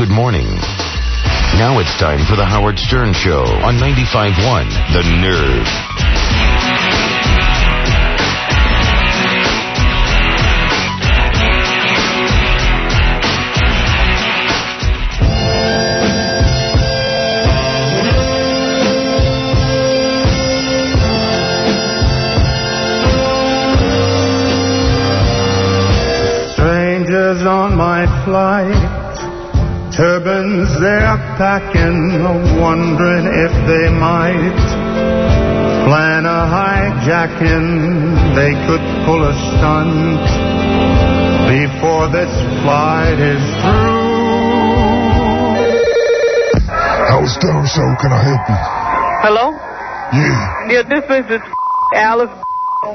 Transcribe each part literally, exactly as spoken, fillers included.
good morning. Now it's time for the Howard Stern Show on ninety-five point one The Nerve. Strangers on my flight, turbans they're packing, wondering if they might plan a hijacking. They could pull a stunt before this flight is through. Howard Stern Show, can I help you? Hello? Yeah. Yeah, this is Alice. Oh,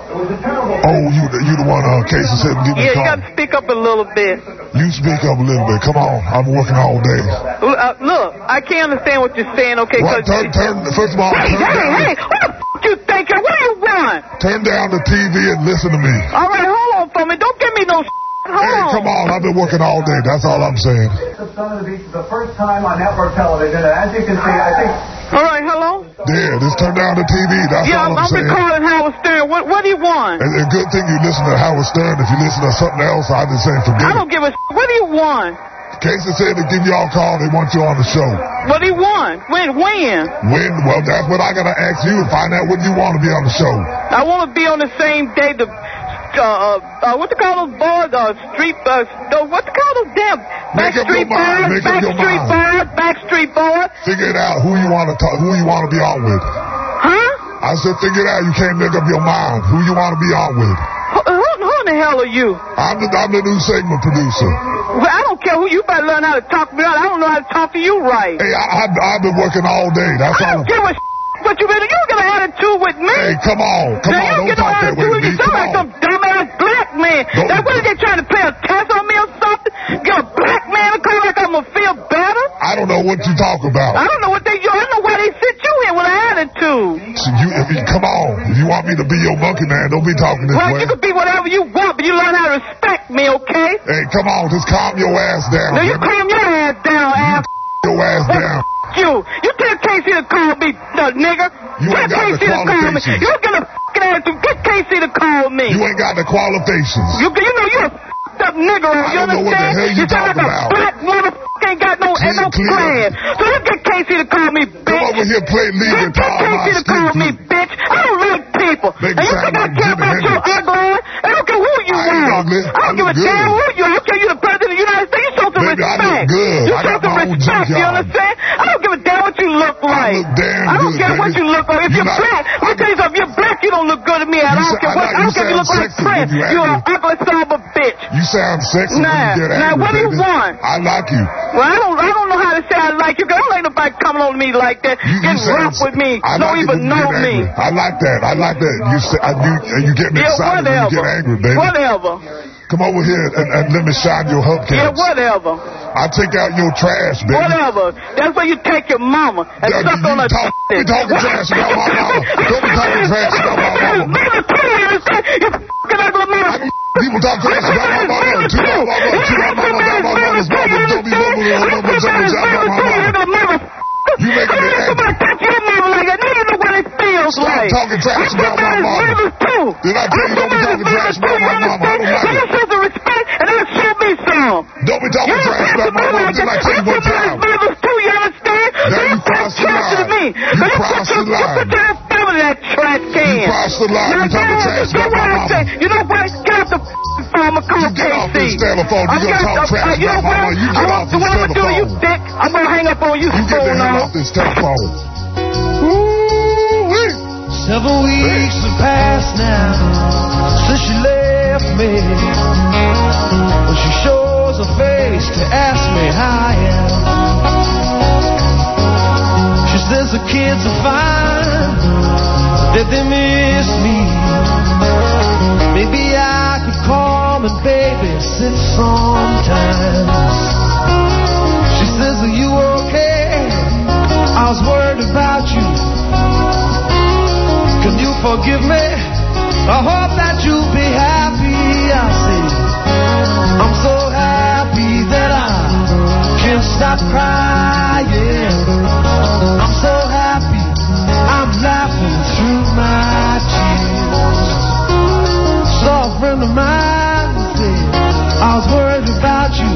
you the, you the one uh, Casey said give me Yeah, a call. you got to speak up a little bit. You speak up a little bit. Come on, I'm working all day. Uh, look, I can't understand what you're saying, okay? What? Turn, turn, first of all, hey, turn hey, down hey, the, what the f*** you thinking? What do you want? Turn down the T V and listen to me. All right, hold on for me. Don't give me no shit. Hold hey, on. come on, I've been working all day. That's all I'm saying. Son of the Beach is the first time on network television, and as you can see, I think... All right, hello? Yeah, just turn down the T V. That's yeah, all I'm, I'm saying. Yeah, I'm recording Howard Stern. What, what do you want? And a good thing you listen to Howard Stern. If you listen to something else, I just say forget I don't it. give a shit. What do you want? Casey said to give y'all a call. They want you on the show. What do you want? When? When? When? Well, that's what I got to ask you to find out when you want to be on the show. I want to be on the same day the... Uh, uh, what to call those boys? Uh, street, uh, what to call those damn Backstreet Boys? Backstreet Boys? Backstreet Boys? Figure it out who you want to talk, who you want to be on with. Huh? I said figure it out. You can't make up your mind who you want to be on with. Who, who, who in the hell are you? I'm the, I'm the new segment producer. Well, I don't care who. You better learn how to talk to me. I don't know how to talk to you right. Hey, I, I've, I've been working all day. That's I all. don't give a what you really. You don't get an attitude with me. Hey, come on, come now, on, you don't, don't get talk no that way attitude with me. You sound like some dumbass black man. Don't, now, what are they trying to play a test on me or something? Get a black man to come like I'm gonna feel better? I don't know what you talk about. I don't know what they. I don't know why they sit you here with an attitude. So you, if you, come on, if you want me to be your monkey man, don't be talking this well, way. Well, you can be whatever you want, but you learn how to respect me, okay? Hey, come on, just calm your ass down. Now you calm your ass down, ass. Your ass well, down. You. You tell Casey to call me, uh, nigga. You ain't got the qualifications. You don't get a f***ing attitude. Get Casey to call me. You ain't got the qualifications. You, you know you're a f***ed up nigga. I You don't know what the hell you, you talking like about. A black motherfucker ain't got no, clear, no plan. So you get Casey to call me, bitch. Come over here, play lead you guitar. Get Casey to call me, bitch. I don't like people. Make and you think like I care Jimmy about your ugly ass? I don't care who you I are. Ugly. I don't give a good. damn who you are. I don't care you the president of the United States. You show some Baby, respect. I look good. You I show got some my own respect. You junkyard. understand? I don't give a damn what you look like. I look damn I don't good, care baby. what you look like. If you you're not, black, let me tell you something. If you're black, you don't look good to me. I don't care what. I don't care if you look like Prince. You You're an ugly son of a bitch. You sound sexy nah, when you get angry, Now, what do you baby. want? I like you. Well, I don't, I don't know how to say I like you, because I don't like nobody coming on me like that, you, getting you rough with me, I don't like even know me. I like that. I like that. You say, I, you, you get me yeah, excited whatever. when you get angry, baby. Whatever. Come over here and, and let me shine your hubcaps. Yeah, whatever. I'll take out your trash, baby. Whatever. That's where you take your mama and yeah, suck you on her talk, d***. You talking trash about my mama. Don't be talking trash about my mama. Mama, too, you understand? You f***ing ugly mama. People talk trash about my mama. Two my mama. Two my mama. Down my mama's mama. Don't be mama. Mama. Jump about my mama. You making me angry. Somebody touch your mama like that. Now you know what it feels Stop like. talking trash about my mama. Did I tell you don't be talking trash about my mama? I don't like it. You show some respect and then show me some. Don't be talking trash about my mama. Did I tell you one time? You understand? Now you crossed the line. You crossed the line. That trash can. You crossed the line. You talking trash about my mama. You know what? Get off the phone. You get off this telephone. You gonna talk trash about my mama. You get off this telephone. You dick. I'm gonna hang up on you. You get the hell off this telephone. Woo-wee. Several weeks have passed now since she left me. When she shows her face to ask me how I am, she says the kids are fine, that they miss me. Maybe I could come and babysit sometimes. She says, are you okay? I was worried about you. Can you forgive me? I hope that you'll be happy. I say, I'm so happy that I can stop crying. I'm so happy, I'm laughing through my tears. Saw a friend of mine say, I was worried about you.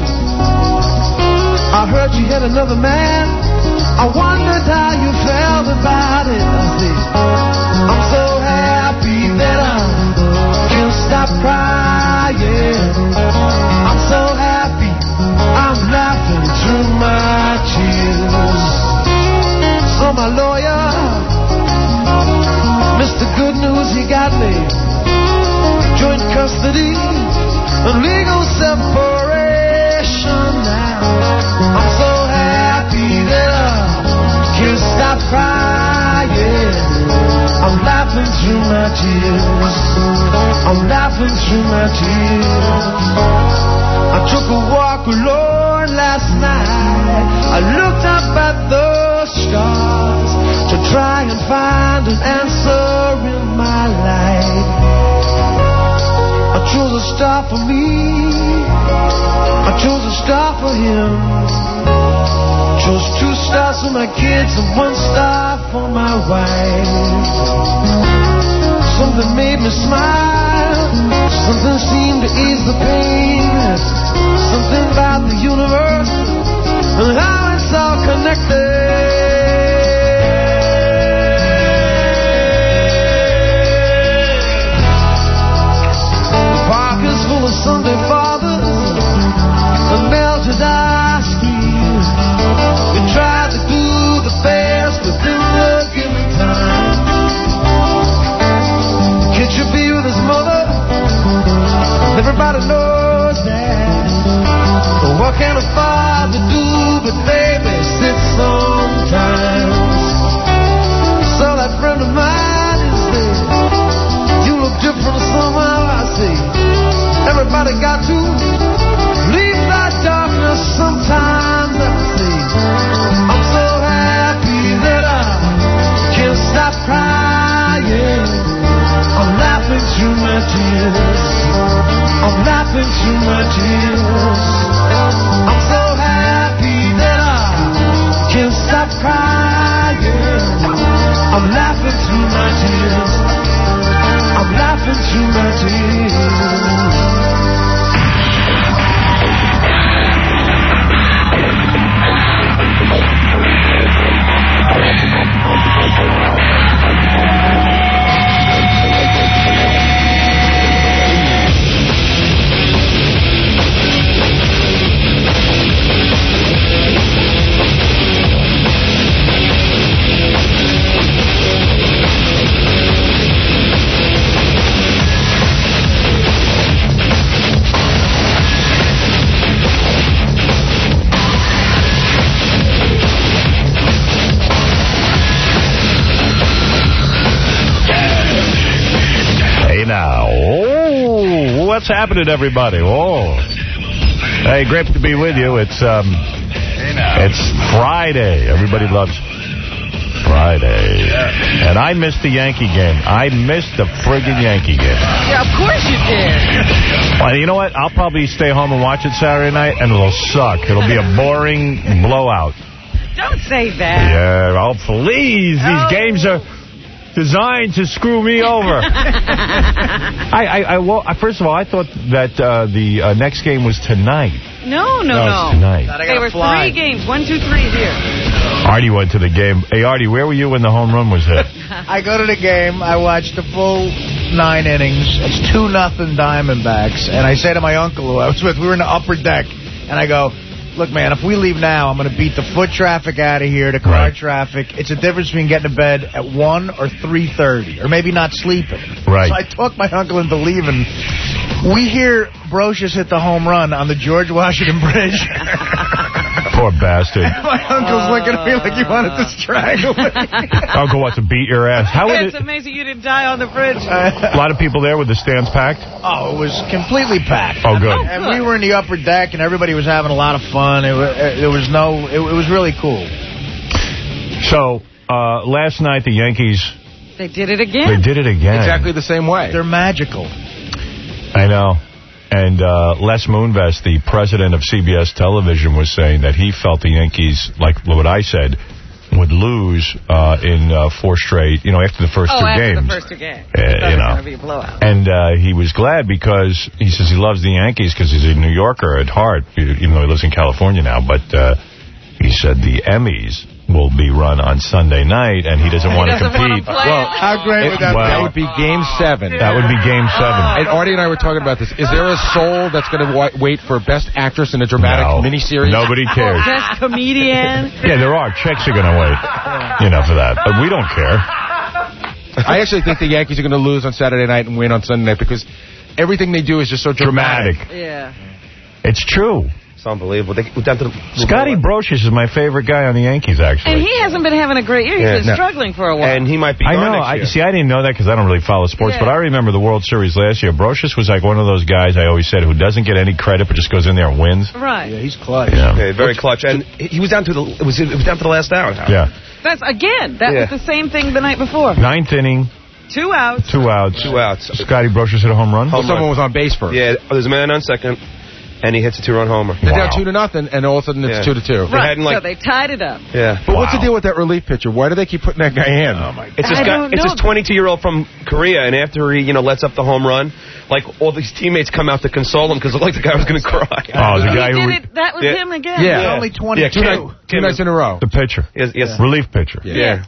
I heard you hit another man. I wondered how you felt about it. I said, I'm so happy that I can stop crying. I'm so happy, I'm laughing through my tears. So my lawyer, Mister Good News, he got me joint custody and legal separation now. I'm so happy that I can't stop crying. I'm laughing through my tears. I'm laughing through my tears. I took a walk alone last night. I looked up at the stars to try and find an answer in my life. I chose a star for me. I chose a star for him. Chose two stars for my kids and one star for my wife. Something made me smile. Something seemed to ease the pain. Something about the universe and how it's all connected. The park is full of Sunday fathers and melted ice cream. We tried to do the best within the given time. The kid should be with his mother. Everybody knows that. But what can a father do but babysit sometimes? So that friend of mine is there. You look different somehow, I see. Everybody got to leave that darkness sometimes, I see. I'm so happy that I can't stop crying. I'm laughing through my tears. I'm laughing through my tears. I'm so happy that I can't stop crying. I'm laughing through my tears. I'm laughing through my tears. Now, oh, what's happening, everybody? Oh, hey, great to be with you. It's um, it's Friday. Everybody loves Friday, yeah. And I missed the Yankee game. I missed the friggin' Yankee game. Yeah, of course you did. Well, you know what? I'll probably stay home and watch it Saturday night, and it'll suck. It'll be a boring blowout. Don't say that. Yeah, oh, please. These oh. games are designed to screw me over. I, I, I, well, first of all, I thought that uh, the uh, next game was tonight. No, no, no. no. It's tonight. They were fly. three games. One, two, three here. Artie went to the game. Hey, Artie, where were you when the home run was hit? I go to the game. I watched the full nine innings. It's two nothing Diamondbacks. And I say to my uncle, who I was with, we were in the upper deck, and I go, look, man, if we leave now, I'm going to beat the foot traffic out of here, the car right. traffic. It's a difference between getting to bed at one or three thirty, or maybe not sleeping. Right. So I talked my uncle into leaving. We hear Brocious hit the home run on the George Washington Bridge. Poor bastard. My uncle's uh, looking at me like he wanted to strangle me. Uncle wants to beat your ass. How yeah, it's it? amazing you didn't die on the bridge. A lot of people there with the stands packed? Oh, it was completely packed. Oh, good. Oh, and good. We were in the upper deck, and everybody was having a lot of fun. It was, there was no... It, it was really cool. So, uh, last night, the Yankees... They did it again. They did it again. Exactly the same way. They're magical. I know. And uh, Les Moonves, the president of C B S Television, was saying that he felt the Yankees, like what I said, would lose uh, in uh, four straight, you know, after the first oh, two after games. the first two games. Uh, you know. It was going to be a blowout. And uh, he was glad because he says he loves the Yankees because he's a New Yorker at heart, even though he lives in California now. But uh, he said the Emmys will be run on Sunday night, and he doesn't want to compete. Well, how great would that well, be? That would be Game Seven. That would be Game Seven. And Artie and I were talking about this. Is there a soul that's going to wait for Best Actress in a dramatic no. miniseries? Nobody cares. Best comedian. Yeah, there are. Chicks are going to wait, you know, for that. But we don't care. I actually think the Yankees are going to lose on Saturday night and win on Sunday night because everything they do is just so dramatic. Dramatic. Yeah. It's true. It's unbelievable. They, down to the, Scotty Brocious is my favorite guy on the Yankees, actually. And he hasn't been having a great year. He's Yeah, been no. struggling for a while. And he might be I gone know. next I, year. see, I didn't know that because I don't really follow sports, Yeah. but I remember the World Series last year. Brocious was like one of those guys I always said who doesn't get any credit but just goes in there and wins. Right. Yeah, he's clutch. Yeah. Yeah, very clutch. And he was down to the it was it was down to the last hour. Yeah. That's, again, that Yeah. was the same thing the night before. Ninth inning, Two outs. two outs. Two outs. Scotty Brocious hit a home run. Home Someone run. was on base first. Yeah, there's a man on second, and he hits a two-run homer. They're Wow. down two to nothing, and all of a sudden it's Yeah. two to two. They Right, hadn't, like- so they tied it up. Yeah. But what's the Wow. deal with that relief pitcher? Why do they keep putting that guy in? Oh, my God. It's this I guy. don't It's know. this twenty-two-year-old from Korea, and after he, you know, lets up the home run, like all these teammates come out to console him because it looked like the guy was going to cry. Oh, the He guy who... did it. That was Yeah. him again. Yeah. He's only twenty-two. Yeah, Two, Kim- night, two nights in a row. The pitcher. Yes, yes. Relief pitcher. Yeah. Yeah.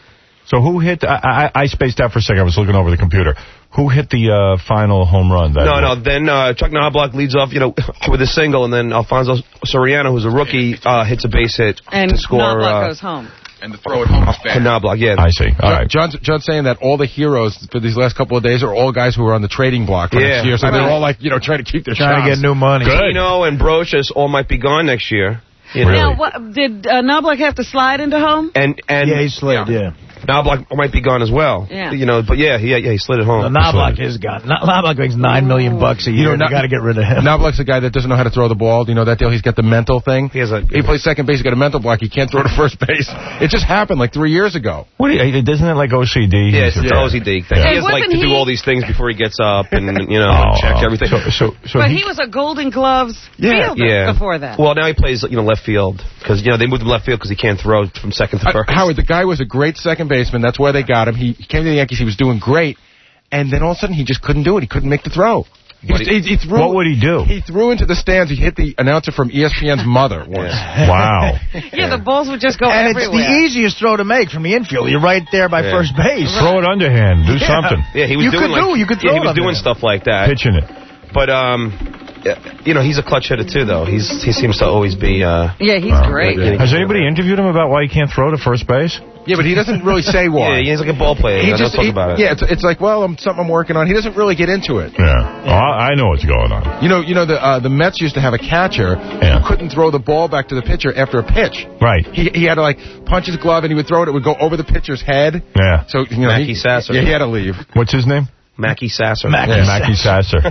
So who hit... I, I, I spaced out for a second. I was looking over the computer. Who hit the uh, final home run? That No, no. Then uh, Chuck Knobloch leads off, you know, with a single, and then Alfonso Soriano, who's a rookie, uh, hits a base hit And to score. Knobloch uh, goes home. And the throw at home is to Knobloch, yeah. I see. All right. John's, John's saying that all the heroes for these last couple of days are all guys who are on the trading block for Yeah. next year. So Right. they're all like, you know, trying to keep their Trying to shots. get new money. Good. Tino and Brocious all might be gone next year. You know. Now, what, did uh, Knobloch have to slide into home? And and Yeah, he slid, yeah. Knobloch might be gone as well. Yeah. You know, but yeah, he yeah he slid it home. Well, Knobloch is gone. Kno- Knobloch makes nine million bucks a year. You know, You not- got to get rid of him. Knobloch's a guy that doesn't know how to throw the ball. Do you know that deal? He's got the mental thing. He has a- He plays second base. He's got a mental block. He can't throw to first base. It just happened like three years ago. What do you, isn't it like O C D? Yeah, it's the O C D thing. Yeah. He has like Wasn't to do he- all these things before he gets up and you know Oh, and check everything. So, so, so But he was a Golden Gloves yeah, fielder yeah. before that. Well, now he plays you know left field because you know they moved him left field because he can't throw from second to Uh, first. Howard, the guy was a great second baseman. That's why they got him. He, he came to the Yankees. He was doing great. And then all of a sudden, he just couldn't do it. He couldn't make the throw. He, was- he, he threw, What would he do? He threw into the stands. He hit the announcer from E S P N's mother once. Wow. yeah, the balls would just go And it's everywhere. the easiest throw to make from the infield. You're right there by Yeah. first base. Throw it underhand. Do Yeah. something. Yeah, he was You doing could like, do- you could yeah, throw he was it doing under. stuff like that. Pitching it. But um, yeah, you know, he's a clutch hitter too, though. He's he seems to always be. Uh, Yeah, he's great. yeah. Has anybody interviewed him about why he can't throw to first base? Yeah, but he doesn't really say why. Yeah, he's like a ball player. He I just don't talk he- about it. Yeah, it's, it's like, well, I'm, something I'm working on. He doesn't really get into it. Yeah. Oh, I I know what's going on. You know, you know the uh, the Mets used to have a catcher Yeah. who couldn't throw the ball back to the pitcher after a pitch. Right. He he had to like punch his glove and he would throw it. It would go over the pitcher's head. Yeah. So you know, Mackie he, Sasser. Yeah, he had to leave. What's his name? Mackie Sasser. Mackie Yeah, Mackie Sasser.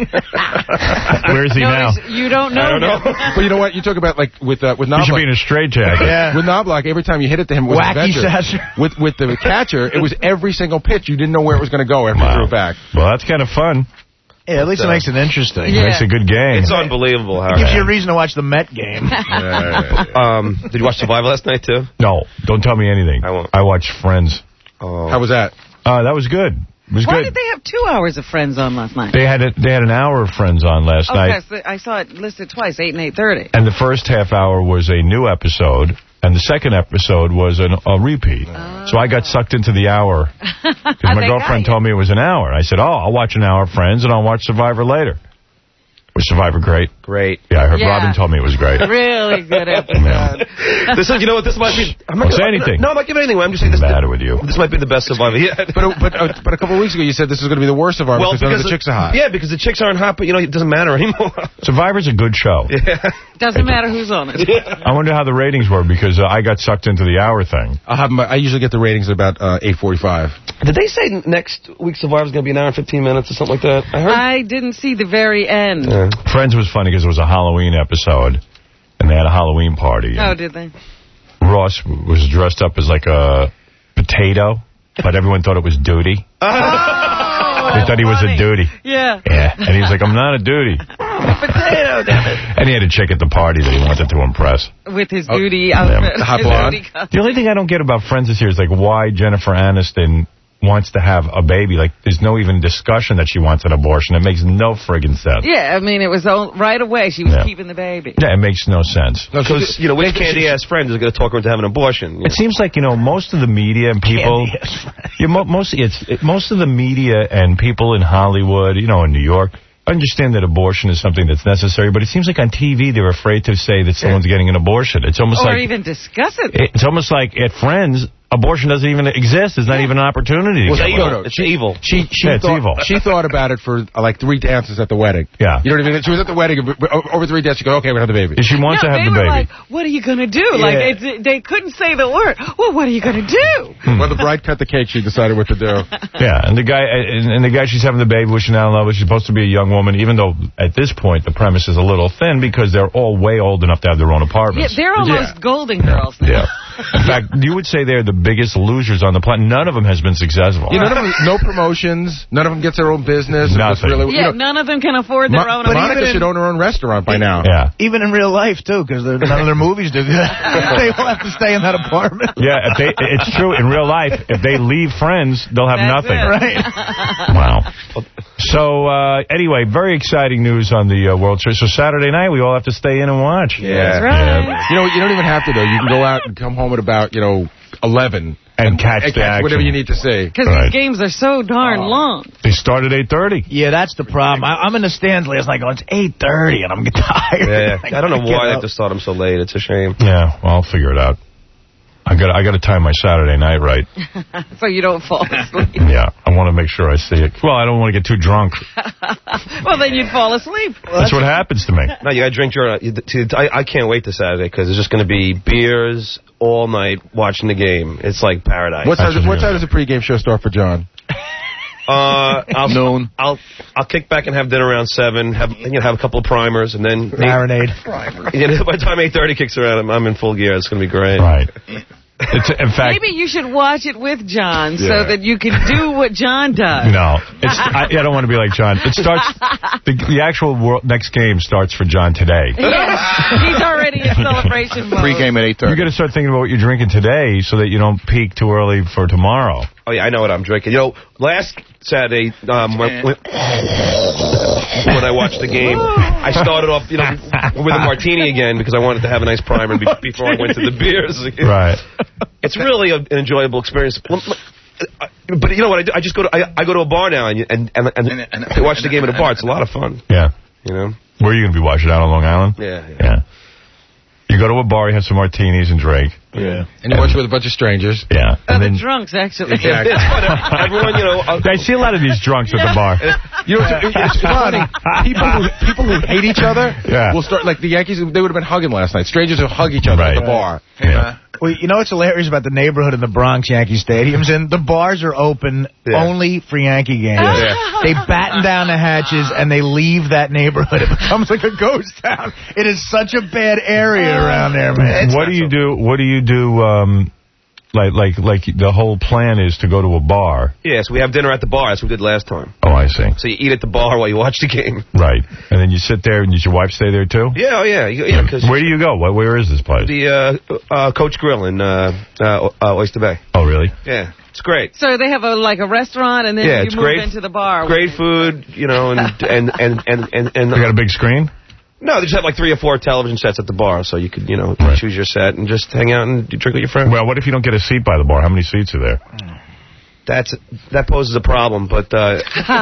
Where is he No, now? he's- you don't know. I don't know. But you know what? You talk about like with uh, with He should Knobloch. be in a straitjacket. Yeah. With Knobloch, every time you hit it to him, it was Wacky an adventure. Sasser. With with the catcher, it was every single pitch. You didn't know where it was going to go after you threw it back. Well, that's kind of fun. Yeah, at least it makes it interesting. Yeah. Makes a good game. It's unbelievable. How It gives you a reason to watch the Met game. um, did you watch Survivor last night too? No, don't tell me anything. I won't. I watched Friends. Oh. How was that? Uh, that was good. It was Why good. did they have two hours of Friends on last night? They had a, they had an hour of Friends on last Okay, night, so I saw it listed twice, eight and eight thirty. and the first half hour was a new episode, and the second episode was an, a repeat. So I got sucked into the hour because my They girlfriend got you. told me it was an hour. I said, "Oh, I'll watch an hour of Friends, and I'll watch Survivor later." Was Survivor great? Great. Yeah, I heard Yeah. Robin told me it was great. Really good episode. Yeah. This is, you know what, this might be... I'm Don't not say gonna- anything. No, I'm not giving anything away. I'm just saying What's this, the matter with you? this might be the best Survivor yet. But but uh, but a couple of weeks ago, you said this is going to be the worst Survivor well, because, none of because the chicks are hot. Yeah, because the chicks aren't hot, but, you know, it doesn't matter anymore. Survivor's a good show. yeah. Doesn't matter who's on it. I wonder how the ratings were because uh, I got sucked into the hour thing. I'll have my, I usually get the ratings at about uh, eight forty-five. Did they say next week's Survivor's going to be an hour and fifteen minutes or something like that? I heard. I didn't see the very end. Yeah. Friends was funny because it was a Halloween episode, and they had a Halloween party. Oh, and did they? Ross was dressed up as like a potato, but everyone thought it was Duty. Oh, They thought he was a funny. duty. Yeah. Yeah, and he was like, I'm not a duty. potato, damn it. And he had a chick at the party that he wanted to impress. With his duty outfit. Yeah, hot His blonde. duty costume. The only thing I don't get about Friends this year is like why Jennifer Aniston wants to have a baby. Like, there's no even discussion that she wants an abortion. It makes no friggin' sense. Yeah, I mean, it was all, right away she was Yeah. keeping the baby. Yeah, it makes no sense. Because, you know, which candy-ass friend is going to talk her into having an abortion? It seems like, you know, most of the media and people... Yeah, mo most, it's, it, most of the media and people in Hollywood, you know, in New York, understand that abortion is something that's necessary, but it seems like on T V they're afraid to say that someone's getting an abortion. It's almost Or like... even discuss it. It's almost like at Friends... Abortion doesn't even exist. It's not even an opportunity. Well, to it's get evil. one. It's evil. She, she Yeah, it's thought, evil. She thought about it for uh, like three dances at the wedding. Yeah. You know what I mean? She was at the wedding, but over three dances, she goes, okay, we're going to have the baby. She wants no, to have they the were baby. like, what are you going to do? Like, Yeah. it's, they couldn't say the word. Well, what are you going to do? Hmm. When the bride cut the cake, she decided what to do. Yeah, and the guy and, and the guy she's having the baby with, she's now in love with, she's supposed to be a young woman, even though at this point the premise is a little thin because they're all way old enough to have their own Yeah, apartments. they're almost Yeah. Golden Girls now. Yeah. In fact, you would say they're the biggest losers on the planet. None of them has been successful. You know, none of them, no promotions. None of them gets their own business. It was Nothing. Really, Yeah, you know, none of them can afford their Mo- own but apartment. Monica should own her own restaurant by now. Yeah. Even in real life, too, because none of their movies do good. They all have to stay in that apartment. Yeah, if they, it's true. In real life, if they leave Friends, they'll have That's nothing. it. Right. Wow. So, uh, anyway, very exciting news on the uh, World Series. So Saturday night, we all have to stay in and watch. Yeah. That's right. Yeah. You know, you don't even have to, though. You can go out and come home at about, you know, eleven. And catch and the catch action. whatever you need to see. Because Right. these games are so darn long. They start at eight thirty. Yeah, that's the problem. I, I'm in the stands last night going, it's eight thirty, and I'm getting tired. Yeah, I don't know gotta get why they up. have to start them so late. It's a shame. Yeah, well, I'll figure it out. I got I got to time my Saturday night right. So you don't fall asleep. Yeah, I want to make sure I see it. Well, I don't want to get too drunk. Well, then you'd fall asleep. That's what happens to me. No, you got to drink your... You, to, I, I can't wait to Saturday because it's just going to be beers all night watching the game. It's like paradise. What time, That's what what time you're does the pregame show start for John? Uh, I'll, Noon. I'll I'll kick back and have dinner around seven. Have you know have a couple of primers and then Marinade. You know, by the time eight thirty kicks around, I'm, I'm in full gear. It's going to be great. Right. It's, in fact, Maybe you should watch it with John Yeah. so that you can do what John does. no, it's, I, I don't want to be like John. It starts. The, the actual world, next game starts for John today. Yes, he's already in celebration mode. Pregame at eight thirty. You got to start thinking about what you're drinking today so that you don't peak too early for tomorrow. Oh yeah, I know what I'm drinking. You know, last Saturday um, when, when when I watched the game, I started off, you know, with a martini again because I wanted to have a nice primer be- before I went to the beers. Right. It's really a, an enjoyable experience. But you know what? I, do? I just go to I, I go to a bar now and and and, and, and watch the game at a bar. It's a lot of fun. Yeah. You know. Where are you going to be watching? Out on Long Island? Yeah. Yeah. Yeah. You go to a bar, you have some martinis and drink. Yeah. And you watch it with a bunch of strangers. Yeah. Oh, And the then drunks, actually. Exactly. It's fun. Everyone, you know. Uh, I see a lot of these drunks at the bar. You know, it's, it's funny. People who, people who hate each other Yeah. will start, like the Yankees, they would have been hugging last night. Strangers will hug each other Right. at the bar. Yeah. Well, you know what's hilarious about the neighborhood in the Bronx Yankee Stadium's in? The bars are open Yeah. only for Yankee games. Yeah. They batten down the hatches and they leave that neighborhood. It becomes like a ghost town. It is such a bad area around there, man. What do you do? What do you do? Um, like, like, like the whole plan is to go to a bar. yeah. So we have dinner at the bar. That's what we did last time. Oh, I see. So you eat at the bar while you watch the game. Right. And then you sit there, and does your wife stay there too? Yeah. Oh yeah. You- yeah. Because Where do you go? Where, where is this place? the uh, uh, Coach Grill in uh, uh, uh, Oyster Bay. Oh, really? Yeah. It's great. So they have a like a restaurant, and then Yeah, you it's move great. into the bar. Great food, you know, and and and and and, and They got a big screen? no, they just have like three or four television sets at the bar, so you could, you know, Right. choose your set and just hang out and drink with your friends. Well, what if you don't get a seat by the bar? How many seats are there? That's that poses a problem, but uh,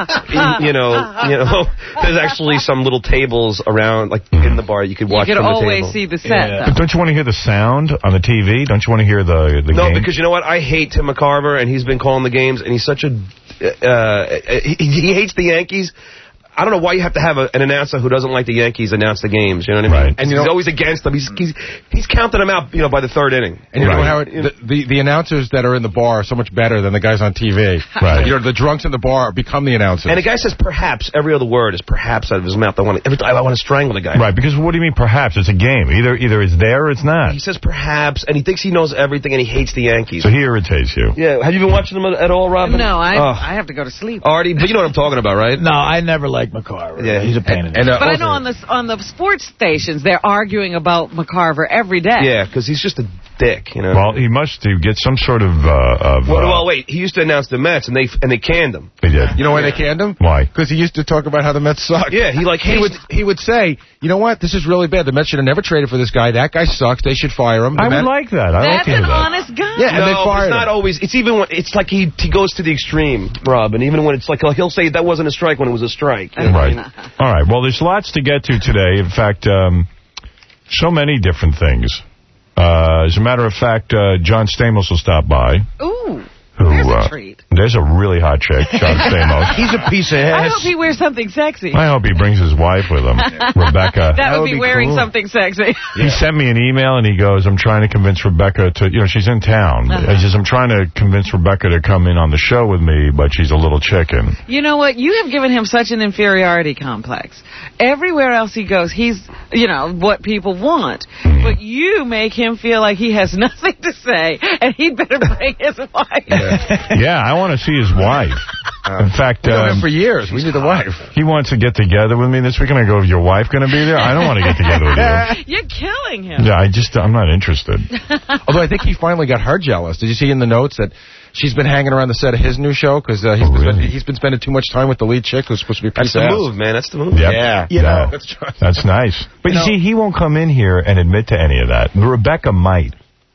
you know, you know, there's actually some little tables around, like in the bar, you could You watch could from the always table. see the set. But don't you want to hear the sound on the T V? Don't you want to hear the the No, game? because you know what? I hate Tim McCarver, and he's been calling the games, and he's such a uh, he, he hates the Yankees. I don't know why you have to have a, an announcer who doesn't like the Yankees announce the games. You know what I mean? Right. And he's always against them. He's he's he's counting them out, you know, by the third inning. And you Right. know, Howard, the, the, the announcers that are in the bar are so much better than the guys on T V. Right. You know, the drunks in the bar become the announcers. And the guy says perhaps. Every other word is perhaps out of his mouth. I want to, every time I want to strangle the guy. Right, because what do you mean perhaps? It's a game. Either either it's there or it's not. He says perhaps, and he thinks he knows everything, and he hates the Yankees. So he irritates you. Yeah. Have you been watching them at all, Robin? No, I Oh. I have to go to sleep. Artie, but you know what I'm talking about, right? No, I never liked like McCarver. Yeah. He's a pain in the And, uh, But I also- know on the on the sports stations they're arguing about McCarver every day. Yeah, because he's just a dick, you know. Well, he must do get some sort of... Uh, of well, uh, well, wait. He used to announce the Mets, and they and they canned him. He did. You know why they canned him? Why? Because he used to talk about how the Mets suck. Yeah, he like he would he would say, you know what, this is really bad. The Mets should have never traded for this guy. That guy sucks. They should fire him. The I would Met- like that. I like That's to hear an that. honest guy. Yeah, and no, they but fired it's not him. always. It's even when it's like he he goes to the extreme, Rob, and even when it's like he'll say that wasn't a strike when it was a strike. You know? Right. All right. Well, there's lots to get to today. In fact, um, so many different things. Uh, as a matter of fact, uh, John Stamos will stop by. Ooh. Who, There's a uh, treat. There's a really hot chick, John Stamos. He's a piece of I ass. hope he wears something sexy. I hope he brings his wife with him, Rebecca. That would would be, be wearing cool. something sexy. He sent me an email, and he goes, I'm trying to convince Rebecca to, you know, she's in town. Uh-huh. He says, I'm trying to convince Rebecca to come in on the show with me, but she's a little chicken. You know what? You have given him such an inferiority complex. Everywhere else he goes, he's, you know, what people want. Mm. But you make him feel like he has nothing to say, and he'd better bring his wife. Yeah, I want to see his wife. In fact, We've known um, him for years. We need the wife. he wants to get together with me this week, and I go, is your wife going to be there? I don't want to get together with you. You're killing him. Yeah, I just, I'm not interested. Although I think he finally got her jealous. Did you see in the notes that she's been hanging around the set of his new show because uh, he's, Oh, been really? spending- he's been spending too much time with the lead chick who's supposed to be That's pretty the fast. move, man. That's the move. Yep. Yeah. You know, That's true. that's nice. But you, You know- see, he won't come in here and admit to any of that. Rebecca might.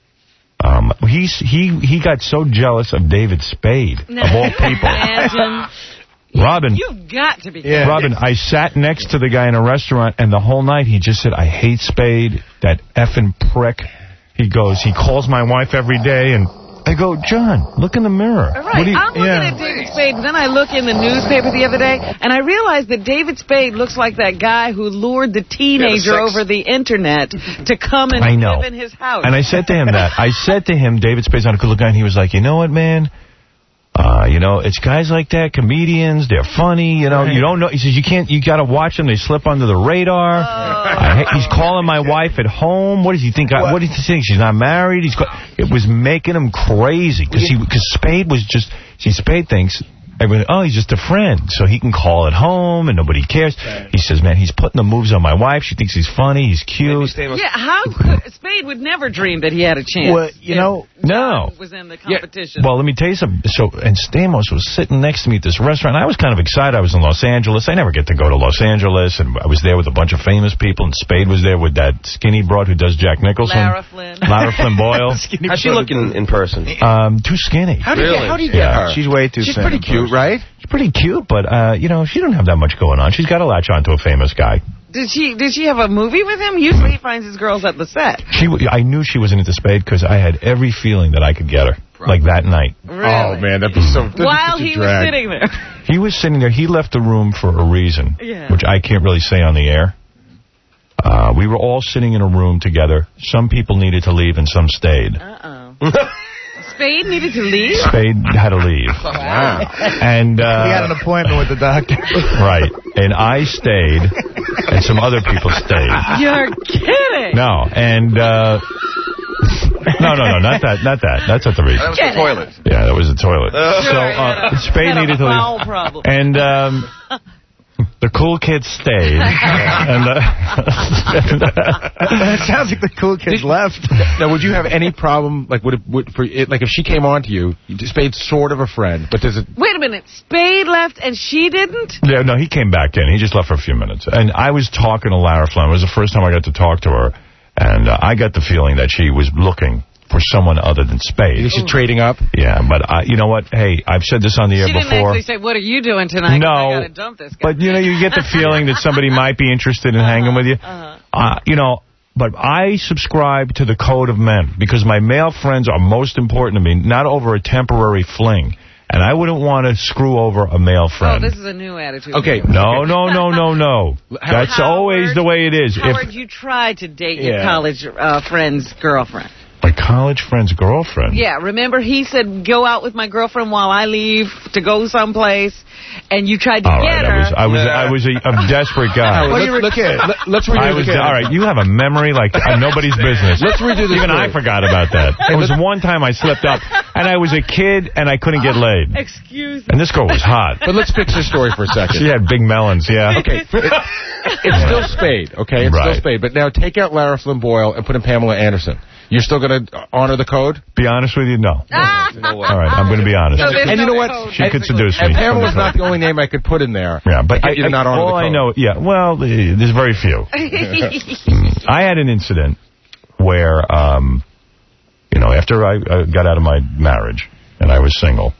Um, he's he he got so jealous of David Spade, of all people. Imagine. Robin, You've got to be Yeah. Robin, I sat next to the guy in a restaurant, and the whole night he just said, I hate Spade, that effing prick. He goes, he calls my wife every day, and I go, John, look in the mirror. Right, What do you, I'm looking yeah. at David Spade, and then I look in the newspaper the other day, and I realized that David Spade looks like that guy who lured the teenager Yeah, the sex- over the internet to come and I know. live in his house. And I said to him that. I said to him, David Spade's not a good looking guy, and he was like, you know what, man? Uh, you know, it's guys like that, comedians, they're funny, you know, Right. you don't know. He says, you can't, you got to watch them, they slip under the radar. I, he's calling my wife at home. What does he think? I, what does he think? She's not married? He's. Ca- it was making him crazy because he, because Spade was just, see, Spade thinks, everyone, oh, he's just a friend, so he can call at home and nobody cares. He says, man, he's putting the moves on my wife. She thinks he's funny, he's cute. Yeah, how could Spade would never dream that he had a chance. Well, you if know, no. John was in the competition. Well, let me tell you something. So, and Stamos was sitting next to me at this restaurant. I was kind of excited. I was in Los Angeles. I never get to go to Los Angeles, and I was there with a bunch of famous people, and Spade was there with that skinny broad who does Jack Nicholson. Lara Flynn. Lara Flynn Boyle. How's she looking in person? Um, too skinny. How do you Really? get, how do you get Yeah. her? she's way too She's thin pretty in cute, person. right? She's pretty cute, but, uh, you know, she doesn't have that much going on. She's got to latch on to a famous guy. Did she Did she have a movie with him? Usually he finds his girls at the set. She, w- I knew she wasn't into Spade because I had every feeling that I could get her, like that night. Really? Oh, man, that'd be so... that'd be While such a he was drag. sitting there. He was sitting there. He left the room for a reason, Yeah. which I can't really say on the air. Uh, we were all sitting in a room together. Some people needed to leave and some stayed. Uh-oh. Spade needed to leave? Spade had to leave. Wow. And, uh, He had an appointment with the doctor. right. And I stayed, and some other people stayed. You're kidding. No, and, uh, no, no, no, not that, not that. That's not the reason. That was the toilet. Yeah, that was the toilet. So, Sure, uh, had a- Spade had a needed to bowel leave. problem. And, um, the cool kids stayed. and, uh, and, uh, It sounds like the cool kids left. Now, would you have any problem, like, would it, would, for it, like, if she came on to you, Spade's sort of a friend, but does it... Wait a minute. Spade left and she didn't? yeah, no, he came back in. He just left for a few minutes. And I was talking to Lara Flynn. It was the first time I got to talk to her. And uh, I got the feeling that she was looking for someone other than Spade. You think she's trading up? Yeah, but I, you know what? Hey, I've said this on the air She didn't before. actually say, what are you doing tonight? 'Cause No, I gotta dump this guy. but you know, you get the feeling that somebody might be interested in hanging with you. Uh-huh. Uh, you know, but I subscribe to the code of men because my male friends are most important to me, not over a temporary fling. And I wouldn't want to screw over a male Oh, friend. this is a new attitude. Okay. No, no, no, no, no. That's Howard, always the way it is. Howard, If, you tried to date your Yeah. college uh, friend's girlfriend. my My college friend's girlfriend. Yeah, remember he said, go out with my girlfriend while I leave to go someplace, and you tried to all get right, her. I was, I was, I was a, a desperate guy. What do you let's, let, let's redo I was, the all right, you have a memory like uh, nobody's business. Let's redo this. Even story. I forgot about that. There was one time I slipped up, and I was a kid, and I couldn't get laid. Excuse me. And this girl was hot. But let's fix this story for a second. She had big melons, yeah. Okay. It, it's still Spade, okay? It's Right. still Spade. But now take out Lara Flynn Boyle and put in Pamela Anderson. You're still going to honor the code? Be honest with you, no. No way. All right, I'm going to be honest. So there's and you no know what? code, She could seduce And me. Pamela's not the only name I could put in there. Yeah, but to I, get you to I, not honor all the code. I know, yeah, well, eh, there's very few. I had an incident where, um, you know, after I uh, got out of my marriage and I was single,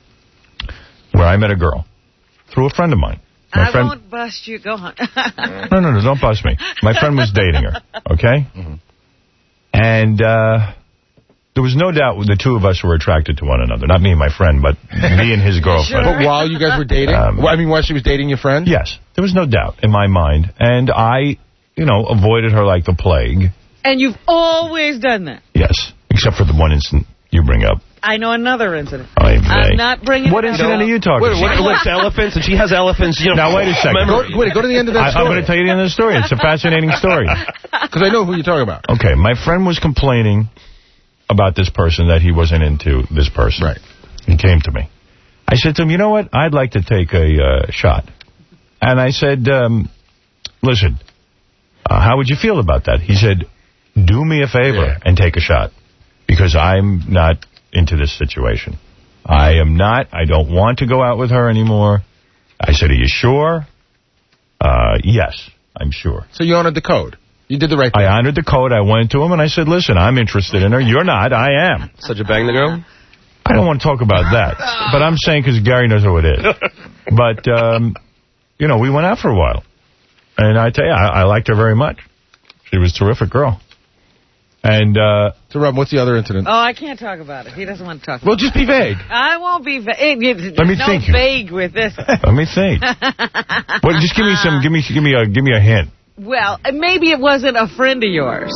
where I met a girl through a friend of mine. My I friend, won't bust you. Go on. no, no, no, don't bust me. My friend was dating her, okay? Mm-hmm. And uh, there was no doubt the two of us were attracted to one another. Not me and my friend, but me and his girlfriend. But while you guys were dating? Um, well, I mean, while she was dating your friend? Yes. There was no doubt in my mind. And I, you know, avoided her like the plague. And you've always done that. Yes. Except for the one incident you bring up. I know another incident. Oy I'm vey. not bringing What it incident up. are you talking Wait, about? what, what's elephants? And she has elephants. You know, Now, wait a second. Go, wait, go to the end of that I, story. I'm going to tell you the end of the story. It's a fascinating story. Because I know who you're talking about. Okay, my friend was complaining about this person, that he wasn't into this person. Right. He came to me. I said to him, you know what? I'd like to take a uh, shot. And I said, um, listen, uh, how would you feel about that? He said, do me a favor yeah. and take a shot. Because I'm not into this situation. I am not. I don't want to go out with her anymore. I said, are you sure? Uh, yes, I'm sure. So you honored the code. You did the right thing. I honored the code. I went to him and I said, listen, I'm interested in her. You're not. I am. Such a bang the girl? I don't want to talk about that. But I'm saying because Gary knows who it is. But, um, you know, we went out for a while. And I tell you, I, I liked her very much. She was a terrific girl. And, uh... So, Rob, what's the other incident? Oh, I can't talk about it. He doesn't want to talk about well, it. Well, just be vague. I won't be vague. Let me no think. vague with this. Let me think. Well, just give me some, give me, give me a, give me a hint. Well, maybe it wasn't a friend of yours.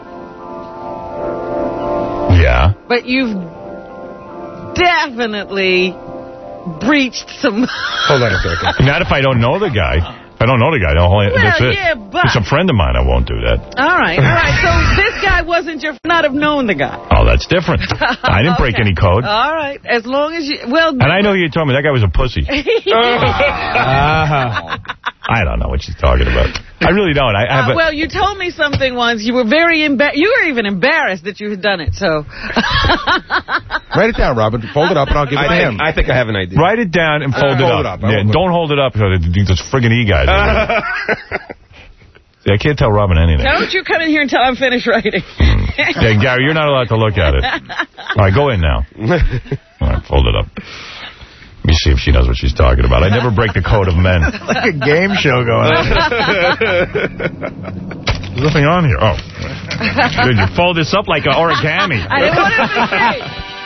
Yeah. But you've definitely breached some... Hold on a second. Not if I don't know the guy. If I don't know the guy, well, that's it. Yeah, but... It's a friend of mine, I won't do that. All right, all right. So this guy wasn't your... Not have known the guy. Oh, that's different. I didn't break okay. any code. All right. As long as you... Well... And I know you told me that guy was a pussy. uh, I don't know what she's talking about. I really don't. I, I have uh, a... Well, you told me something once. You were very embarrassed. You were even embarrassed that you had done it, so... Write it down, Robin. Fold it up, and I'll give it I to think, him. I think I have an idea. Write it down and fold Uh, it hold up. it up. Yeah, don't hold it up so those friggin' e-guys. See, I can't tell Robin anything. Don't you come in here until I'm finished writing. Yeah, Gary, you're not allowed to look at it. All right, go in now. All right, fold it up. Let me see if she knows what she's talking about. I never break the code of men. It's like a game show going on. There's nothing on here. Oh. Dude, you fold this up like an origami. I didn't want to say.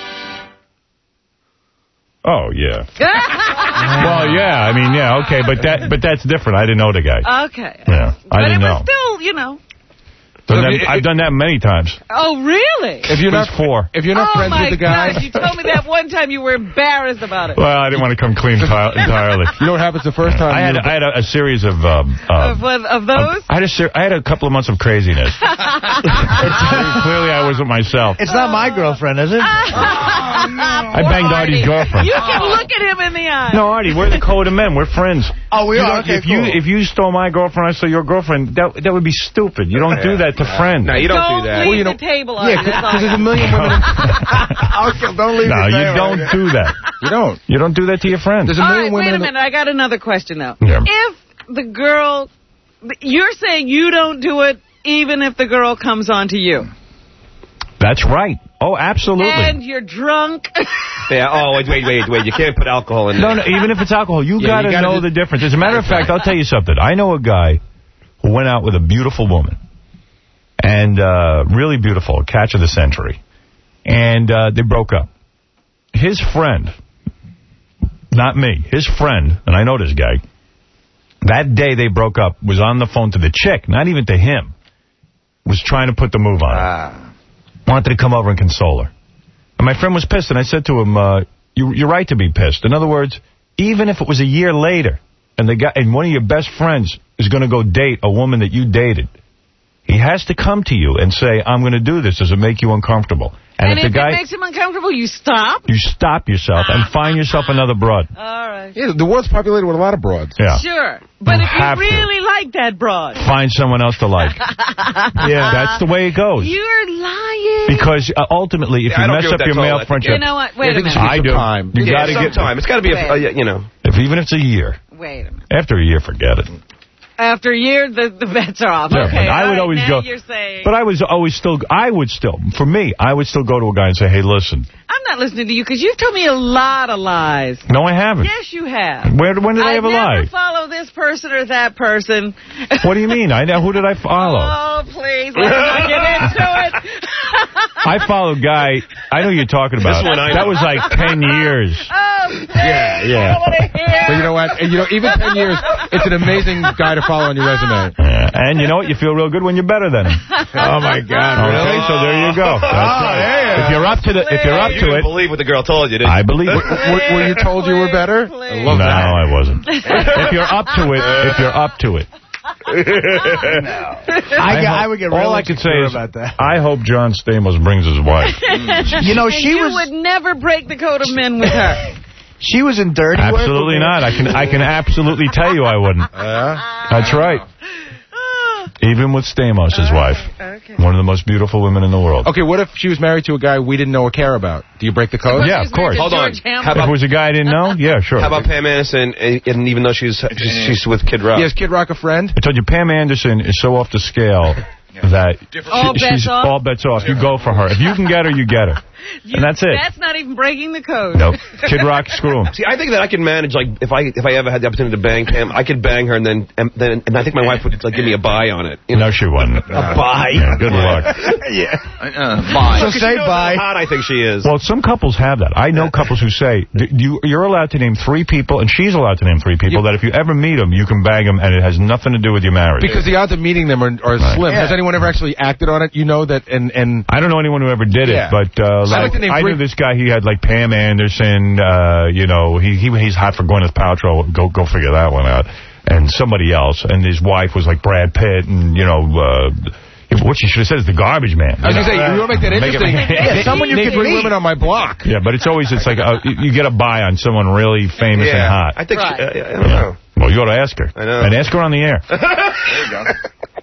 Oh, yeah. Well, yeah, I mean, yeah, okay, but that but that's different. I didn't know the guy. Okay. Yeah, I but didn't it was know. still, you know. Done that, I've done that many times. Oh, really? If you're not four. If you're not oh friends with the guy... Oh, my God. You told me that one time you were embarrassed about it. Well, I didn't want to come clean entirely. You know what happens the first time? I had, I had a, a series of... Um, um, of, what, of those? Um, I, had a ser I had a couple of months of craziness. Clearly, I wasn't myself. It's not my girlfriend, is it? I banged Artie's girlfriend. You can look at him in the eye. No, Artie, we're the code of men. We're friends. Oh, we you are? Okay, if cool. You, if you stole my girlfriend, I stole your girlfriend, that that would be stupid. You don't do that to friends. No, you don't, don't do that. leave Well, you know, the table yeah, on because there's a million women... In... Okay, don't leave No, it you there. don't do that. You don't. You don't do that to your friends. There's a All million right, women... wait a in the... minute. I got another question, though. Yeah. If the girl... You're saying you don't do it even if the girl comes on to you. That's right. Oh, absolutely. And you're drunk. Yeah, oh, wait, wait, wait, wait. You can't put alcohol in there. No, no, even if it's alcohol, you Yeah, got to you gotta know do- the difference. As a matter of fact, I'll tell you something. I know a guy who went out with a beautiful woman. And uh, really beautiful, catch of the century. And uh, they broke up. His friend, not me, his friend, and I know this guy, that day they broke up, was on the phone to the chick, not even to him, was trying to put the move on her. Ah. wanted to come over and console her. And my friend was pissed, and I said to him, uh, you, you're right to be pissed. In other words, even if it was a year later, and the guy and one of your best friends is going to go date a woman that you dated, he has to come to you and say, I'm going to do this. Does it make you uncomfortable? And, and if, if the guy, it makes him uncomfortable, you stop? You stop yourself and find yourself another broad. All right. Yeah, the world's populated with a lot of broads. Yeah. Sure. But You if have you really to. like that broad. Find someone else to like. Yeah, that's the way it goes. You're lying. Because uh, ultimately, if Yeah, I you don't mess agree up with your that male call. friendship... You know what? Wait I a think minute. there I should be do. some time. You yeah, gotta some get time. It's got to be, a, a, you know. If even if it's a year. Wait a minute. After a year, forget it. After a year, the, the bets are off. Yeah, okay, but I would right, always now go. You're saying... But I was always still. I would still. For me, I would still go to a guy and say, "Hey, listen." I'm not listening to you because you've told me a lot of lies. No, I haven't. Yes, you have. Where? When did I, I ever never lie? follow this person or that person. What do you mean? I know. Who did I follow? Oh, please, let's not get into it. I followed guy. I know who you're talking about. This one I that know. was like ten years. Oh, please, Yeah, yeah. I want to hear. But you know what? You know, even ten years, it's an amazing guy to follow on your resume. Yeah. And you know what? You feel real good when you're better than him. Oh my God! Okay, Really? so there you go. That's right. yeah. If you're up to the, if you're up You to didn't it, believe what the girl told you, did you? I believe it. Were, were you told you were better? Please. I love No, that. I wasn't. If you're up to it, if you're up to it. I, get, I would get real all I could say insecure is, about that. I hope John Stamos brings his wife. You know, And she you was would never break the code of men with her. she was in dirty work. Absolutely not. I can I can absolutely tell you I wouldn't. That's right. Even with Stamos, his wife. Okay. One of the most beautiful women in the world. Okay, what if she was married to a guy we didn't know or care about? Do you break the code? Yeah, of course. Hold on. George Hamilton. How If about, it was a guy I didn't know, yeah, sure. how about Pam Anderson, and, and even though she's, she's she's with Kid Rock? Yeah, is Kid Rock a friend? I told you, Pam Anderson is so off the scale that All she, bets she's off? all bets off. You go for her. If you can get her, you get her. You, And that's it. That's not even breaking the code. Nope. Kid Rock, screw him. See, I think that I could manage, like, if I if I ever had the opportunity to bang Pam, I could bang her, and then and then and I think my wife would like give me a buy on it. You know? No, she wouldn't. A buy. Yeah, good luck. Yeah. Uh, buy. So say bye. How hot I think she is. Well, some couples have that. I know couples who say, d- you, you're allowed to name three people, and she's allowed to name three people, that if you ever meet them, you can bang them, and it has nothing to do with your marriage. Because the odds of meeting them are, are Right. slim. Yeah. Has anyone ever actually acted on it? You know that, and... and I don't know anyone who ever did Yeah. it, but uh, So I'd like like, to name I three- knew this guy. He had like Pam Anderson. Uh, you know, he, he he's hot for Gwyneth Paltrow. Go go figure that one out. And somebody else. And his wife was like Brad Pitt. And you know, uh, what she should have said is the garbage man. I was going to say, you want to make that Make it- interesting. Yeah, someone you Name can three meet. women on my block. Yeah, but it's always it's like uh, you you get a buy on someone really famous yeah. and hot. I think Right. she, uh, I don't know. Well, you ought to ask her. I know. And ask her on the air. There you go.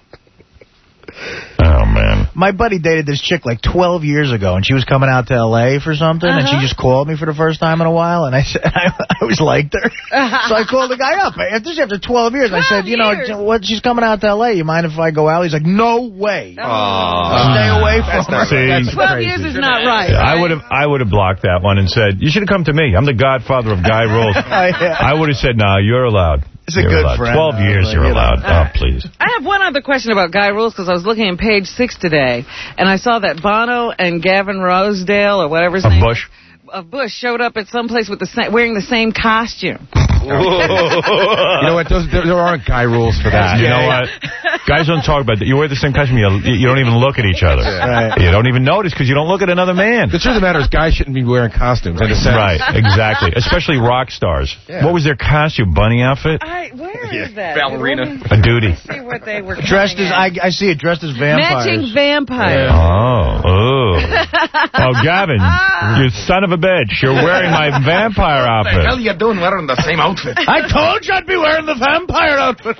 Oh, man. My buddy dated this chick like twelve years ago, and she was coming out to L A for something, and she Uh-huh. just called me for the first time in a while, and I said I, I always liked her. So I called the guy up. After, after twelve years, I said, you know, years. what? She's coming out to L A. You mind if I go out? He's like, no way. Stay away from her. See, That's Twelve crazy. years is not right. Yeah, I would have I would have blocked that one and said, you should have come to me. I'm the godfather of guy rules. yeah. I would have said, no, you're allowed. It's a You're good allowed. friend, Twelve though, years, but, you're you know. allowed. Oh, please. I have one other question about Guy Rules, because I was looking at page six today, and I saw that Bono and Gavin Rosedale, or whatever his Of name Bush. is, of Bush, showed up at some place with the sa- wearing the same costume. You know what? Those, there, there aren't guy rules for that. You know what? Guys don't talk about that. You wear the same costume, you, you don't even look at each other. Right. You don't even notice because you don't look at another man. The truth of the matter is guys shouldn't be wearing costumes. In a sense. Right, exactly. Especially rock stars. Yeah. What was their costume? Bunny outfit? I, where is that? Ballerina. A duty. Let me see what they were Dressed as, coming I, I see it, dressed as vampires. Matching vampires. Oh, oh. Oh, Gavin, you son of a bitch. You're wearing my vampire outfit. you doing wearing the same outfit? I told you I'd be wearing the vampire outfit.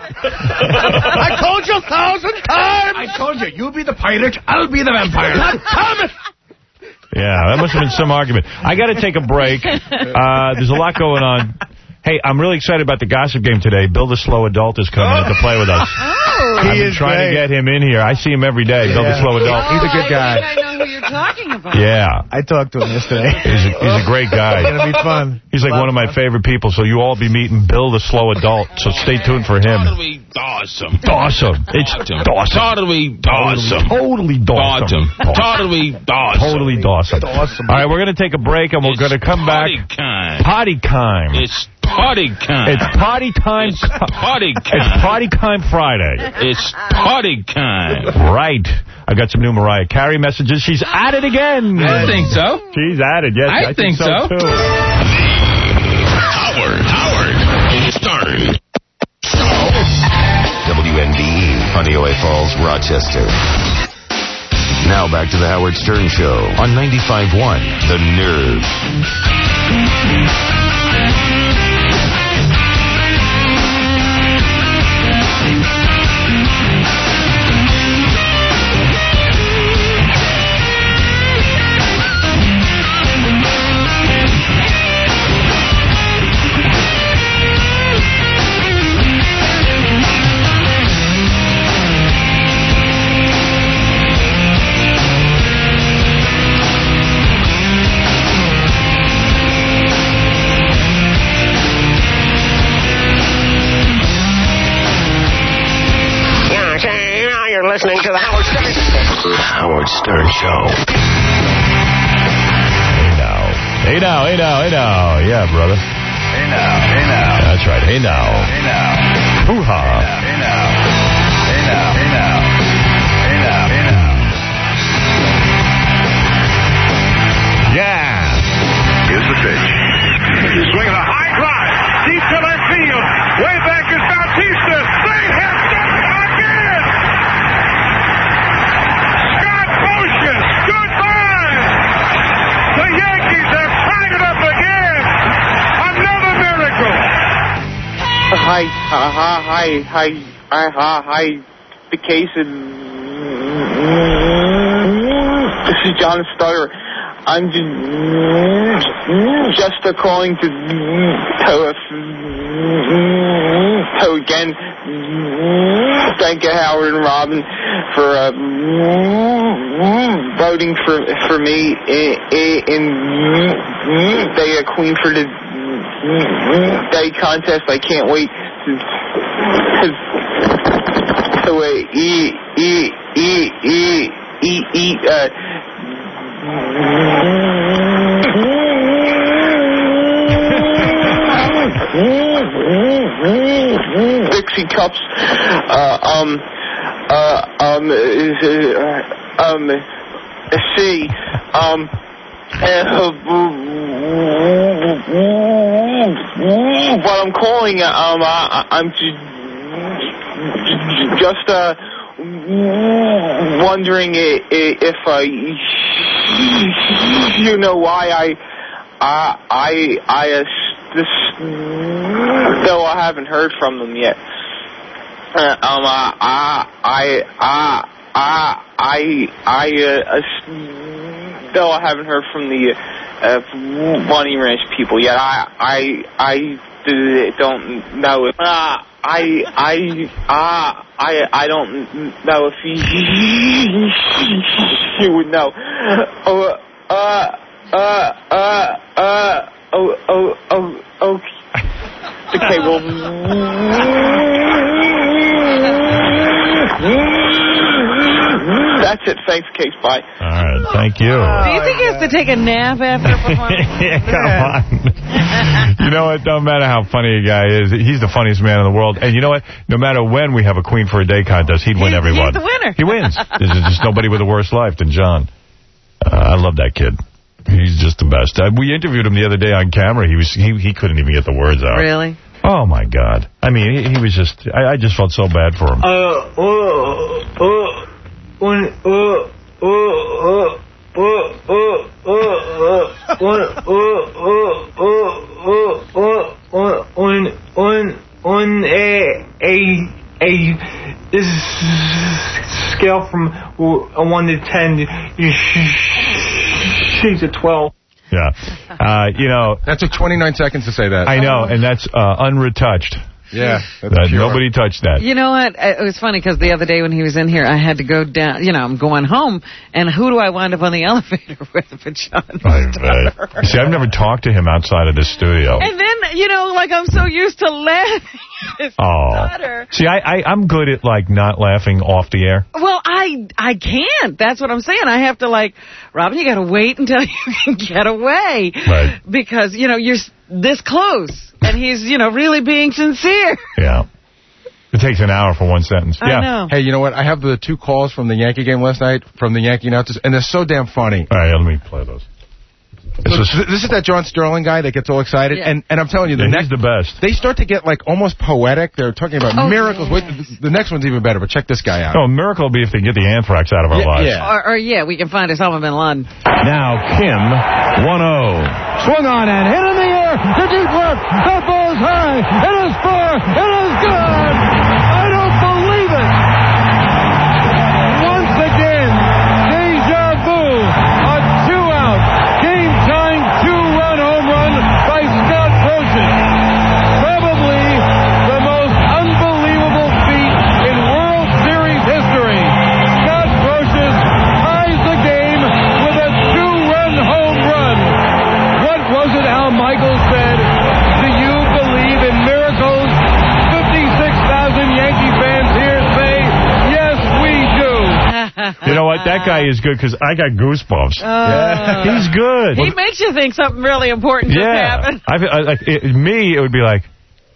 I told you a thousand times. I told you, you be the pirate, I'll be the vampire. Yeah, that must have been some argument. I got to take a break. Uh, there's a lot going on. Hey, I'm really excited about the gossip game today. Bill the Slow Adult is coming in to play with us. Oh. I've He been is trying great. to get him in here. I see him every day. Bill the Yeah. Slow Adult. He's a good Oh, guy. I think I know who you're talking about. Yeah. I talked to him yesterday. He's a, he's a great guy. It's going to be fun. He's like one of my favorite people, so you all be meeting Bill the Slow Adult, so stay tuned for him. Totally awesome. Awesome. It's awesome. Totally awesome. Totally Awesome. awesome. Totally awesome. Totally awesome. Awesome. All right, we're going to take a break, and we're It's going to come back. Potty time. Potty time. It's potty time. It's potty time. It's potty It's time. potty time Friday. It's potty time. Right. I got some new Mariah Carey messages. She's at it again. I think so. She's at it. Yes, I, I think, think so, so. too. Howard, Howard Stern Show. W N B E, Honeoye Falls, Rochester. Now back to the Howard Stern Show on ninety-five point one, The Nerve. Listening to the Howard Stern Show. Howard Stern Show. Hey now. Hey now, hey now, hey now. Yeah, brother. Hey now, hey now. That's right, hey now. Hey now. Hoo-ha. Hey now. Hey now, hey now. Hey now, hey now. Yeah. Here's the pitch. Swing a high drive. Deep to left field. Way back is Bautista. Swing hit. Again. Scott Boshas. Goodbye. The Yankees have tied it up again. Another miracle. Hi, hi, hi, hi, hi, hi, hi. The case in. This is John Stutter. I'm just, just calling to, to, to again thank you, Howard and Robin, for uh, voting for for me in, in the uh, Queen for the Day contest. I can't wait to, to uh, eat, eat, eat, eat, eat, eat, uh, Dixie cups, uh, um, uh, um, uh, um, see, um, uh, what I'm calling, um, I, I'm just, uh, wondering if, uh, you know why I, I, I, I, uh, this, though I haven't heard from them yet. Uh, um, uh, I, I, I, I, I, I, uh, though I haven't heard from the, uh, Bunny Ranch people yet. I, I, I don't know if, uh, I, I, uh, I, I don't know if you, you would know. Oh, uh, uh, uh, uh, oh, oh, oh, oh, okay, well, that's it. Thanks, Case. Bye. All right, thank you. Do you think he has to take a nap after a performance? Yeah, come on. You know what? Don't matter how funny a guy is. He's the funniest man in the world. And you know what? No matter when we have a Queen for a Day contest, he'd win he's, every one. He's the winner. He wins. There's just nobody with a worse life than John. Uh, I love that kid. He's just the best. Uh, we interviewed him the other day on camera. He was he, he couldn't even get the words out. Really? Oh, my God. I mean, he, he was just... I, I just felt so bad for him. Uh, uh, uh, when, uh, uh, uh, uh, uh, uh, when, uh, uh, uh, when, when, on a, a, a, this scale from a one to ten, she's a twelve. Yeah. Uh, you know... That took twenty-nine seconds to say that. I know, and that's uh, unretouched. Yeah. That's that pure. Nobody touched that. You know what? It was funny because the other day when he was in here, I had to go down. You know, I'm going home, and who do I wind up on the elevator with but John Stutter? See, I've never talked to him outside of the studio. And then, you know, like I'm so used to laughing at Oh. Stutter. See, I, I, I'm good at, like, not laughing off the air. Well, I I can't. That's what I'm saying. I have to, like, Robin, you got to wait until you can get away. Right. Because, you know, you're this close. And he's, you know, really being sincere. Yeah. It takes an hour for one sentence. I yeah. know. Hey, you know what? I have the two calls from the Yankee game last night from the Yankee announcers, and they're so damn funny. All right, let me play those. This is, this is that John Sterling guy that gets all excited, Yeah. and, and I'm telling you, the Yeah, next, he's the best. they start to get like almost poetic. They're talking about Oh, miracles. yeah. Wait, the, the next one's even better, but check this guy out. Oh, a miracle will be if they get the anthrax out of our Yeah, lives. yeah. Or, or, yeah, we can find Osama bin Laden. Now, Kim, one oh. Swung on and hit in the air to deep left. That ball's high. It is far. It is good. I don't believe it. Once again, deja vu. A two-out, game-tying two-run home run by Scott Brosius. Probably the most unbelievable feat in World Series history. Scott Brosius ties the game with a two-run home run. What was it Al Michaels said? Do you believe in miracles? fifty-six thousand Yankee fans here say, yes, we do. You know what? That guy is good because I got goosebumps. Uh, He's good. He makes you think something really important just yeah. happened. I, I, like it, me, it would be like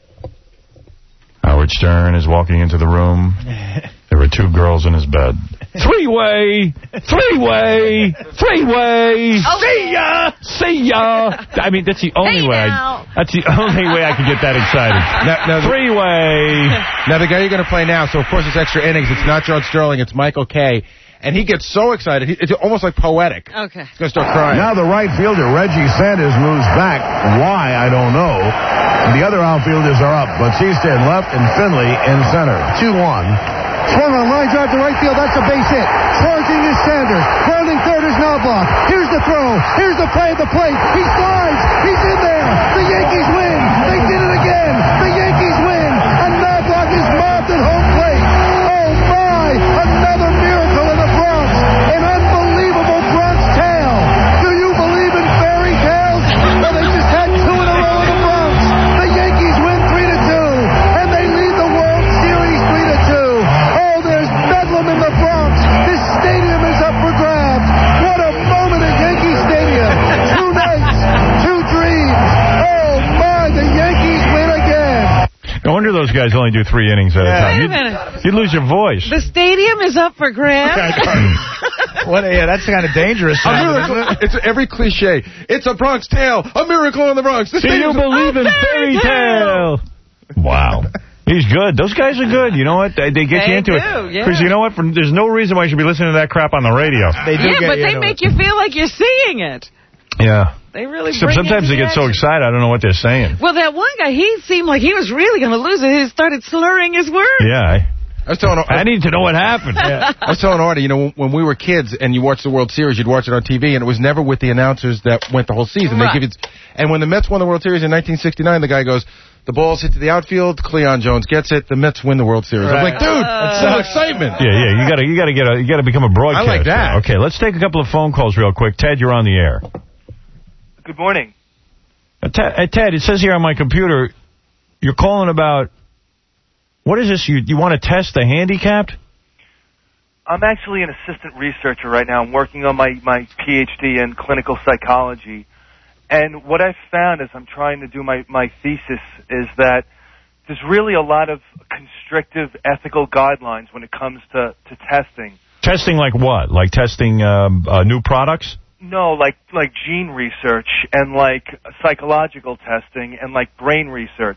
Howard Stern is walking into the room. There were two girls in his bed. Three-way, three-way, three-way. See ya, see ya. I mean, that's the only Hey way. now. I, that's the only way I could get that excited. Now, now, the, Three-way. now the guy you're going to play now, so of course it's extra innings. It's not John Sterling, it's Michael Kay. And he gets so excited, he, it's almost like poetic. Okay. He's going to start crying. Now the right fielder, Reggie Sanders, moves back. Why, I don't know. The other outfielders are up. Bautista in left and Finley in center. two one. Swung on, line drive to right field. That's a base hit. Charging is Sanders. Grounding third is Knobloch. Here's the throw. Here's the play at the plate. He slides. He's in there. The Yankees win. They did it again. The Yankees win. And Knobloch is mobbed at home plate. Oh, my. Another miracle in the Bronx. An unbelievable Bronx tale. Do you believe in fairy tales? Well, they just had two in a row in the Bronx. The Yankees win three to two. And they lead the World Series three to two. Oh, there's bedlam in the Bronx. This stadium is up for grabs. What a moment at Yankee Stadium. Two nights, two dreams. Oh, my, the Yankees win again. No wonder those guys only do three innings at a time. Wait a You'd, minute. you'd lose your voice. The stadium is up for grabs? What? Yeah, that's kind of dangerous. A miracle. It's every cliche. It's a Bronx tale. A miracle in the Bronx. The Do you stadium's- believe in fairy tale? Wow. He's good. Those guys are good. You know what? They, they get They you into do, it. yeah. Because you know what? For, there's no reason why you should be listening to that crap on the radio. They do Yeah, get but you they into make it. you feel like you're seeing it. Yeah. They really Except bring sometimes into they the get so action. excited, I don't know what they're saying. Well, that one guy, he seemed like he was really going to lose it. He started slurring his words. Yeah. I, I was telling. I need to know what happened. Yeah. I was telling Artie, you know, when we were kids and you watched the World Series, you'd watch it on T V, and it was never with the announcers that went the whole season. Right. They give you, and when the Mets won the World Series in nineteen sixty-nine, the guy goes, the ball's hit to the outfield, Cleon Jones gets it, the Mets win the World Series. I'm Right. like, dude, that's so excitement. Yeah, yeah. You gotta, you gotta get a, you gotta become a broadcaster. I like that. Okay, let's take a couple of phone calls real quick. Ted, you're on the air. Good morning. Uh, Ted, uh, Ted, it says here on my computer, you're calling about, what is this? You, you want to test the handicapped? I'm actually an assistant researcher right now. I'm working on my, my P H D in clinical psychology. And what I've found as I'm trying to do my, my thesis is that there's really a lot of constrictive ethical guidelines when it comes to, to testing. Testing like what? Like testing um, uh, new products? No, like like gene research and like psychological testing and like brain research.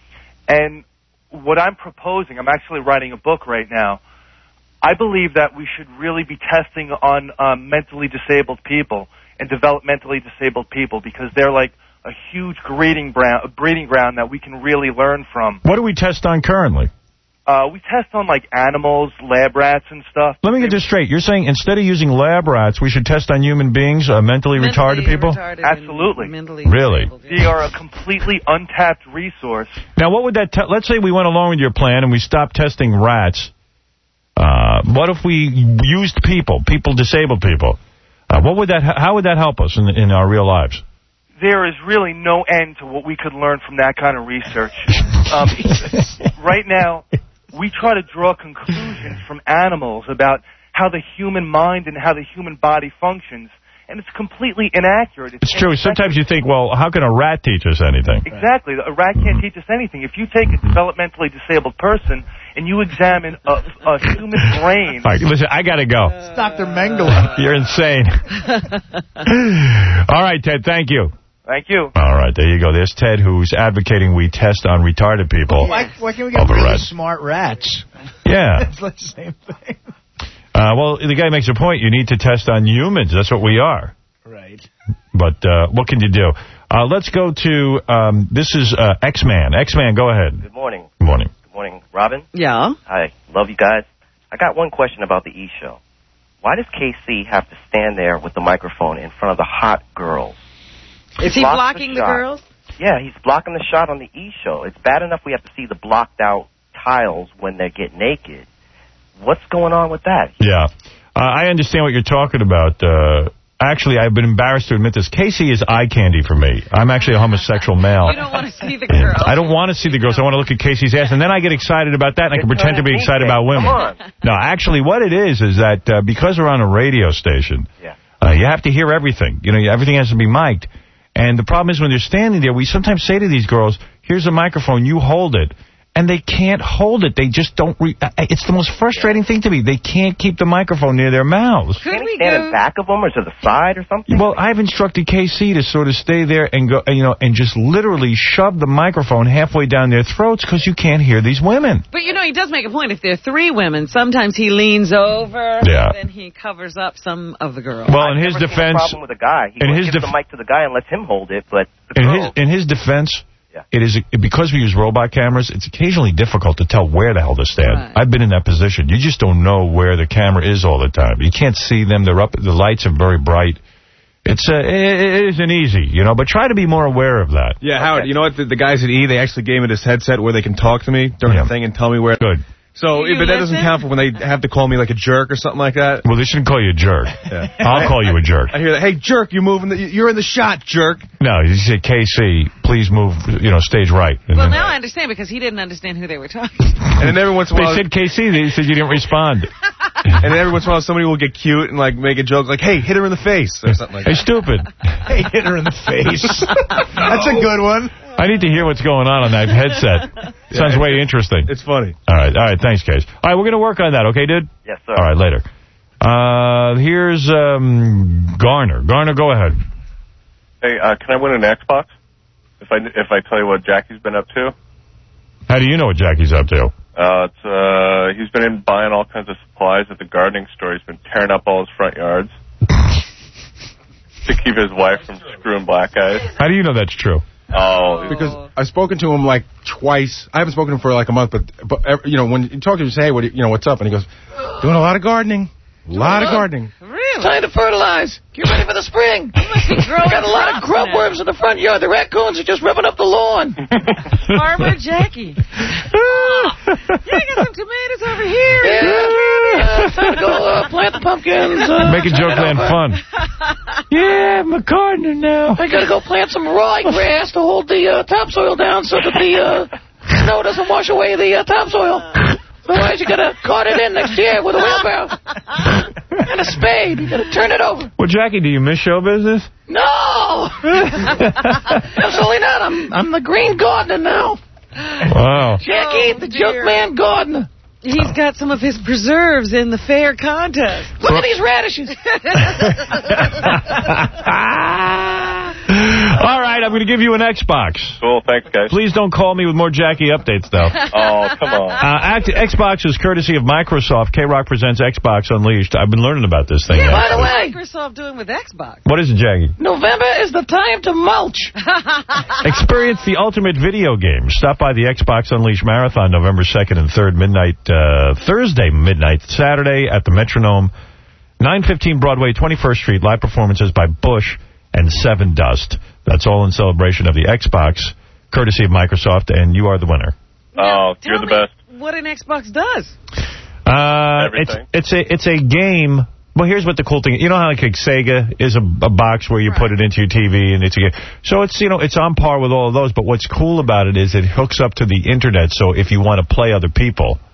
And what I'm proposing, I'm actually writing a book right now. I believe that we should really be testing on um, mentally disabled people and developmentally disabled people because they're like a huge breeding ground, breeding ground that we can really learn from. What do we test on currently? Uh, we test on like animals, lab rats and stuff. Let me get this straight. You're saying instead of using lab rats, we should test on human beings, uh, mentally, Mentally retarded people? retarded Absolutely. and mentally Really? disabled, yeah. They are a completely untapped resource. Now, what would that... Te- let's say we went along with your plan and we stopped testing rats. Uh, what if we used people, people, disabled people? Uh, what would that? How would that help us in, in our real lives? There is really no end to what we could learn from that kind of research. Um, right now, we try to draw conclusions from animals about how the human mind and how the human body functions, and it's completely inaccurate. It's true. Sometimes you think, well, how can a rat teach us anything? Exactly. A rat can't teach us anything. If you take a developmentally disabled person and you examine a, a human brain... All right, listen, I got to go. It's Doctor Mengele. You're insane. All right, Ted, thank you. Thank you. All right, there you go. There's Ted, who's advocating we test on retarded people. Why, why can't we get really smart rats? Yeah. It's like the same thing. Uh, well, the guy makes a point. You need to test on humans. That's what we are. Right. But uh, what can you do? Uh, let's go to, um, this is uh, X-Man. X-Man, go ahead. Good morning. Good morning. Good morning, Robin. Yeah? Hi. Love you guys. I got one question about the E! Show. Why does K C have to stand there with the microphone in front of the hot girls? Is he blocking the, the girls? Yeah, he's blocking the shot on the E! Show. It's bad enough we have to see the blocked-out tiles when they get naked. What's going on with that? Yeah. Uh, I understand what you're talking about. Uh, actually, I've been embarrassed to admit this. Casey is eye candy for me. I'm actually a homosexual male. You don't want to see the girls. I don't want to see the girls. I want to look at Casey's ass, and then I get excited about that, and I can pretend to be excited about women. No, actually, what it is is that uh, because we're on a radio station, yeah. uh, you have to hear everything. You know, everything has to be mic'd. And the problem is when they're standing there, we sometimes say to these girls, here's a microphone, you hold it. And they can't hold it. They just don't... Re it's the most frustrating thing to me. They can't keep the microphone near their mouths. Can he stand in back of them or to the side or something? Well, I've instructed K C to sort of stay there and go, you know, and just literally shove the microphone halfway down their throats because you can't hear these women. But, you know, he does make a point. If there are three women, sometimes he leans over yeah. and then he covers up some of the girls. Well, in I've his never defense... seen a problem with a guy. He in his gives the mic to the guy and lets him hold it, but the in girls... his, in his defense... Yeah. It is because we use robot cameras, it's occasionally difficult to tell where the hell to stand. Right. I've been in that position. You just don't know where the camera is all the time. You can't see them. They're up. The lights are very bright. It's uh, it isn't easy, you know, but try to be more aware of that. Yeah, Howard, you know what? The, the guys at E, they actually gave me this headset where they can talk to me during yeah. the thing and tell me where... Good. So, but that doesn't count for when they have to call me like a jerk or something like that. Well, they shouldn't call you a jerk. Yeah. I'll call you a jerk. I hear that. Hey, jerk, you're moving. The, you're in the shot, jerk. No, you say, K C, please move, you know, stage right. And well, then, now I understand because he didn't understand who they were talking to. And then every once in a while... They said K C, they said you didn't respond. And then every once in a while somebody will get cute and like make a joke like, hey, hit her in the face or something like hey, that. Hey, stupid. Hey, hit her in the face. That's a good one. I need to hear what's going on on that headset. Yeah, sounds way interesting. It's funny. All right, all right, thanks, Case. All right, we're going to work on that, okay, dude? Yes, sir. All right, later. Uh, here's um, Garner. Garner, go ahead. Hey, uh, can I win an Xbox if I if I tell you what Jackie's been up to? How do you know what Jackie's up to? Uh, it's uh, he's been in buying all kinds of supplies at the gardening store. He's been tearing up all his front yards to keep his wife from screwing black guys. How do you know that's true? Oh, because I've spoken to him like twice. I haven't spoken to him for like a month, but, but you know, when you talk to him, you say, hey, what, you know, what's up? And he goes, doing a lot of gardening. A lot of gardening. Really? It's time to fertilize. Get ready for the spring. I got a lot of grub worms in the front yard. The raccoons are just ripping up the lawn. Farmer Jackie. Oh, yeah, I got some tomatoes over here. Yeah, uh, it's time to go uh, plant the pumpkins. Uh, Making Joke Land fun. Yeah, I'm a gardener now. I got to go plant some ryegrass to hold the uh, topsoil down so that the uh, snow doesn't wash away the uh, topsoil. Otherwise, you got to cart it in next year with a wheelbarrow. And a spade. You got to turn it over. Well, Jackie, do you miss show business? No! Absolutely not. I'm I'm the green gardener now. Wow. Jackie, oh, the dear. joke man gardener. He's got some of his preserves in the fair contest. Look at these radishes. All right, I'm going to give you an Xbox. Cool, thanks, guys. Please don't call me with more Jackie updates, though. Oh, come on. Uh, act Xbox is courtesy of Microsoft. K-Rock presents Xbox Unleashed. I've been learning about this thing. Yeah, by the way. What's Microsoft doing with Xbox? What is it, Jackie? November is the time to mulch. Experience the ultimate video game. Stop by the Xbox Unleashed Marathon November second and third, midnight, uh, Thursday midnight, Saturday at the Metronome, nine fifteen Broadway, twenty-first Street. Live performances by Bush and Seven Dust. That's all in celebration of the Xbox, courtesy of Microsoft, and you are the winner. Oh, Tell you're the me best. What an Xbox does. Uh, it's it's a it's a game. Well, here's what the cool thing. You know how like, like Sega is a, a box where you right. put it into your T V and it's a game. So it's you know it's on par with all of those. But what's cool about it is it hooks up to the internet. So if you want to play other people,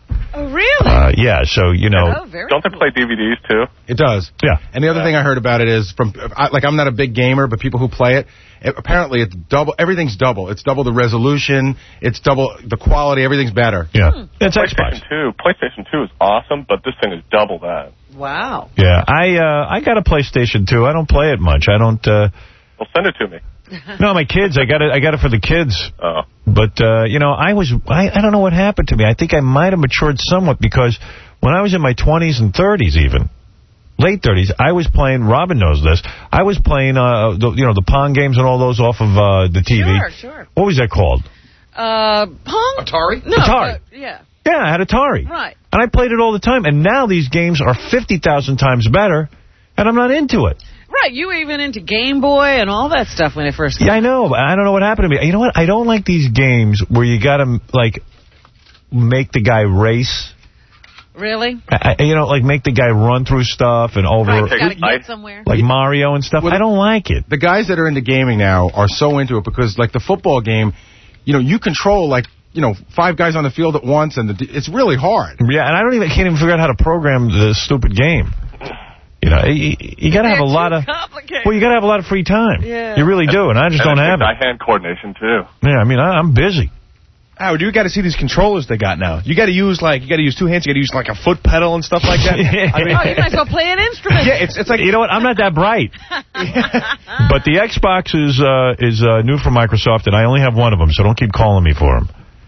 Oh, really? Uh, yeah, so, you know. Oh, very Don't they play D V Ds, too? It does. Yeah. And the other thing I heard about it is, from I, like, I'm not a big gamer, but people who play it, it, apparently it's double, everything's double. It's double the resolution, it's double the quality, everything's better. Yeah. Hmm. It's PlayStation Xbox. two. PlayStation two is awesome, but this thing is double that. Wow. Yeah, I uh, I got a PlayStation two. I don't play it much. I don't... Uh, Well, send it to me. No, my kids. I got it. I got it for the kids. Oh. But uh, you know, I was. I, I don't know what happened to me. I think I might have matured somewhat because when I was in my twenties and thirties, even late thirties, I was playing. Robin knows this. I was playing. Uh, the, you know, the Pong games and all those off of uh, the T V. Sure, sure. What was that called? Uh, Pong? Atari? No. Atari. But, yeah. Yeah, I had Atari. Right. And I played it all the time. And now these games are fifty thousand times better, and I'm not into it. Right, you were even into Game Boy and all that stuff when it first came. Yeah, I know. I don't know what happened to me. You know what? I don't like these games where you got to, like, make the guy race. Really? I, you know, like, make the guy run through stuff and over... Right, gotta get somewhere. Like Mario and stuff. Well, I don't like it. The guys that are into gaming now are so into it because, like, the football game, you know, you control, like, you know, five guys on the field at once, and the, it's really hard. Yeah, and I don't even can't even figure out how to program the stupid game. You know, you, you got to have a lot of... Well, you got to have a lot of free time. Yeah. You really do, and I just and don't have it. hand coordination, too. Yeah, I mean, I, I'm busy. Howard, you got to see these controllers they got now. You got to use like you got to use two hands. You got to use like a foot pedal and stuff like that. Yeah. I mean, Oh, you might as well play an instrument. yeah, it's it's like You know what? I'm not that bright. But the Xbox is uh, is uh, new from Microsoft, and I only have one of them, so don't keep calling me for them.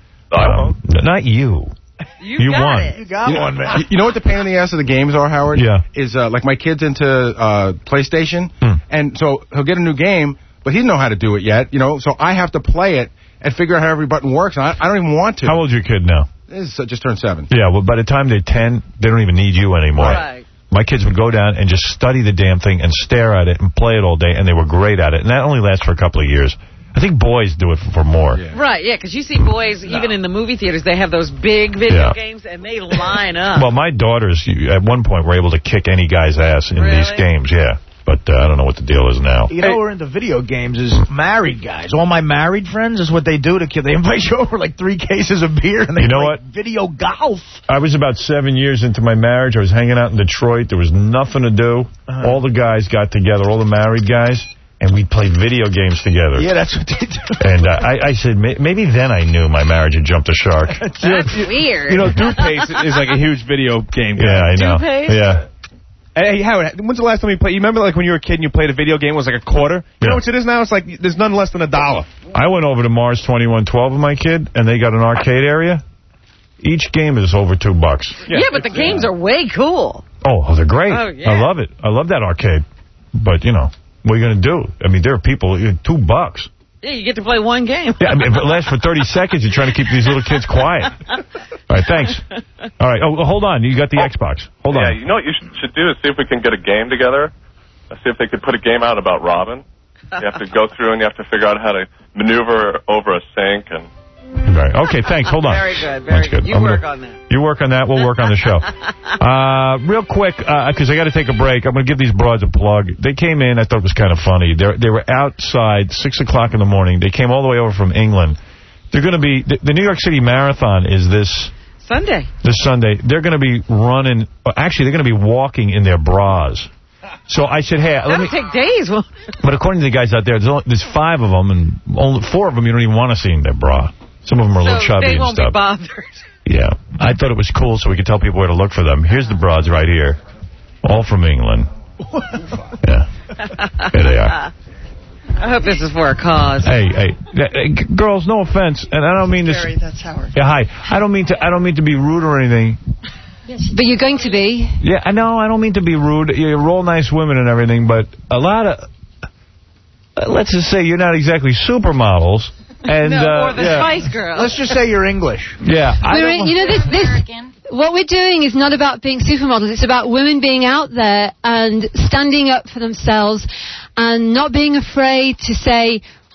Um, not you. You, You got won. it. you got You know, one, man. you- you know what the pain in the ass of the games are, Howard? Yeah. Is, uh, like, my kid's into uh, PlayStation, Hmm. and so he'll get a new game, but he doesn't know how to do it yet, you know, so I have to play it and figure out how every button works, and I, I don't even want to. How old's your kid now? This is, uh, just turned seven. Yeah, well, by the time they're ten, they don't even need you anymore. Right. My kids would go down and just study the damn thing and stare at it and play it all day, and they were great at it. And that only lasts for a couple of years. I think boys do it for more. Yeah. Right, yeah, because you see boys, even in the movie theaters, they have those big video Yeah. games, and they line up. Well, my daughters, you- at one point, were able to kick any guy's ass in Really? these games, yeah. But uh, I don't know what the deal is now. You know, we're into video games is married guys. All my married friends is what they do to kill. They invite you over like three cases of beer and they You know play what? video golf. I was about seven years into my marriage. I was hanging out in Detroit. There was nothing to do. Uh-huh. All the guys got together, all the married guys, and we played video games together. Yeah, that's what they do. And uh, I, I said, may- maybe then I knew my marriage had jumped a shark. That's weird. You know, Dupace is like a huge video game. Yeah, I know. Dupace? Yeah. Hey, Howard, when's the last time you played? You remember like when you were a kid and you played a video game, it was like a quarter? You Yeah. know what it is now? It's like there's none less than a dollar. I went over to Mars twenty-one twelve with my kid, and they got an arcade area. Each game is over two bucks. Yeah, but the games are way cool. Oh, oh, they're great. Oh, yeah. I love it. I love that arcade. But, you know, what are you going to do? I mean, there are people, two bucks. Yeah, you get to play one game. Yeah, I mean, if it lasts for thirty seconds, you're trying to keep these little kids quiet. All right, thanks. All right. Oh, hold on. You got the Xbox. Hold yeah, on. you know what you should, should do is see if we can get a game together. See if they could put a game out about Robin. You have to go through and you have to figure out how to maneuver over a sink and... Right. Okay, thanks. Hold on. Very good, very That's good. You I'm work gonna, on that. You work on that. We'll work on the show. Uh, real quick, because I got to take a break. I'm going to give these broads a plug. They came in. I thought it was kind of funny. They they were outside six o'clock in the morning. They came all the way over from England. They're going to be the, the New York City Marathon is this Sunday. this Sunday. They're going to be running. Actually, they're going to be walking in their bras. So I said, hey, let That'll me. take days. But according to the guys out there, there's, only, there's five of them, and only four of them you don't even want to see in their bra. Some of them are a little So chubby they and won't stuff. be bothered. Yeah. I thought it was cool so we could tell people where to look for them. Here's the broads right here. All from England. Yeah. Here they are. I hope this is for a cause. Hey, hey, hey, g- girls, no offense, and I don't mean this. Jerry, that's Howard. Yeah, hi. I don't mean to. I don't mean to be rude or anything. But you're going to be. Yeah, I know. I don't mean to be rude. You're all nice women and everything, but a lot of. Uh, let's just say you're not exactly supermodels. And, no, uh, or the yeah. Spice Girls. Let's just say you're English. Yeah. I We're, don't- you know, this, this, what we're doing is not about being supermodels. It's about women being out there and standing up for themselves and not being afraid to say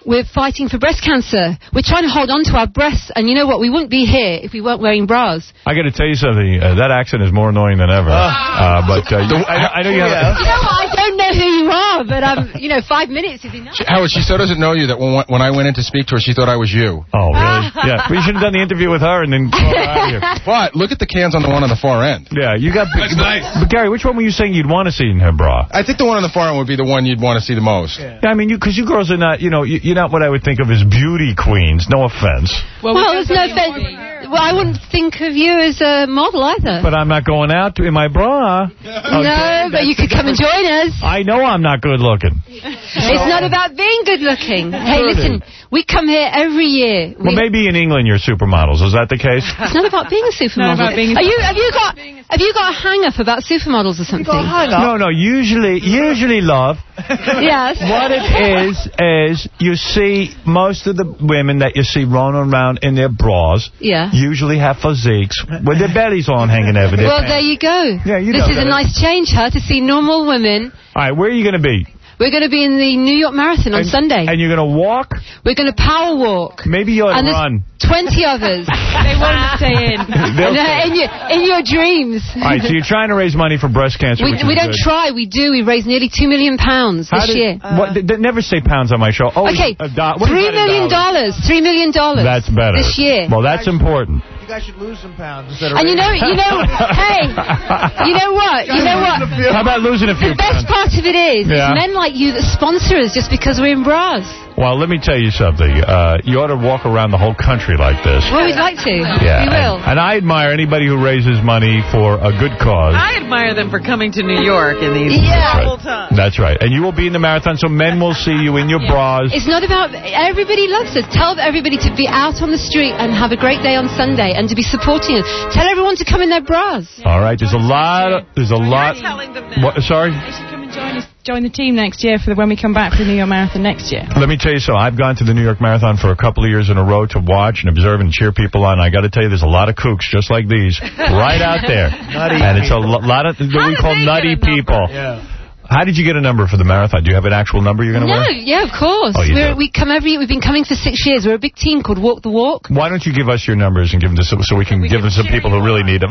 we're fighting for breast cancer. We're trying to hold on to our breasts. And you know what? We wouldn't be here if we weren't wearing bras. I got to tell you something. Uh, that accent is more annoying than ever. Uh, but uh, you, I, I know you have... You know what? I don't know who you are, but, um, you know, five minutes is enough. She, Howard, she still doesn't know you that when, when I went in to speak to her, she thought I was you. Oh, really? Yeah. We should have done the interview with her and then call her out here. But look at the cans on the one on the far end. Yeah, you got... That's but, nice. But, Gary, which one were you saying you'd want to see in her bra? I think the one on the far end would be the one you'd want to see the most. Yeah, I mean, you because you girls are not, you know, you, you're not what I would think of as beauty queens. No offense. Well, well there's no offense. Well, I wouldn't think of you as a model either. But I'm not going out in my bra. No, okay, but you could come and join us. I know I'm not good looking. It's not about being good looking. Hey, listen, we come here every year. Well, we maybe in England you're supermodels. Is that the case? It's not about being a supermodel. About being a Are you, have you got have you got a hang up about supermodels or something? No, no. Usually, usually, love. Yes. What it is is you see most of the women that you see running around in their bras. Yeah. Usually have physiques with their bellies on hanging over their Well, pants. there you go. Yeah, you This know is a that. nice change, huh, to see normal women. All right, where are you going to be? We're going to be in the New York Marathon on and, Sunday. And you're going to walk? We're going to power walk. Maybe you ought to and run. twenty of us. They won't stay in. They'll no, stay. in, your, in your dreams. All right, so you're trying to raise money for breast cancer. We, which we is don't good. try, we do. We raised nearly two million pounds How this did, year. What, th th never say pounds on my show. Oh, okay, a do- what three is that in million dollars. Three million dollars. That's better. This year. Well, that's important. You guys should lose some pounds instead of... And you know, you know, hey, you know what? You know what? How about losing a few The best pounds? part of it is, Yeah. it's men like you that sponsor us just because we're in bras. Well, let me tell you something. Uh, you ought to walk around the whole country like this. Well, we'd like to. Yeah, We will. And, and I admire anybody who raises money for a good cause. I admire them for coming to New York in these Yeah. awful times. That's right. And you will be in the marathon, so men will see you in your bras. It's not about... Everybody loves us. Tell everybody to be out on the street and have a great day on Sunday and to be supporting us. Tell everyone to come in their bras. All right. There's a lot. Of, there's a lot. telling them now. What, sorry? They should come and join us, join the team next year for the, when we come back for the New York Marathon next year. Let me tell you so. I've gone to the New York Marathon for a couple of years in a row to watch and observe and cheer people on. I got to tell you, there's a lot of kooks just like these right out there. Nutty and it's a people. lo- lot of what we call nutty people. Yeah. How did you get a number for the marathon? Do you have an actual number you're going to No, wear? yeah, of course. Oh, you We're, do? we come every. We've been coming for six years. We're a big team called Walk the Walk. Why don't you give us your numbers and give them to so, so we can give them to some people who really need them?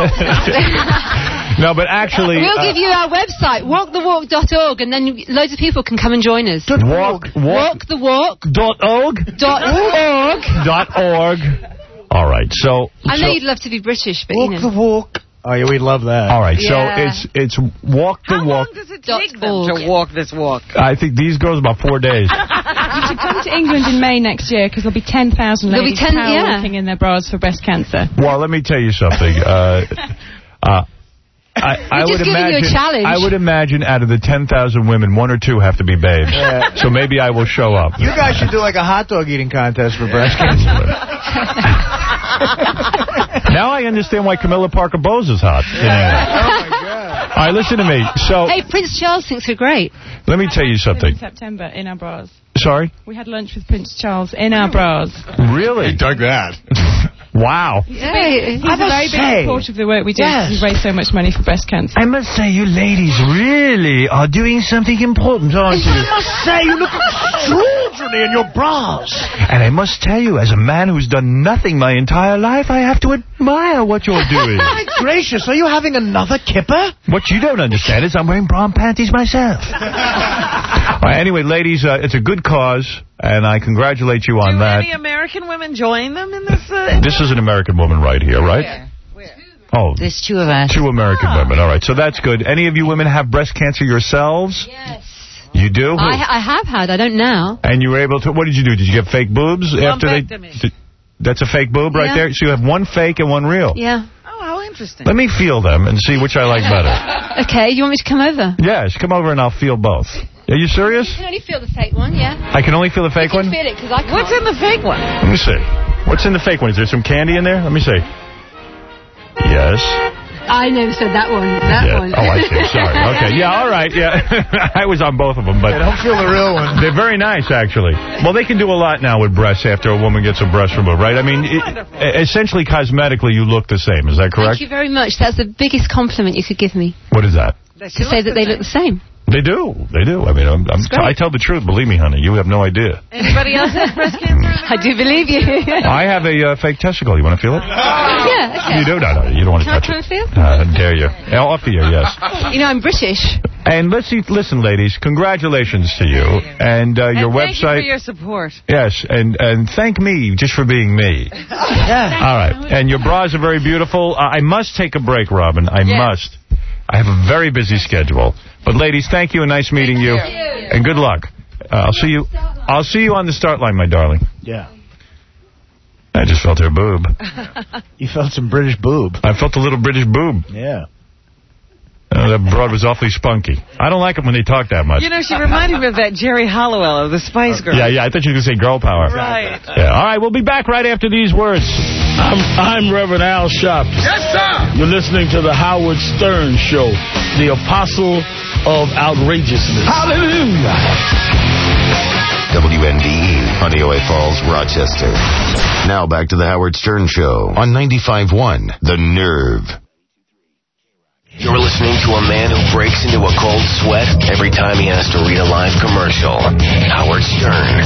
No, but actually... We'll uh, give you our website, walk the walk dot org, and then loads of people can come and join us. Walk, walk, Walk the walk dot org? dot org. Dot org. All right, so... I know so, you'd love to be British, but Walk you know. the walk. Oh, yeah, we'd love that. All right, Yeah. so it's it's walk the How walk. long does it Dot take them org. to walk this walk? I think these girls about four days. You should come to England in May next year because there'll be ten thousand There'll be ladies ten- power yeah. walking in their bras for breast cancer. Well, let me tell you something. Uh, uh, I, I We're would just giving you a imagine. challenge. I would imagine out of the ten thousand women, one or two have to be babes. Yeah. So maybe I will show up. You guys should do like a hot dog eating contest for breast cancer. Now I understand why Camilla Parker Bowles is hot. in England. Oh, my God. All right, listen to me. So Hey, Prince Charles thinks we're great. let me tell you In something. September in our bras. Sorry? We had lunch with Prince Charles in our bras. Really? Dug that. Wow. Hey, He's a very big supporter of the work we do. Yes. We've raised so much money for breast cancer. I must say, you ladies really are doing something important, aren't you? I must say, you look extraordinary in your bras. And I must tell you, as a man who's done nothing my entire life, I have to admire what you're doing. My gracious, are you having another kipper? What you don't understand is I'm wearing bra and panties myself. All right, anyway, ladies, uh, it's a good cause, and I congratulate you on Do that. any American women join them in this? Uh, This is an American woman right here, right? Where? Oh, There's two of us. two American women. All right, so that's good. Any of you women have breast cancer yourselves? Yes. You do? Who? I, I have had. I don't now. And you were able to, what did you do? Did you get fake boobs after they... Lumpectomy. Did, that's a fake boob right Yeah. there? So you have one fake and one real. Yeah. Oh, how interesting. Let me feel them and see which I like better. Okay, you want me to come over? Yes, come over and I'll feel both. Are you serious? You can only feel the fake one, yeah. I can only feel the fake you can one? feel it because I can't. What's in the fake one? Let me see. What's in the fake one? Is there some candy in there? Let me see. Yes. I never said that one. That Yeah. one. Oh, I see. Sorry. Okay. Yeah, all right. Yeah. I was on both of them, but I don't feel the real one. they're very nice, actually. Well, they can do a lot now with breasts after a woman gets a breast removed, right? I mean, it, essentially, cosmetically, you look the same. Is that correct? Thank you very much. That's the biggest compliment you could give me. What is that? To say that they look the same. They do. They do. I mean, I'm, I'm t I tell the truth. Believe me, honey. You have no idea. Anybody else has breast cancer? I do believe you. I have a uh, fake testicle. You want to feel it? Yeah, okay. You do? No, no. You don't want to Can I touch come it. and feel? Uh, how dare you. I'll offer you, yes. You know, I'm British. And let's see, listen, ladies, congratulations to you. And uh, your and website. Thank you for your support. Yes, and, and thank me just for being me. Yeah. All right. And your bras are very beautiful. Uh, I must take a break, Robin. I Yes. must. I have a very busy schedule. But, ladies, thank you and nice meeting you. And good luck. Uh, I'll see you I'll see you on the start line, my darling. Yeah. I just felt her boob. You felt some British boob. I felt a little British boob. Yeah. Uh, that broad was awfully spunky. I don't like it when they talk that much. You know, she reminded me of that Jerry Halliwell of the Spice Girls. Yeah, yeah, I thought you were going to say girl power. Right. Yeah. All right, we'll be back right after these words. I'm, I'm Reverend Al Sharpton. Yes, sir. You're listening to the Howard Stern Show, the apostle of outrageousness. Hallelujah. W N D E, Honeoye Falls, Rochester. Now back to the Howard Stern Show on ninety-five point one, The Nerve. You're listening to a man who breaks into a cold sweat every time he has to read a live commercial. Howard Stern.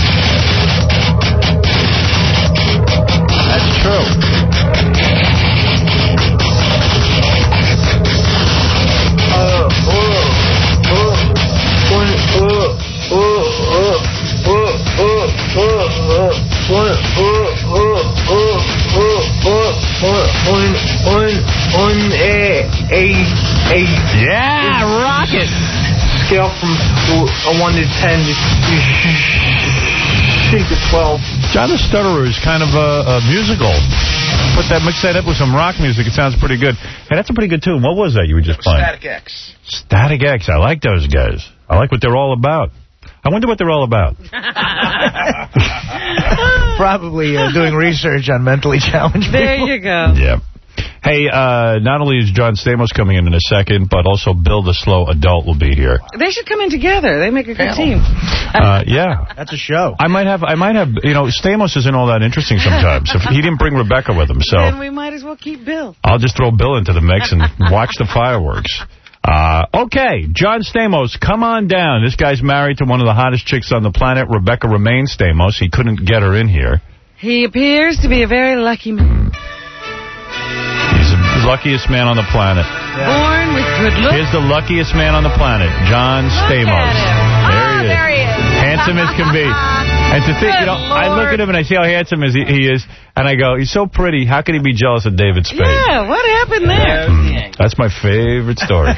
That's true. Yeah, rocket. Scale from a one to ten, just shoot to twelve. John the Stutterer is kind of a, a musical. Put that, mix that up with some rock music. It sounds pretty good. Hey, that's a pretty good tune. What was that you were just playing? Static X. Static X. I like those guys. I like what they're all about. I wonder what they're all about. Probably uh, doing research on mentally challenged There people. you go. Yeah. Hey, uh, not only is John Stamos coming in in a second, but also Bill the Slow Adult will be here. They should come in together. They make a good team. Uh, yeah. That's a show. I might have, I might have, you know, Stamos isn't all that interesting sometimes. If he didn't bring Rebecca with him, so Then we might as well keep Bill. I'll just throw Bill into the mix and watch the fireworks. Uh, okay, John Stamos, come on down. This guy's married to one of the hottest chicks on the planet, Rebecca Romaine Stamos. He couldn't get her in here. He appears to be a very lucky man. He's the luckiest man on the planet. Born with good looks. Here's the luckiest man on the planet, John Stamos. There he is. There he is. Handsome as can be. And to think, you know, I look at him and I see how handsome is he, he is, and I go, he's so pretty. How can he be jealous of David Spade? Yeah, what happened there? Mm, that's my favorite story.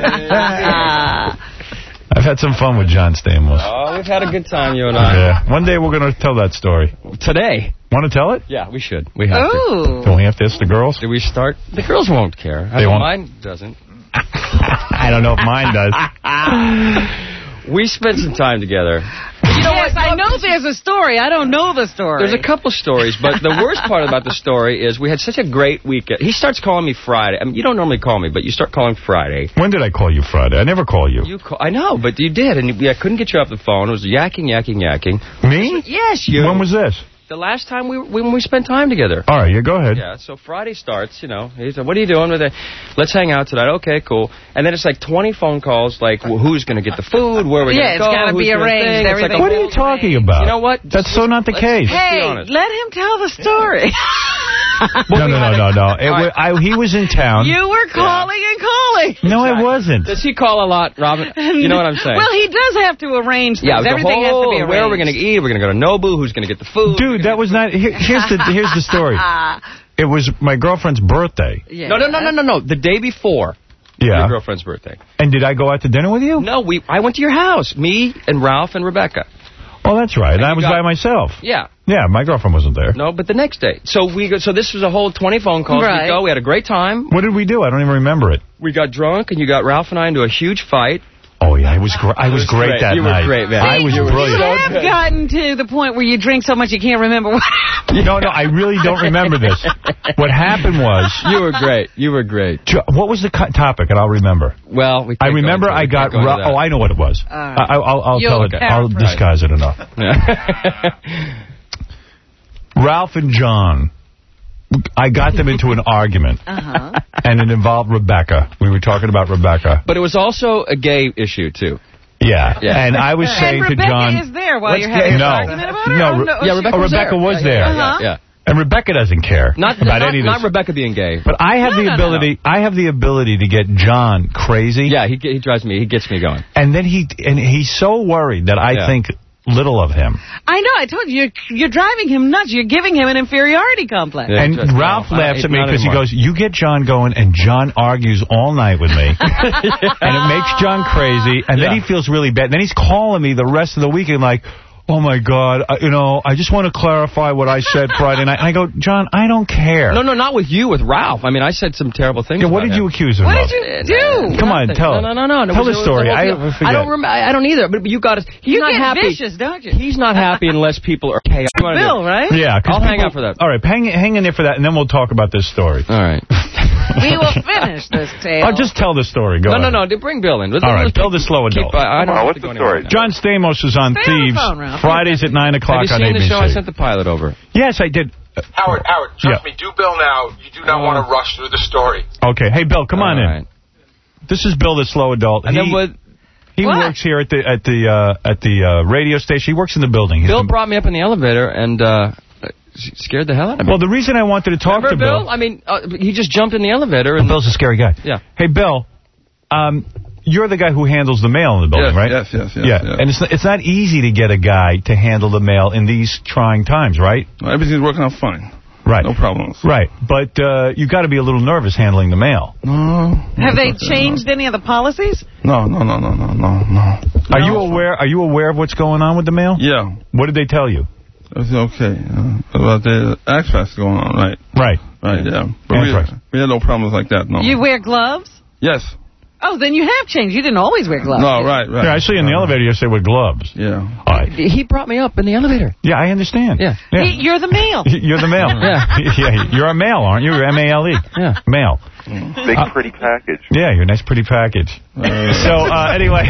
I've had some fun with John Stamos. Oh, we've had a good time, you and I. Yeah. One day we're going to tell that story. Today. Want to tell it? Yeah, we should. We have Ooh. to. Don't we have to ask the girls? Do we start? The girls won't care. They I know won't. Mine doesn't. I don't know if mine does. We spent some time together. You know yes, what? I know there's a story. I don't know the story. There's a couple stories, but the worst part about the story is we had such a great weekend. He starts calling me Friday. I mean, you don't normally call me, but you start calling Friday. When did I call you Friday? I never call you. You call, I know, but you did, and I couldn't get you off the phone. It was yakking, yakking, yakking. Me? Yes, you. When was this? The last time we when we spent time together. All right, yeah, go ahead. Yeah, so Friday starts, you know. He said, what are you doing with it? Let's hang out tonight. Okay, cool. And then it's like twenty phone calls, like, well, who's going to get the food? Where are we yeah, going to go? Yeah, it's got to be arranged. It's like, what are you talking about? You know what? That's so not the case. Hey, let him tell the story. no, no, no, no, no. It was, I, he was in town. You were calling yeah. and calling. No, I wasn't. Does he call a lot, Robin? You know what I'm saying? Well, he does have to arrange things. Yeah, everything whole, has to be arranged. Where are we going to eat? We're going to go to Nobu. Who's going to get the food? Dude, that was not... Here, here's the here's the story. It was my girlfriend's birthday. Yeah. No, no, no, no, no, no. The day before. Yeah. Your girlfriend's birthday. And did I go out to dinner with you? No, we. I went to your house. Me and Ralph and Rebecca. Oh, that's right. And, and I was got, by myself. Yeah. Yeah, my girlfriend wasn't there. No, but the next day. So we go, so this was a whole twenty phone calls. Right. We go. We had a great time. What did we do? I don't even remember it. We got drunk, and you got Ralph and I into a huge fight. Oh, yeah, I was, gr I was, was great, great that you night. You were great, man. I was you brilliant. You have gotten to the point where you drink so much you can't remember what happened. No, no, I really don't remember this. What happened was... You were great. You were great. What was the topic? And I'll remember. Well, we I remember I got... Go oh, I know what it was. Uh, I, I'll, I'll tell it. I'll disguise it enough. Ralph and John I got them into an argument. Uh-huh. And it involved Rebecca. We were talking about Rebecca. But it was also a gay issue, too. Yeah. Yeah. And I was saying and to Rebecca John... is there while Let's you're having get- an no. argument about her? No, Oh, Re- no, Yeah, she- Rebecca oh, was Rebecca there. was Yeah, there. Yeah, Uh-huh. yeah. And Rebecca doesn't care Not, about not, any of not this. Rebecca being gay. But I have No, the no, no, ability. I have the ability to get John crazy. Yeah, he he drives me. He gets me going. And then he and he's so worried that I Yeah. think little of him. I know. I told you, you're, you're driving him nuts. You're giving him an inferiority complex. Yeah, And just- Ralph no, laughs I- at me not because he anymore. goes, "You get John going, and John argues all night with me, and it makes John crazy. And then Yeah. he feels really bad. Then he's calling me the rest of the weekend like." Oh, my God, I, you know, I just want to clarify what I said Friday night. And I go, John, I don't care. No, no, not with you, with Ralph. I mean, I said some terrible things. Yeah, what about did him. you accuse him What of? did you do? Come on, Nothing. tell No, no, no, no. It Tell was- the it was- story. it was- I, I forget. don't remember. I don't either. But you got us. He's You not get happy. vicious, don't you? He's not happy unless people are chaotic. Bill, right? Yeah, 'cause I'll hang people- out for that. All right, hang, hang in there for that, and then we'll talk about this story. All right. We will finish this tale. I'll just tell the story. Go No, ahead. no, no. Bring Bill in. Let's, All right, let's Bill the slow keep, adult. uh, I don't Come on, have what's to go the anywhere story? now. John Stamos is on Stay on the Thieves phone, Ralph. Fridays at nine Have o'clock you on seen A the B C. show? I sent the pilot over. Yes, I did. Howard, Howard, trust Yeah. me, do Bill now. You do not want to rush through the story. Okay, hey Bill, come on All in. right. This is Bill the slow adult. And he then what? he What? works here at the at the uh, at the uh, radio station. He works in the building. He's Bill the- brought me up in the elevator and uh, scared the hell out of me. well, the reason I wanted to talk Remember to Bill. Bill? I mean, uh, he just jumped in the elevator. And Bill's a scary guy. Yeah. Hey Bill, um, you're the guy who handles the mail in the building, Yes, right? yes, yes, yes, Yeah, yes. and it's it's not easy to get a guy to handle the mail in these trying times, right? Everything's working out fine. Right. No problems. Right, but uh, you got to be a little nervous handling the mail. No. Have they changed any of the policies? No, no, no, no, no, no, no. Are you aware? Are you aware of what's going on with the mail? Yeah. What did they tell you? It's okay. Uh, about the access going on, right? Right. Right, yeah. But we, Anthrax. we had no problems like that, no. You wear gloves? Yes. Oh, then you have changed. You didn't always wear gloves. No, right, right. Yeah, I saw you in the elevator yesterday with gloves. Yeah. All right. he brought me up in the elevator. Yeah, I understand. Yeah. Yeah. He- you're the male. You're the male. Yeah. Yeah, you're a male, aren't you? You're M A L E. Yeah. Male. Big, Uh, pretty package. Yeah, you're a nice, pretty package. Uh, So, uh, anyway.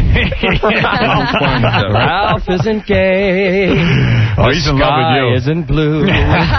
Ralph isn't gay. Oh, he's the in love with sky you. isn't blue.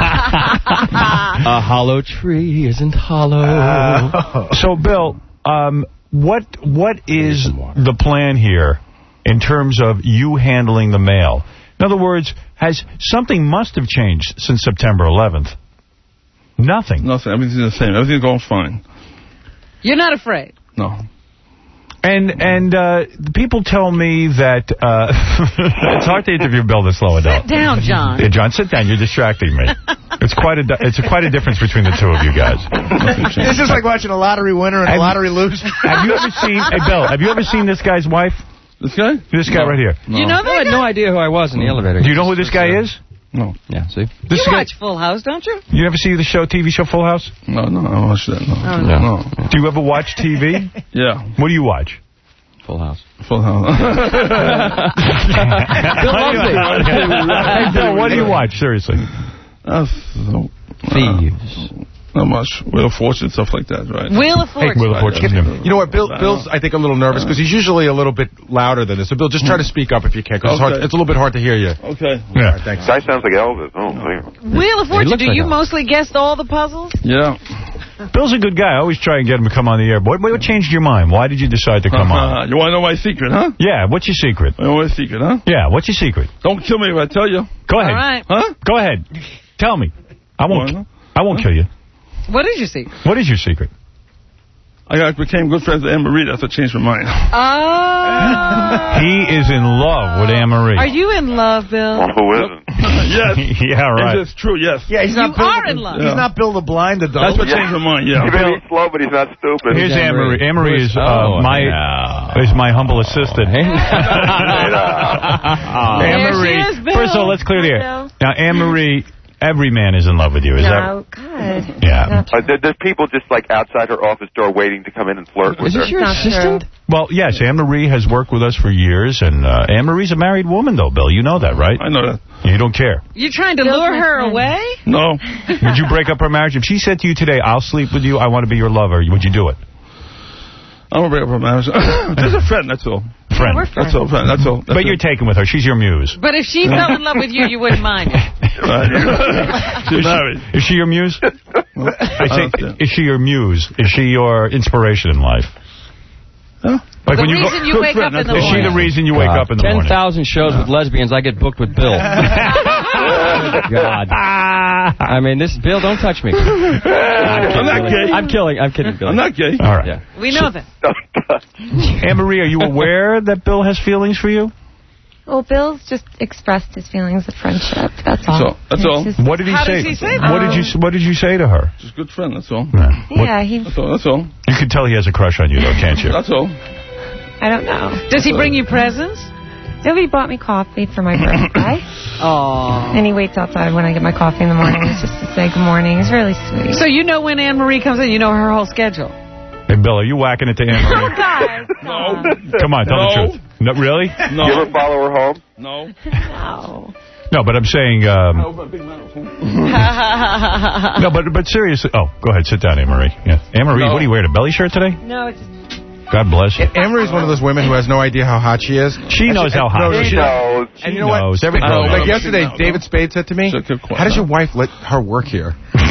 A hollow tree isn't hollow. So, Bill, um, what what is the plan here in terms of you handling the mail? In other words, has something must have changed since September eleventh? Nothing. Nothing. Everything's the same. Everything's going fine. You're not afraid. No. And and uh, people tell me that uh, it's hard to interview Bill the slow adult. Sit down, John. Yeah, John, sit down. You're distracting me. It's quite a di- it's a, quite a difference between the two of you guys. It's just like watching a lottery winner and a Have- lottery loser. Have you ever seen? Hey, Bill, have you ever seen this guy's wife? This guy? This guy No. right here. No. You know I that had no idea who I was in the elevator. Do you know who this guy is? No. Yeah, see? This You guy. watch Full House, don't you? You ever see the show, T V show Full House? No, no, I don't watch that. No. Oh, no. No. Do you ever watch T V? Yeah. What do you watch? Full House. Full house. Bill loves it. Hey, Bill, what do you watch? Seriously. That's so, Thieves. Not much. Wheel of Fortune, stuff like that, right? Wheel of Hey, Fortune. Wheel of Fortune. You Yeah. know what, Bill? Bill's, I think, a little nervous because he's usually a little bit louder than this. So, Bill, just try to speak up if you can, because it's, hard- Okay. it's a little bit hard to hear you. Okay. Yeah. Right, thanks. Guy sounds like Elvis. Oh, man. Wheel of Fortune. looks Do like you a- mostly guess all the puzzles? Yeah. Bill's a good guy. I always try and get him to come on the air. What, what changed your mind? Why did you decide to come on? Uh, you want to know my secret, huh? Yeah, what's your secret? You know my secret, huh? Yeah, what's your secret? Don't kill me if I tell you. Go ahead. All right. Huh? Go ahead. Tell me. I won't. What? I won't kill you. What is your secret? What is your secret? I got, became good friends with Anne Marie. That's what changed my mind. Oh. He is in love with Anne Marie. Are you in love, Bill? Well, who isn't? Yes. Yeah, right. It's true, yes. Yeah, he's not You Bill are the, in love. He's not Bill the blind adult. That's what changed my mind, yeah. He may be slow, but he's not stupid. Here's Anne Marie. Anne Marie is uh, Oh, my yeah. is my humble assistant. There Anne she Marie. is, Bill. First of all, let's clear the air. Hello. Now, Anne Marie, every man is in love with you. Is No, God. that? Yeah. Uh, there, there's people just like outside her office door waiting to come in and flirt with Is her. this your Not assistant? Well, yes, Anne Marie has worked with us for years, and uh, Anne Marie's a married woman, though, Bill. You know that, right? I know that. You don't care. You trying to Bill's lure my her friend. away? No. Would you break up her marriage? If she said to you today, I'll sleep with you, I want to be your lover, would you do it? I'm going to break up her marriage. Just a friend, that's all. Friend. We're That's all, friend. That's all. That's But you're taken with her. She's your muse. But if she fell in love with you, you wouldn't mind it. Right. She's married. Is she your muse? I say, is she your muse? Is she your inspiration in life? Huh? Like the when you reason go, you wake up in the is morning. she the reason you wake Uh, up in the ten morning? thousand shows with lesbians, I get booked with Bill. God. I mean, this Bill, don't touch me. I'm, I'm not gay. I'm killing. I'm kidding, Bill. I'm not gay. All right. Yeah. We know that. Anne-Marie, are you aware that Bill has feelings for you? Well, Bill's just expressed his feelings of friendship. That's all. So, that's all. Just, What did he How say? does he say that? What did you What did you say to her? Just a good friend, that's all. Yeah. yeah, he. That's all. That's all. You could tell he has a crush on you, though, can't you? That's all. I don't know. Does he bring you presents? So he bought me coffee for my birthday. Oh. And he waits outside when I get my coffee in the morning just to say good morning. He's really sweet. So you know when Anne-Marie comes in, you know her whole schedule. Hey, Bill, are you whacking it to Anne-Marie? guys. No. Come on, tell No. the truth. No, really? No. You ever follow her home? No. No. No, but I'm saying... Um, no, but but seriously... Oh, go ahead, sit down, Anne-Marie. Yeah. Anne-Marie, No. what are you wearing, a belly shirt today? No, it's just... God bless you. Anne-Marie's one of those women who has no idea how hot she is. She knows how hot No, she she is. knows. And you She know what? knows. Every Like, girl like knows. yesterday, No, no. David Spade said to me, So keep quiet. how does your wife let her work here?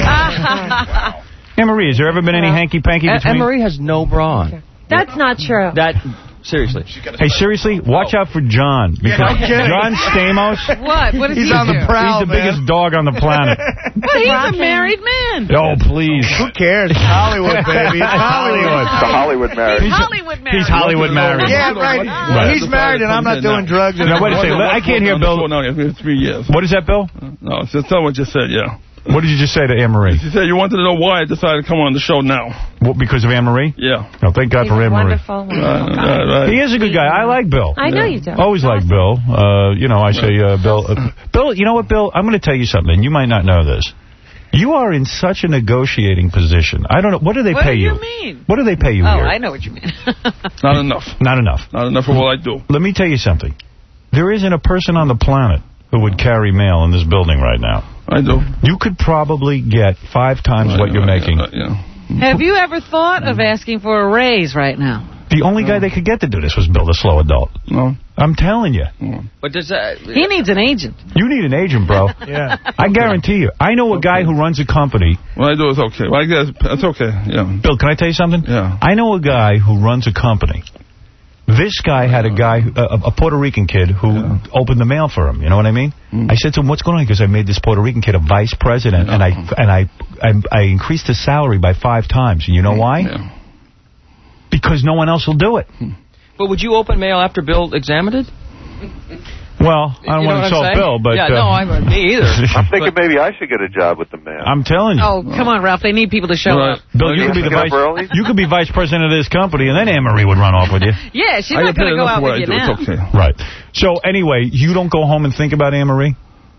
Anne-Marie, has there ever been any hanky-panky between... Anne-Marie has no bra on. That's not true. That, seriously. Hey, seriously, watch out for John. Because no kidding. John Stamos, What? What does He's he on do? the prowl, he's the man. biggest dog on the planet. Well, he's a married man. Oh, please. Who cares? It's Hollywood, baby. It's Hollywood. The Hollywood marriage. He's Hollywood married. He's Hollywood married. Yeah, right. Right. He's married and I'm not doing drugs. Now, wait a second. I can't hear Bill. No, no, three years. What is that, Bill? No, just tell what you said, yeah. What did you just say to Anne-Marie? She said you wanted to know why I decided to come on the show now. What, because of Anne-Marie? Yeah. Oh, thank God He's for a Anne-Marie. wonderful, wonderful Right, guy. right, right. He is a good guy. I like Bill. I know you do. Always like Bill. Uh, you know, I say, uh, Bill. Uh, Bill, you know what, Bill? I'm going to tell you something. You might not know this. You are in such a negotiating position. I don't know. What do they What pay do you? you mean? What do they pay you Oh, here? I know what you mean. Not enough. Not enough. Not enough for what I do. Let me tell you something. There isn't a person on the planet who would carry mail in this building right now. I do. You could probably get five times Right, what you're right, making. right, yeah. Have you ever thought of asking for a raise right now? The only guy they could get to do this was Bill, the slow adult. No. I'm telling you. But does that... He needs an agent. You need an agent, bro. Yeah. I guarantee you. I know a guy who runs a company. What I do is okay. Well, I guess it's okay, yeah. Bill, can I tell you something? Yeah. I know a guy who runs a company. This guy had a guy, a, a Puerto Rican kid, who yeah. opened the mail for him. You know what I mean? Mm. I said to him, "What's going on?" Because I made this Puerto Rican kid a vice president, yeah. and I and I, I I increased his salary by five times. And you know why? Yeah. Because no one else will do it. But would you open mail after Bill examined it? Well, I don't You know want to insult Bill, but... Yeah, uh, no, I, me either. I'm thinking maybe I should get a job with the mail. I'm telling you. Oh, come on, Ralph. They need people to show Right. up. Bill, you could be the vice. You could be vice president of this company, and then Anne-Marie would run off with you. Yeah, she's I not get paid going to go enough out for what with I you do. now. It's okay. Right. So, anyway, you don't go home and think about Anne-Marie?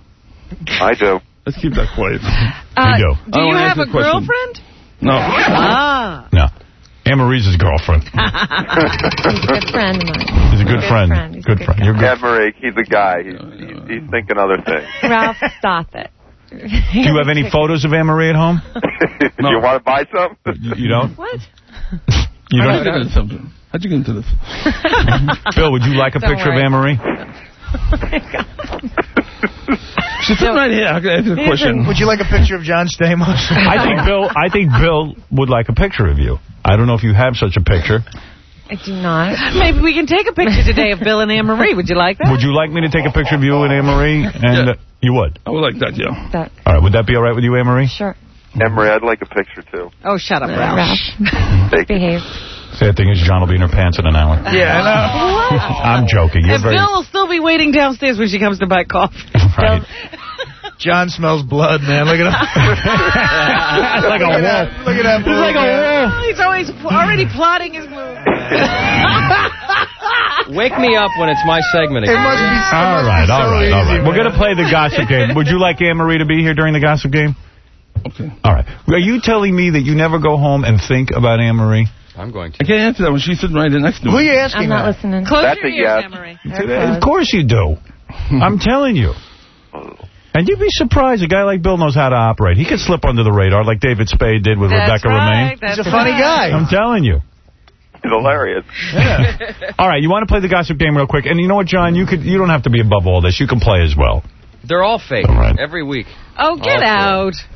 I do. Let's keep that quiet. Uh, you do. Do you have a girlfriend? No. Ah. No. Anne-Marie's his girlfriend. He's a good friend of mine. He's a good, Good friend. friend. He's a Good good friend. guy. You're good. Anne-Marie, he's a guy. He's, he's, he's thinking other things. Ralph, stop it. Do you have any photos of Anne-Marie at home? Do you want to buy some? You, you don't? What? You How'd you don't? get into something? How'd you get into this? Bill, would you like a Don't picture worry. of Anne-Marie? She's sitting right here. I can answer the question. Would you like a picture of John Stamos? I think Bill. I think Bill would like a picture of you. I don't know if you have such a picture. I do not. Maybe we can take a picture today of Bill and Anne-Marie. Would you like that? Would you like me to take a picture of you and Anne-Marie? And Yeah. uh, you would. I would like that, yeah. That, All right. Would that be all right with you, Anne-Marie? sure. Anne-Marie, I'd like a picture, too. Oh, shut up, Ralph. Ralph. Thank you. Behave. Sad thing is, John will be in her pants in an hour. Yeah, I know. I'm joking. You're And very Bill will still be waiting downstairs when she comes to buy coffee. right. John smells blood, man. Look at him. like a Look at that- wolf. Look at that. He's like a wolf. Oh, he's always pl- already plotting his move. Wake me up when it's my segment It again. must be, it All must right, be so all right, all easy, right. We're man. going to play the gossip game. Would you like Anne-Marie to be here during the gossip game? Okay. All right. Are you telling me that you never go home and think about Anne-Marie? I'm going to. I can't answer that when she's sitting right there next to me. Who are you asking I'm not that? listening. Close That's your a ears, yes. Anne-Marie. They're Of course you do. I'm telling you. And you'd be surprised a guy like Bill knows how to operate. He could slip under the radar like David Spade did with That's Rebecca right, Romaine. that's He's a funny right. guy. I'm telling you. He's hilarious. All right, you want to play the gossip game real quick? And you know what, John? You could. You don't have to be above all this. You can play as well. They're all fake. All right. Every week. Oh, get All out.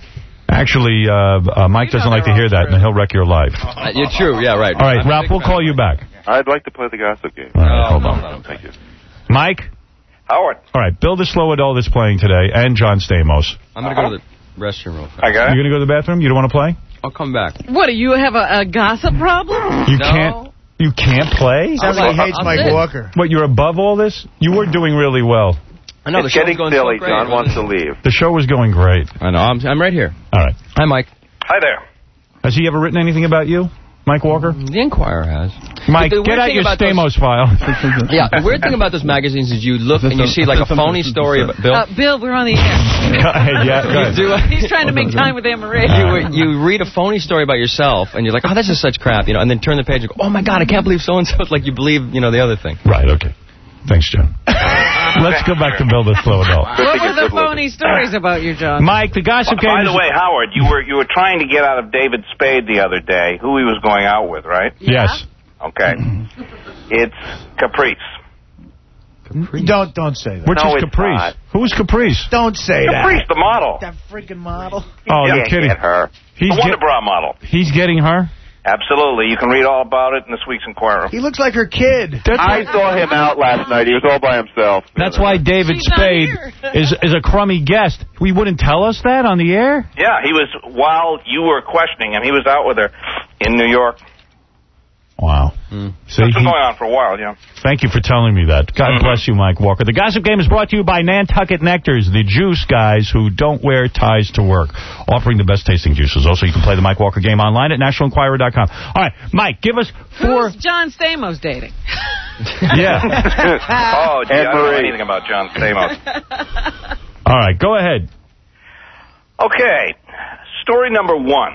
Actually, uh, uh, Mike doesn't like to hear that, and he'll wreck your life. Uh, you're true. Yeah, right. All right, Ralph, we'll call you back. I'd like to play the gossip game. All right, hold on. Thank you. Mike? Howard. All right, Bill the Slow Adult is playing today, and John Stamos. I'm going to go to the restroom real fast. I got it. You're going to go to the bathroom? You don't want to play? I'll come back. What, do you have a, a gossip problem? You No. can't You can't play? Sounds like he hates I'm Mike good. Walker. What, you're above all this? You were doing really well. I know, the It's show's getting going silly. so great. John wants to leave. The show was going great. I know. I'm, I'm right here. All right. Hi, Mike. Hi there. Has he ever written anything about you, Mike Walker? The Inquirer has. Mike, But the get weird out thing your about those- Stamos file. Yeah, the weird thing about those magazines is you look and you see like a phony story about Bill. Uh, Bill, we're on the air. Go ahead, yeah, go ahead. You do a- He's trying to make time with Anne-Marie. You, you read a phony story about yourself, and you're like, oh, this is such crap, you know, and then turn the page and go, oh, my God, I can't believe so-and-so. It's like you believe, you know, the other thing. Right, okay. Thanks, John. Let's go back to Bill the Slow Adult. What were the phony stories about you, John? Mike, the gossip game By the is- way, Howard, you were you were trying to get out of David Spade the other day, who he was going out with, right? Yes. Okay. It's Caprice. Caprice. Don't don't say that. Which No, is it's Caprice? not. Who's Caprice? Don't say Caprice, that. the model. That freaking model. Oh, You you're can't kidding. get her. He's the Wonder get- Bra model. He's getting her? Absolutely. You can read all about it in this week's Inquirer. He looks like her kid. That's I saw him out last night. He was all by himself. That's why David She's not Spade here. is is a crummy guest. We wouldn't tell us that on the air? Yeah, he was, while you were questioning him, he was out with her in New York. Wow. Mm. See, It's been he- going on for a while, yeah. Thank you for telling me that. God bless you, Mike Walker. The Gossip Game is brought to you by Nantucket Nectars, the juice guys who don't wear ties to work, offering the best tasting juices. Also, you can play the Mike Walker game online at national enquirer dot com. All right, Mike, give us four... Who's John Stamos dating? Yeah. Oh, gee, I don't know Anne-Marie. anything about John Stamos. All right, go ahead. Okay, story number one.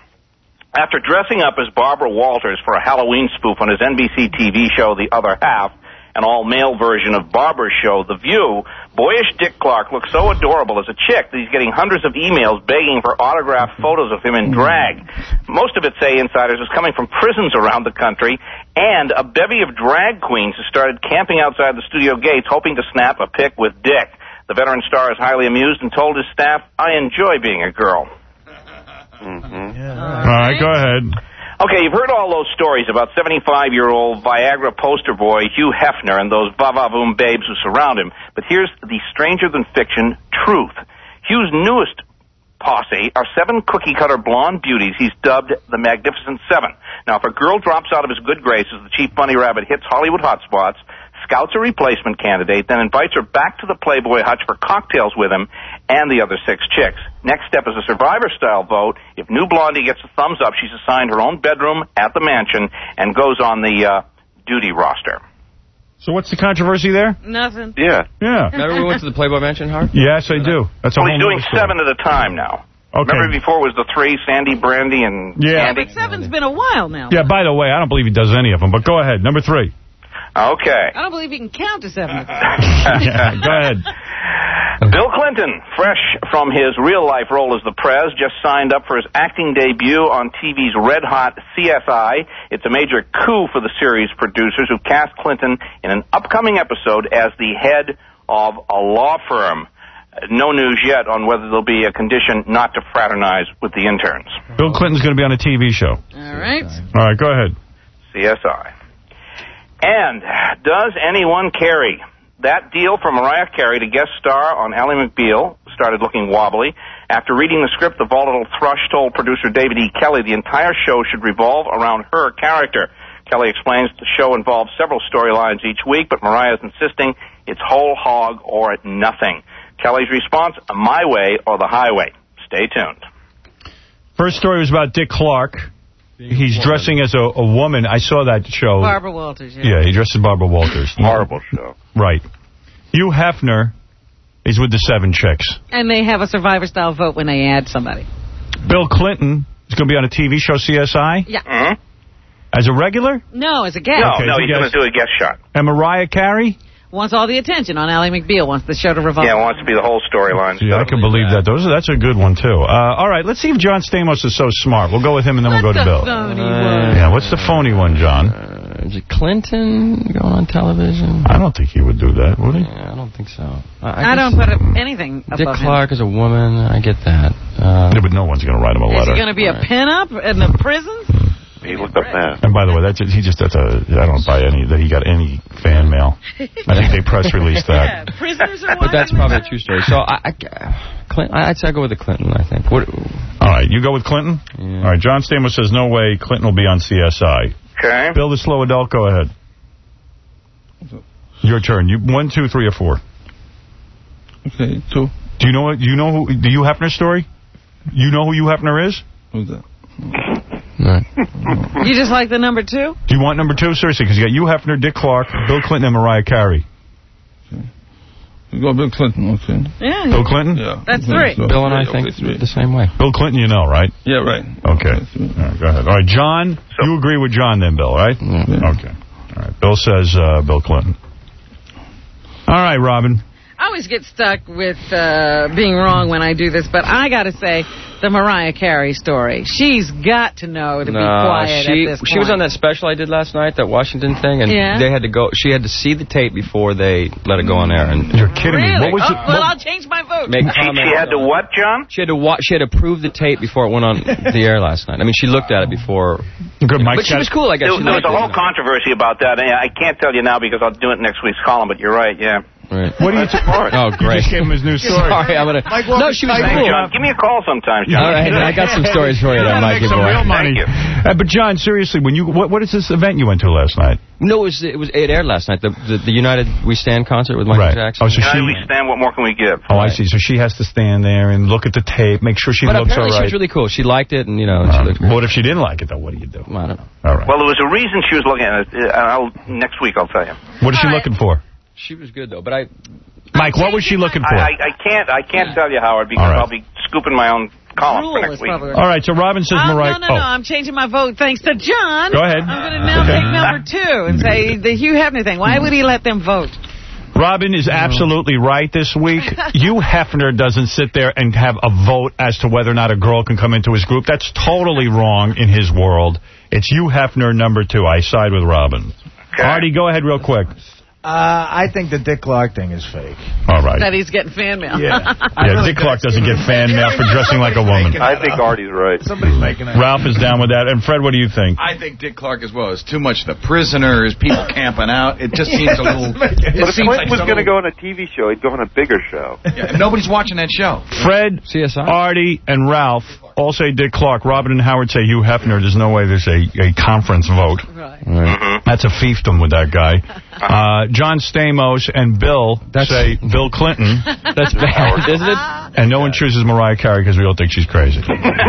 After dressing up as Barbara Walters for a Halloween spoof on his N B C T V show The Other Half, an all-male version of Barbara's show, The View, boyish Dick Clark looks so adorable as a chick that he's getting hundreds of emails begging for autographed photos of him in drag. Most of it, say insiders, is coming from prisons around the country, and a bevy of drag queens has started camping outside the studio gates hoping to snap a pic with Dick. The veteran star is highly amused and told his staff, I enjoy being a girl. Mm-hmm. Yeah, All right, go ahead. Okay, you've heard all those stories about seventy-five-year-old Viagra poster boy Hugh Hefner and those va-va-voom babes who surround him. But here's the stranger-than-fiction truth. Hugh's newest posse are seven cookie-cutter blonde beauties he's dubbed the Magnificent Seven. Now, if a girl drops out of his good graces, the Chief Bunny Rabbit hits Hollywood hotspots, scouts a replacement candidate, then invites her back to the Playboy Hutch for cocktails with him and the other six chicks. Next step is a Survivor-style vote. If new Blondie gets a thumbs up, she's assigned her own bedroom at the mansion and goes on the uh, duty roster. So what's the controversy there? Nothing. Yeah. Yeah. Remember we went to the Playboy Mansion, Howard? Yes, I do. That's a Well, whole he's doing nother story. seven at a time now. Okay. Remember before it was the three, Sandy, Brandy, and Yeah. Andy? But seven's been a while now. Yeah, by the way, I don't believe he does any of them, but go ahead. Number three. Okay. I don't believe you can count to seven. Yeah, go ahead. Bill Clinton, fresh from his real-life role as the Prez, just signed up for his acting debut on T V's red-hot C S I. It's a major coup for the series producers who cast Clinton in an upcoming episode as the head of a law firm. No news yet on whether there'll be a condition not to fraternize with the interns. Bill Clinton's going to be on a T V show. All right. All right, go ahead. C S I. And does anyone carry? That deal for Mariah Carey to guest star on Ally McBeal started looking wobbly. After reading the script, the volatile thrush told producer David E. Kelly the entire show should revolve around her character. Kelly explains the show involves several storylines each week, but Mariah is insisting it's whole hog or nothing. Kelly's response, my way or the highway. Stay tuned. First story was about Dick Clark. He's dressing as a, a woman. I saw that show. Barbara Walters, yeah. Yeah, he dressed as Barbara Walters. Horrible show. Right. Hugh Hefner is with the seven chicks. And they have a Survivor-style vote when they add somebody. Bill Clinton is going to be on a T V show, C S I? Yeah. Mm-hmm. As a regular? No, as a guest. No, Okay, no, as a he's going guest. to do a guest shot. And Mariah Carey? Wants all the attention on Ally McBeal. Wants the show to revolve. Yeah, wants to be the whole storyline. Yeah, I can believe that. Those are, that's a good one, too. Uh, all right, let's see if John Stamos is so smart. We'll go with him, and then we'll go to Bill. Phony one. Yeah, what's the phony one, John? Uh, is it Clinton going on television? I don't think he would do that, would he? Yeah, I don't think so. I, I, I don't put up anything above Dick Clark him. is a woman. I get that. Uh, yeah, but no one's going to write him a Is letter. he going to be right. a pin-up in the prisons? He looked up that. And by the way, that's just, he just that's a I don't buy any that he got any fan mail. I think they press released that. Yeah, prisoners are But that's probably a true story. So I, I, Clinton, I'd say I go with the Clinton. I think. What, All right, you go with Clinton. Yeah. All right, John Stamos says no way Clinton will be on C S I. Okay. Bill the Slow Adult, go ahead. Your turn. You one, two, three, or four. Okay, two. Do you know what? Do you know who the Hugh Hefner story? You know who Hugh Hefner is? Who's that? Right. You just like the number two? Do you want number two? Seriously, because you got Hugh Hefner, Dick Clark, Bill Clinton, and Mariah Carey. Okay. You go Bill Clinton, okay. Yeah. Bill Clinton? Yeah. That's three. So, Bill and I okay, think three. the same way. Bill Clinton, you know, right? Yeah, right. Okay. All right, go ahead. All right, John, you agree with John then, Bill, right? Yeah. Okay. All right. Bill says uh, Bill Clinton. All right, Robin. I always get stuck with uh, being wrong when I do this, but I got to say, the Mariah Carey story. She's got to know to no, be quiet she, at this point. She was on that special I did last night, that Washington thing, and Yeah. they had to go. She had to see the tape before they let it go on air. And you're kidding Really? me. What was oh, it? well, What, I'll change my vote. Make She, comments she had to on- what, John? She had to watch. She had to prove the tape before it went on the air last night. I mean, she looked at it before. good, Mike. But she was cool, I guess. There, She there was liked a it, whole you know. controversy about that. and I can't tell you now because I'll do it in next week's column, but you're right, yeah. Right. What are you t- Oh, great. You just gave him his new story. Sorry, I'm gonna. Mike No, she was Thank cool. you, John. Give me a call sometime, John. All right, I got some stories for you. You That gotta might make give some away. real money. Thank you. Uh, but John, seriously, when you what, what is this event you went to last night? No, it was it was it aired last night. The the, the United We Stand concert with Michael Right. Jackson. Oh, so Now she. we stand. What more can we give? Oh, I see. So she has to stand there and look at the tape, make sure she But looks all apparently right. she was really cool. She liked it, and you know, she Um, looked great. what if she didn't like it, though? What do you do? I don't know. All right. Well, there was a reason she was looking at it. Uh, I'll, next week, I'll tell you. What is she All right. looking for? She was good though, but I. Mike, what was she looking for? I, I, I can't. I can't tell you, Howard, because All right. I'll be scooping my own column Rule for is next week. probably- All right, so Robin says Oh, Mariah... no, no, no. oh. I'm changing my vote thanks to John. Go ahead. I'm going to now Okay. take number two and say the Hugh Hefner thing. Why would he let them vote? Robin is absolutely right this week. Hugh Hefner doesn't sit there and have a vote as to whether or not a girl can come into his group. That's totally wrong in his world. It's Hugh Hefner, number two. I side with Robin. Okay. Artie, go ahead real quick. Uh, I think the Dick Clark thing is fake. All right. That he's getting fan mail. Yeah. Yeah, Dick Clark doesn't get fan mail for dressing like a woman. I think Artie's right. Somebody's making it. Ralph is down with that. And Fred, what do you think? I think Dick Clark as well. It's too much the prisoners, people camping out. It just seems a little... But It if seems Clinton like was some going to little- go on a T V show, he'd go on a bigger show. Yeah, and nobody's watching that show. Fred, C S I? Artie, and Ralph all say Dick Clark. Robin and Howard say Hugh Hefner. There's no way there's a, a conference vote. Right. Right. That's a fiefdom with that guy. Uh, John Stamos and Bill That's- say Bill Clinton. That's bad, isn't it? And no one chooses Mariah Carey because we all think she's crazy.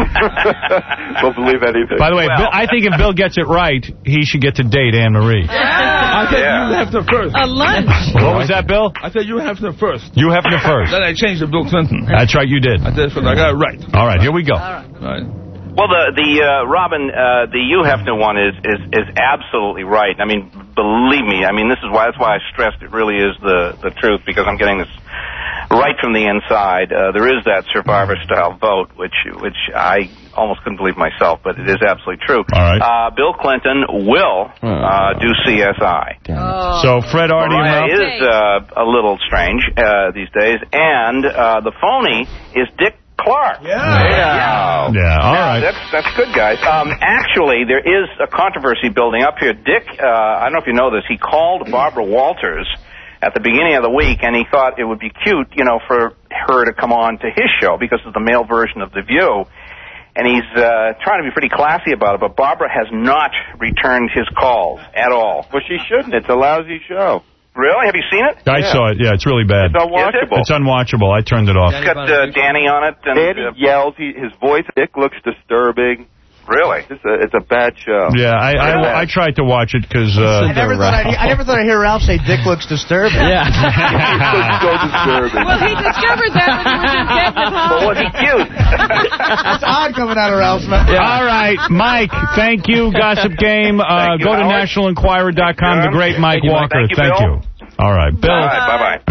Don't believe anything. By the way, Bill, I think if Bill gets it right, he should get to date Anne Marie. I said Yeah. you have the first. A lunch. What was that, Bill? I said you have the first. You Hefner first. Then I changed to Bill Clinton. That's right, you did. I did because I got it right. All right, here we go. All right. Right. Well, the the uh, Robin, uh, the Hugh Hefner one is, is is absolutely right. I mean, believe me. I mean, this is why that's why I stressed it really is the the truth, because I'm getting this right from the inside. Uh, there is that survivor style vote, which which I almost couldn't believe myself, but it is absolutely true. All right. Uh, Bill Clinton will uh, do C S I. Oh. So Fred, Artie, and Mariah Ralph. is uh, a little strange uh, these days, and uh, the phony is Dick Clark. Yeah. Yeah. Yeah, all right. That's that's good, guys. Um, actually, there is a controversy building up here. Dick, uh, I don't know if you know this, he called Barbara Walters at the beginning of the week, and he thought it would be cute, you know, for her to come on to his show because it's the male version of The View. And he's uh, trying to be pretty classy about it, but Barbara has not returned his calls at all. Well, she shouldn't. It's a lousy show. Really? Have you seen it? I Yeah. saw it. Yeah, it's really bad. It's unwatchable. It's unwatchable. I turned it off. It's got uh, Danny on it. And, Danny uh, yells. He, his voice, Dick looks disturbing. Really? It's a, it's a bad show. Yeah, I I, I tried to watch it because... Uh, I never thought I'd, I never thought I'd hear Ralph say Dick looks disturbing. Yeah. It's so disturbing. Well, he discovered that when he was in bed with But Holly. was he cute? That's odd coming out of Ralph's mouth. All right, Mike, thank you, Gossip Game. Uh, Thank you, go to Howard. national enquirer dot com, the great Mike Thank you, Mike. Walker. Thank you, Bill. All right, Bill. All right, bye-bye. All right.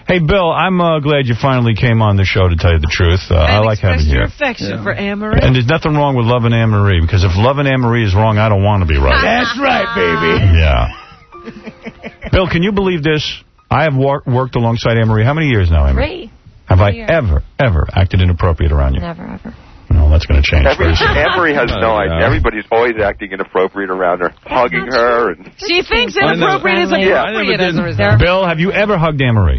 Hey, Bill, I'm uh, glad you finally came on the show, to tell you the truth. Uh, I like having you your here. affection Yeah. for Anne-Marie. And there's nothing wrong with loving Anne-Marie, because if loving Anne-Marie is wrong, I don't want to be right. That's right, baby. Yeah. Bill, can you believe this? I have wor worked alongside Anne-Marie. How many years now, Anne-Marie? Three. Have I years. ever, ever acted inappropriate around you? Never, ever. No, that's going to change. Every, pretty soon. Anne-Marie has no Oh, idea. yeah. Everybody's always acting inappropriate around her, hugging her. And She thinks I know. inappropriate is Yeah. appropriate as a result. Bill, have you ever hugged Anne-Marie?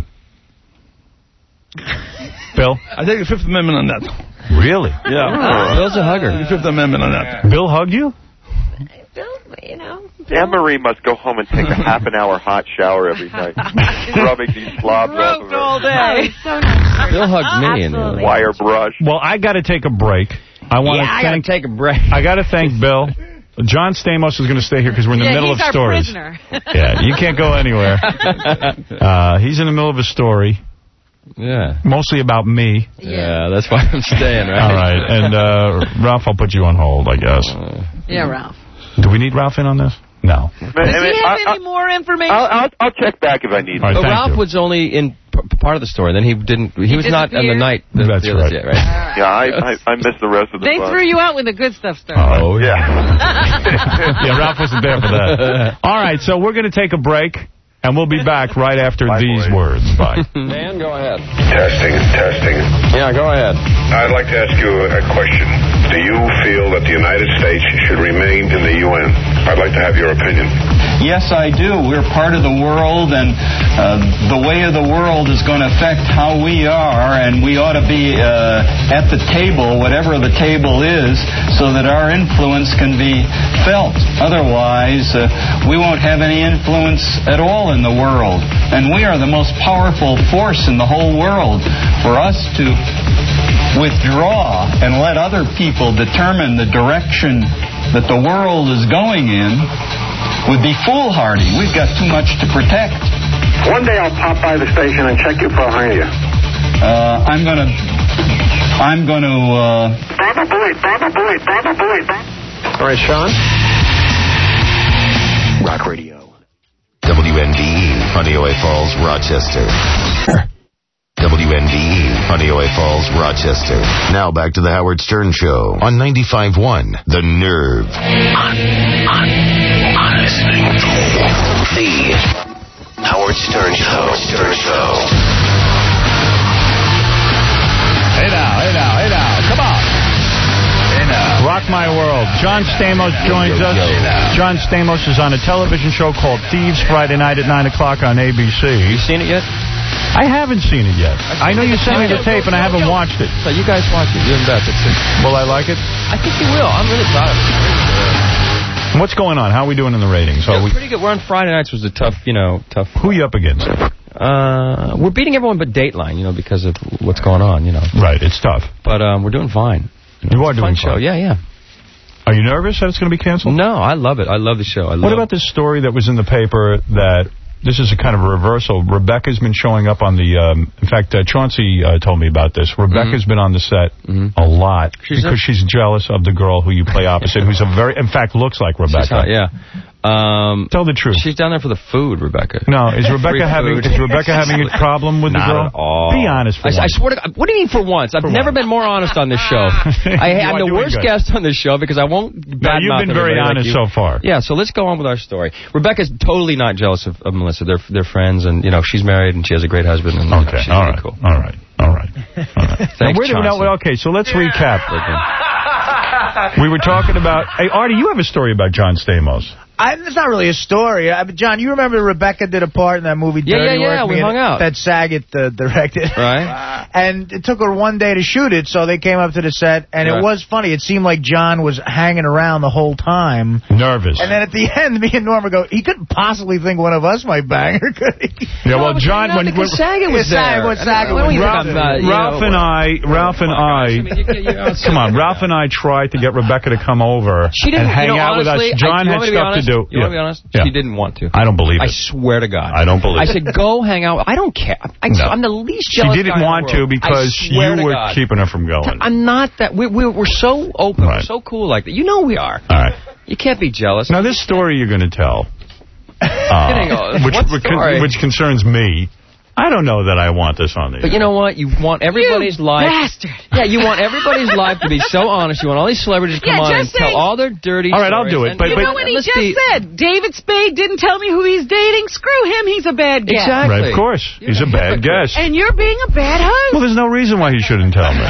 Bill? I take the Fifth Amendment on that. Really? Yeah. Bill's a hugger. The Fifth Amendment on that. Bill hugged you? Bill, you know. Anne-Marie must go home and take a half an hour hot shower every night, rubbing these slobs off of her. all day. So nice. Bill hugged me. And Absolutely. Wire brush. Well, I got to take a break. I want Yeah, to I thank. gotta take a break. I got to thank Bill. John Stamos is going to stay here because we're in the Yeah, middle he's of our stories. prisoner. Yeah, you can't go anywhere. Uh, he's in the middle of a story, Yeah. mostly about me. Yeah, that's why I'm staying, right? All right, and uh, Ralph, I'll put you on hold, I guess. Yeah, Ralph. Do we need Ralph in on this? No. Does he have any more information? I'll, I'll, I'll check back if I need All right, to. But thank Ralph you. was only in p part of the story. Then he didn't. He, He was not on the disappeared? night. The, That's the other right. day, right? Yeah, I, I, I missed the rest of the They fun. threw you out when the good stuff started. Oh, Yeah. yeah, Ralph wasn't there for that. All right, so we're going to take a break, and we'll be back right after Bye, these boys. words. Bye. Dan, go ahead. Testing, testing. Yeah, go ahead. I'd like to ask you a question. Do you feel that the United States should remain in the U N? I'd like to have your opinion. Yes, I do. We're part of the world, and uh, the way of the world is going to affect how we are, and we ought to be uh, at the table, whatever the table is, so that our influence can be felt. Otherwise, uh, we won't have any influence at all in the world. And we are the most powerful force in the whole world. For us to withdraw and let other people determine the direction that the world is going in would be foolhardy. We've got too much to protect. One day I'll pop by the station and check you for hernia. Uh, I'm gonna, I'm gonna, uh... Baba boy, Baba boy, Baba boy, Baba. All right, Sean. Rock Radio. W N D E, Honeoye Falls, Rochester. W N D E, Honeoye Falls, Rochester. Now back to the Howard Stern Show on ninety-five point one, The Nerve. On, on, on listening to the Howard Stern Show. Howard Stern Show. Hey now, hey now, hey now, come on. Hey now. Rock My World. John Stamos joins us. John Stamos is on a television show called Thieves Friday night at nine o'clock on A B C. You seen it yet? I haven't seen it yet. I know you sent me the tape and I haven't watched it. So you guys watch it. You and Beth. It's, it's, Will I like it? I think you will. I'm really proud of it. What's going on? How are we doing in the ratings? Yeah, Are we, pretty good. We're on Friday nights. Was a tough, you know, tough. who are you up against? Uh, we're beating everyone but Dateline, you know, because of what's going on, you know. Right, it's tough. But um, we're doing fine. You are It's a doing fun show. fine. Yeah, yeah. Are you nervous that it's going to be canceled? No, I love it. I love the show. I love What about this story that was in the paper that... This is a kind of a reversal. Rebecca's been showing up on the... Um, in fact, uh, Chauncey uh, told me about this. Rebecca's Mm-hmm. been on the set mm-hmm. a lot she's because a, she's jealous of the girl who you play opposite, who's a very... In fact, looks like Rebecca. Hot, yeah. Um, Tell the truth. She's down there for the food, Rebecca. No, is Rebecca Free having food. is Rebecca having a problem with the Not girl? at all. Be honest for I, I once. swear to God. What do you mean for once? I've For never once. been more honest on this show. You I, I'm are the doing worst good. guest on this show because I won't No, badmouth you've been very everybody honest like so you. far. Yeah, so let's go on with our story. Rebecca's totally not jealous of, of Melissa. They're they're friends, and you know she's married and she has a great husband. And, Okay, she's all right, really cool. all right, all right. All right. Thanks, Now, where do we know, Chauncey. okay, so let's recap. We were talking about... Hey, Artie, you have a story about John Stamos. I, it's not really a story. I, John, you remember Rebecca did a part in that movie Yeah, Dirty yeah, yeah, Work? we Me hung and- out. That Saget uh, directed. Right. And it took her one day to shoot it, so they came up to the set, and Right. it was funny. It seemed like John was hanging around the whole time. Nervous. And then at the end, me and Norma go, he couldn't possibly think one of us might bang her, could he? Yeah, well, John... No, when, because when, Saget was Yeah, there. Saget was- Saget I mean, was- what do you Ralph, think about, you Ralph know, and I, Ralph and I, I mean, you- you- you're come on, Ralph and I tried to get Rebecca to come over She and didn't, hang you know, out honestly, with us. John I, you had want me to be stuff honest? to do. You Yeah. want to be honest? Yeah. She didn't want to. I don't believe I it. swear to God. I don't believe I it. said, go hang out. I don't care. I, No. I'm the least She jealous didn't guy in the want to world. because I swear you to were God. keeping her from going. I'm not that. We, we, we're so open. Right. We're so cool like that. You know we are. All right. You can't be jealous. Now, this story you're going to tell, uh, Kidding. which, What which, story? which concerns me, I don't know that I want this on the But you know what? You want everybody's you life... bastard. Yeah, you want everybody's life to be so honest. You want all these celebrities to come Yeah, on and just say- tell all their dirty All right, I'll stories. do it, And- but- You but- know what he let's just be- said? David Spade didn't tell me who he's dating. Screw him. He's a bad guest. Exactly. Right, of course. He's a bad guest. And you're being a bad host. Well, there's no reason why he shouldn't tell me.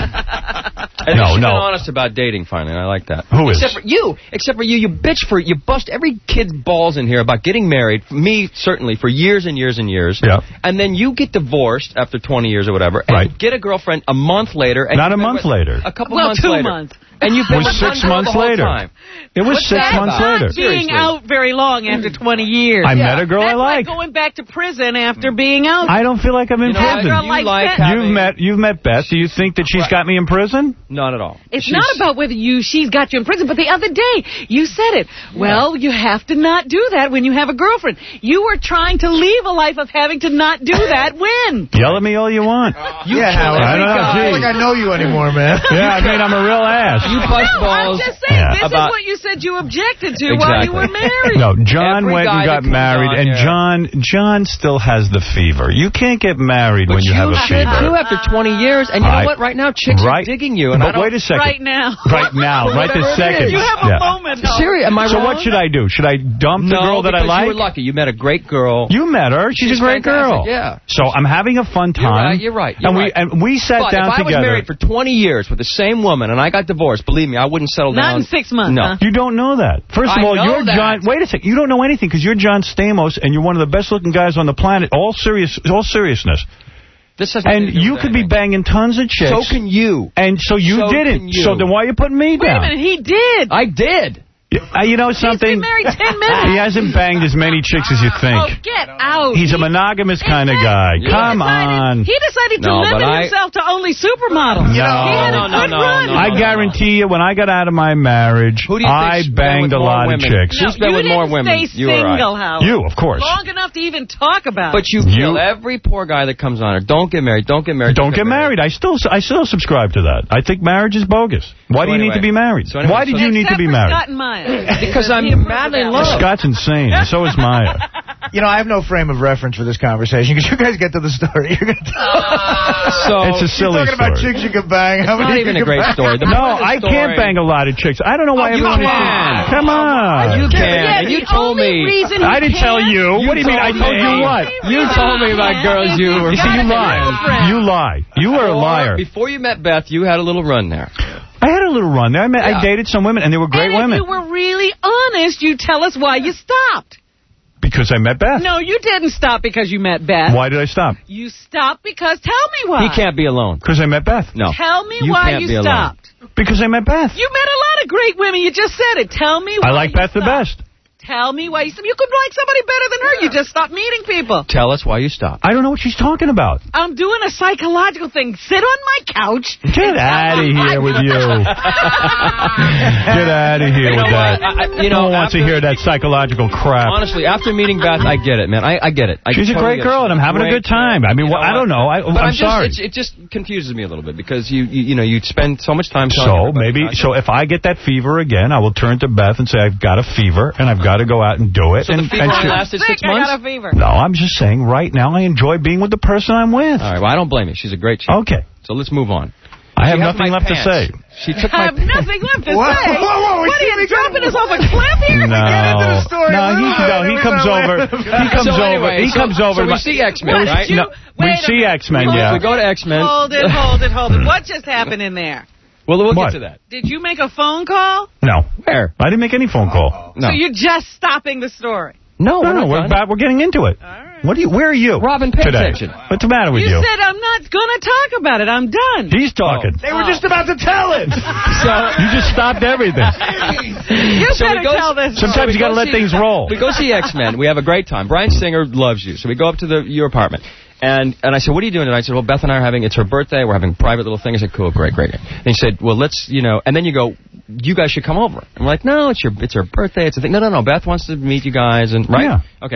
And No, you've no. been honest about dating finally, and I like that. Who is? Except for you. Except for you. You bitch for... You bust every kid's balls in here about getting married. Me, certainly, for years and years and years. Yeah. And then you get divorced after twenty years or whatever. And Right. get a girlfriend a month later. And Not a you've been month with- later. A couple Well, months two later. months. And you've It been was with six one girl months the whole later. time. It was What's six that? months Not later. being Seriously. out very long after twenty years. I met a girl That's I like like. going back to prison after being out. I don't feel like I'm in You know what? prison. You Like like that. having... You've met you've met Beth. Do you think that she's Right. got me in prison? Not at all. It's She's- not about whether you she's got you in prison, but the other day you said it. Well, you have to not do that when you have a girlfriend. You were trying to leave a life of having to not do that when. Yell at me all you want. You Yeah, kill Howard. every I don't know, guy. I don't think I know you anymore, man. Yeah, I mean, I'm a real ass. You bust No, I'm balls. just saying, Yeah. this About- is what you said you objected to while you Exactly. were married. No, John Every went guy and that got comes married, on and here- John John still has the fever. You can't get married But when you, have a should fever. too after twenty years. And you know I- what? Right now, chicks right. are digging you. And I But don't, wait a second. Right now. Right now, right this Whatever it second. is. You have a Yeah. moment. though. Serious? Am I So wrong? what should I do? Should I dump the no, girl that I because like? you were lucky. You met a great girl. You met her. She's, She's a great fantastic, girl. yeah. So I'm having a fun time. You're right. You're right. You're and right. we and we sat but down if I together. was married for twenty years with the same woman and I got divorced, believe me, I wouldn't settle Not down. in six months, No. huh? You don't know that. First of I all, know you're that. John. Wait a second. You don't know anything because you're John Stamos, and you're one of the best-looking guys on the planet. All serious, all seriousness. This has nothing And to do you with could be anything. banging tons of chicks. So can you. And so you So didn't. can you. So then why are you putting me Wait a down? minute, he did. I did. Uh, you know something? He's been married ten minutes. He hasn't banged as many chicks as you think. Oh, get out. He's a monogamous kind of guy. He Come decided, on. He decided to No, but limit I- himself to only supermodels. No. He had a No, no, good no, run. no, I guarantee you, when I got out of my marriage, Who do you I think's been banged with a more lot women? of chicks. Who's been you with more didn't women? Stay You were right. single, Howard. You, of course. Long enough to even talk about But it. you You- kill every poor guy that comes on here. Don't get married. Don't get married. Don't get married. I still I still subscribe to that. I think marriage is bogus. Why So do you need anyway- to be married? so anyway, Why did so- you need to Except be for married? Scott and Maya. Because I'm He approved madly in of love. that. Scott's insane, and so is Maya. You know, I have no frame of reference for this conversation because you guys get to the story. You're gonna So It's a silly You're talking about story. chicks you can bang. How It's many not you even a can great bang? story. The No, point of the I story- can't bang a lot of chicks. I don't know why Oh, you everyone can. is. Come on. You can. Yeah, And you the told only me. reason I he didn't tell can't- you. What do you mean? I told you what? You told me about girls you were. You see, you lie. You lie. You are a Before- liar. Before you met Beth, you had a little run there. I had a little run there. I, met, Yeah. I dated some women, and they were great and women. if you were really honest, you tell us why you stopped. Because I met Beth. No, you didn't stop because you met Beth. Why did I stop? You stopped because, tell me why. He can't be alone. Because I met Beth. No. Tell me You why can't you be alone. stopped. Because I met Beth. You met a lot of great women. You just said it. Tell me why I like you Beth the stopped. best. Tell me why you stopped. You could like somebody better than her. You just stopped meeting people. Tell us why you stopped. I don't know what she's talking about. I'm doing a psychological thing. Sit on my couch. Get out of here with you. Get out of here You with know that. what? I- I- you no know, one wants to after- hear that psychological crap. Honestly, after meeting Beth, I get it, man. I, I get it. I She's a totally great get it. girl, and I'm having a Great good time. girl. I mean, You well, know I don't what? know. I, But I'm, just, sorry. It's, it just confuses me a little bit because you, you, you know, you spend so much time telling So everybody maybe, about so if I get that fever again, I will turn to Beth and say I've got a fever and I've got to go out and do it. So and, the fever and only she- lasted six I months? got a fever. No, I'm just saying right now I enjoy being with the person I'm with. All right, well, I don't blame you. She's a great chick. Okay. So let's move on. I have She had nothing my left pants. to say. She took I my have nothing left to Whoa, say. whoa, whoa, we What are can't you be dropping good. us off a cliff here? No, Get into the story. no, he, Wait, no, wait, he wait, comes wait, over. wait. He comes So over. anyway, he so- comes over. So we see X-Men, What right? did you- No, we Wait a see minute. X-Men, Hold yeah. We go to X-Men. Hold it, hold it, hold it. What just happened in there? Well, we'll What? get to that. Did you make a phone call? No. Where? I didn't make any phone call. No. So you're just stopping the story? No, No, we're no, not we're, done. back, we're getting into it. All right. What do you? Where are you? Robin, pay today? attention. What's the matter with You you? said I'm not going to talk about it. I'm done. He's talking. They were just about to tell it. So You just stopped everything. You So we better go- tell this. Sometimes we you got to go let see- things roll. We go see X-Men. We have a great time. Brian Singer loves you. So we go up to the your apartment. And and I said, what are you doing tonight? I said, well, Beth and I are having, it's her birthday. We're having a private little thing. I said, cool, great, great. And he said, well, let's, you know, and then you go, you guys should come over. I'm like, no, it's your it's her birthday. It's a thing. No, no, no. Beth wants to meet you guys. And right? Yeah. Okay.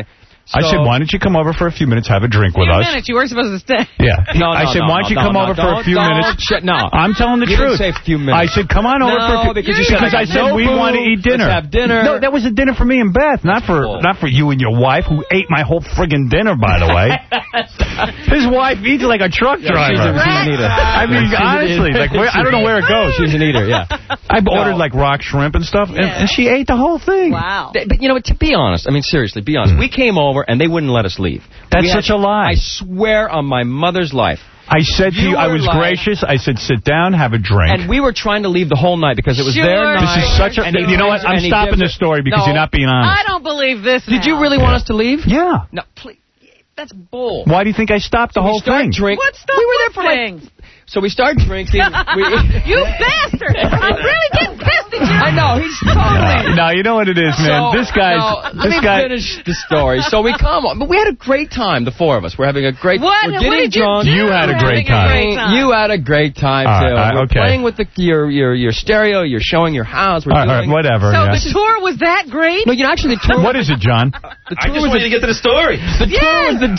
I said, why don't you come over for a few minutes, have a drink with few us? minutes. You were supposed to stay. Yeah. No, no, I said, no, why don't you no, come no, over no, for a few don't, minutes? Shit, no. I'm telling the you truth. Didn't say a few minutes. I said, come on over no, for a few because you because said, I said no we booze, want to eat dinner. Let's have dinner. No, that was a dinner for me and Beth, not for Oh. not for you and your wife, who ate my whole friggin' dinner, by the way. His wife eats like a truck Yeah, driver. she's, a, she's an eater. I mean, She's an honestly, eater. like where, I don't know where it goes. She's an eater, yeah. I ordered like rock shrimp and stuff, and, and she ate the whole thing. Wow. But, you know, to be honest, I mean, seriously, be honest. Mm. We came over, and they wouldn't let us leave. That's we such had, a lie. I swear on my mother's life. I said to you, You I were was like- gracious. I said, sit down, have a drink. And we were trying to leave the whole night because it was Sure. their night. This is such a... and he You know what? drinks I'm and he stopping gives this story because No. you're not being honest. I don't believe this Did you now. really want us to leave? Yeah. No, please. That's bull. Why do you think I stopped the So we whole start thing? Drink. What's the we were there for thing? like... So we start drinking. we, You bastard! I'm really getting pissed at you. I know, he's totally... No, you know what it is, man. So, this guy's... no, let this me guy, finish the story. So we come on. But we had a great time, the four of us. We're having a great... What? We're What getting did you drunk. do? You had a great Having time. a great time. You had a great time, All too. right, all right, We're okay. playing with the, your, your, your stereo. You're showing your house. We're all right, doing... all right, whatever. So yeah. the tour was that great? No, you know, actually, the tour... What is it, John? The I tour just was wanted the, to get to the story. The tour was the...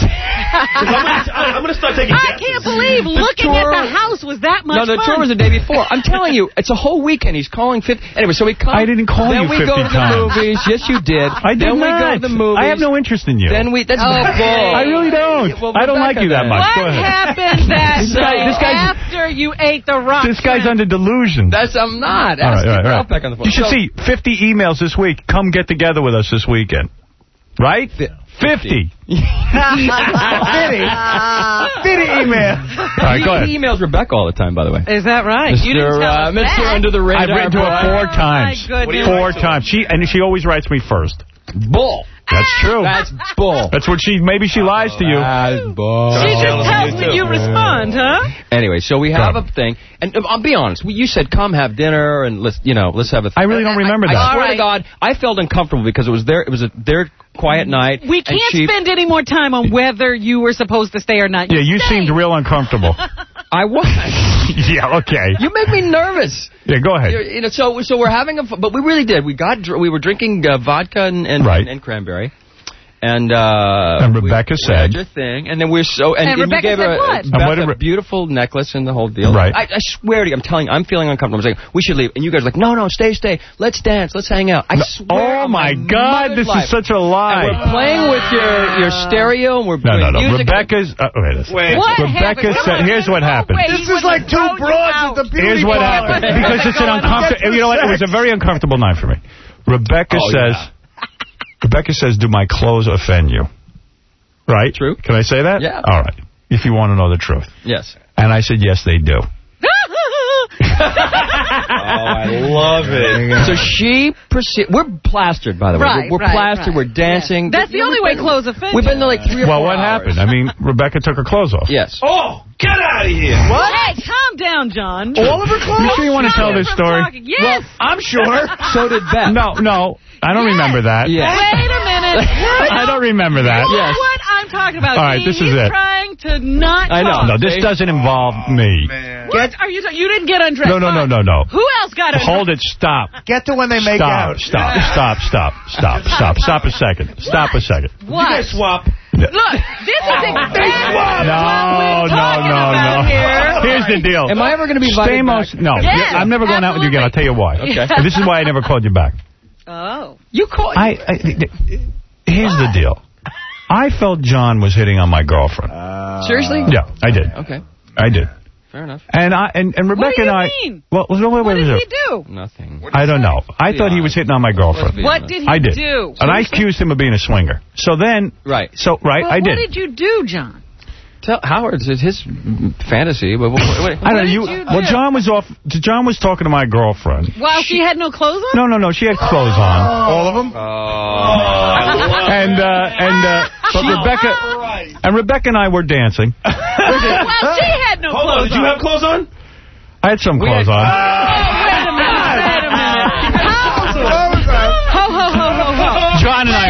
I'm going to start taking I guesses. can't believe looking at tour- the house was that much No, the fun. tour was the day before. I'm telling you, it's a whole weekend. He's calling fifty. Anyway, so we come. I didn't call then you we fifty go to the times. movies. Yes, you did. I did then not. we go to the movies. I have no interest in you. Then we. That's Oh, bull. I really don't. Well, I don't like Rebecca you that then. much. Go What ahead. happened that This guy- night this guy's- after you ate the rock? This guy's under delusion. That's I'm not. All Ask right, all right, your all girl back on the right. phone. You should So- see fifty emails this week. Come get together with us this weekend. Right? fifty. fifty. fifty emails. All right, go ahead. He emails Rebecca all the time, by the way. Is that right? You didn't Mister tell uh, us Mister that. Under the Radar. I've written to her four boy. times. my goodness. Four times. She and she always writes me first. Bull. That's true. That's bull. That's what she. Maybe she lies to you. That's bull. She just tells me you respond, huh? Anyway, so we have Go. a thing, and um, I'll be honest. You said come have dinner and let's, you know, let's have a. Th I really don't remember I, that. I swear All right. to God, I felt uncomfortable because it was their, it was a, their quiet night. We and can't she, spend any more time on whether you were supposed to stay or not. Yeah, you stayed. seemed real uncomfortable. I was. Yeah, okay. You make me nervous. Yeah, go ahead. You're, you know, so so we're having a, but we really did. We got dr- we were drinking uh, vodka and and, Right. and and cranberry. And uh, And Rebecca we, said- we had your thing, and then we're so and, And you Rebecca gave said her a, what? Beth And what did a Re- beautiful necklace and the whole deal. Right. I, I swear to you, I'm telling you, I'm feeling uncomfortable. I'm saying we should leave, and you guys are like, no, no, stay, stay. Let's dance. Let's hang out. I No- swear. oh on my my God, this mother's life. is such a lie. And we're playing with your your stereo, and we're No, no, playing no. music. Rebecca's. Uh, wait, a second. Wait. What Rebecca happened? said. Come on, Here's what no happened. way. This He is wouldn't like have two thrown you broads out. at the beauty Here's what parlor. happened. Because it's an uncomfortable. You know what? It was a very uncomfortable night for me. Rebecca Oh, says. yeah. Rebecca says, "Do my clothes offend you?" Right? True. Can I say that? Yeah. All right. If you want to know the truth. Yes. And I said, yes, they do. Oh, I love it. So she proceed. We're plastered, by the way. Right, we're we're right, plastered. right. We're dancing. That's the only way clothes offend We've you. been there like three or Well, four what hours. happened? I mean, Rebecca took her clothes off. Yes. Oh, get out of here. What? Hey, calm down, John. All of her clothes? You sure you want to tell Stop this him from story? talking. Yes. I'm sure. So did Beth. No, no. I don't Yes. remember that. Yeah. Wait a minute. I don't remember that. You know Yes. what I'm talking about. All right, See, this is he's it. trying to not I know. talk. No, this doesn't involve me. What are you talking? You didn't get undressed. No, no, no, no, no. Who else got undressed? Hold it. Stop. Get to when they make Stop. out. Stop. Stop. Stop. Stop. Stop. Stop a second. Stop a second. What? You guys swap. Look, this is exactly what No, we're no, talking no, about no. here. Here's the deal. Am I ever going to be invited Stamos, back? no. Yes, I'm never going out with you again. I'll tell you why. Okay. And this is why I never called you back. Oh. You called. I, I Here's the deal. I felt John was hitting on my girlfriend. Uh, Seriously? Yeah, I did. Okay. I did. Fair enough. And I and, and Rebecca What do you and I. mean? Well, wait, wait, What wait, did wait. he do? Nothing. I don't know. I Be thought he honest. was hitting on my girlfriend. What did he I did. do? And I accused him of being a swinger. So then. Right. So, right, Well, I did. What did you do, John? Tell Howard's it's his fantasy, but what, what, I don't know. You, did you well, do? John was off. John was talking to my girlfriend. While she had no clothes on? No, no, no. She had clothes on. All of them? And uh, and uh, but Rebecca and Rebecca and I were dancing. Well, she had no Hold on, clothes did you have clothes on? I had some clothes on. Oh, wait a minute. Wait a minute. How? Ho, ho, ho, ho, ho. John and I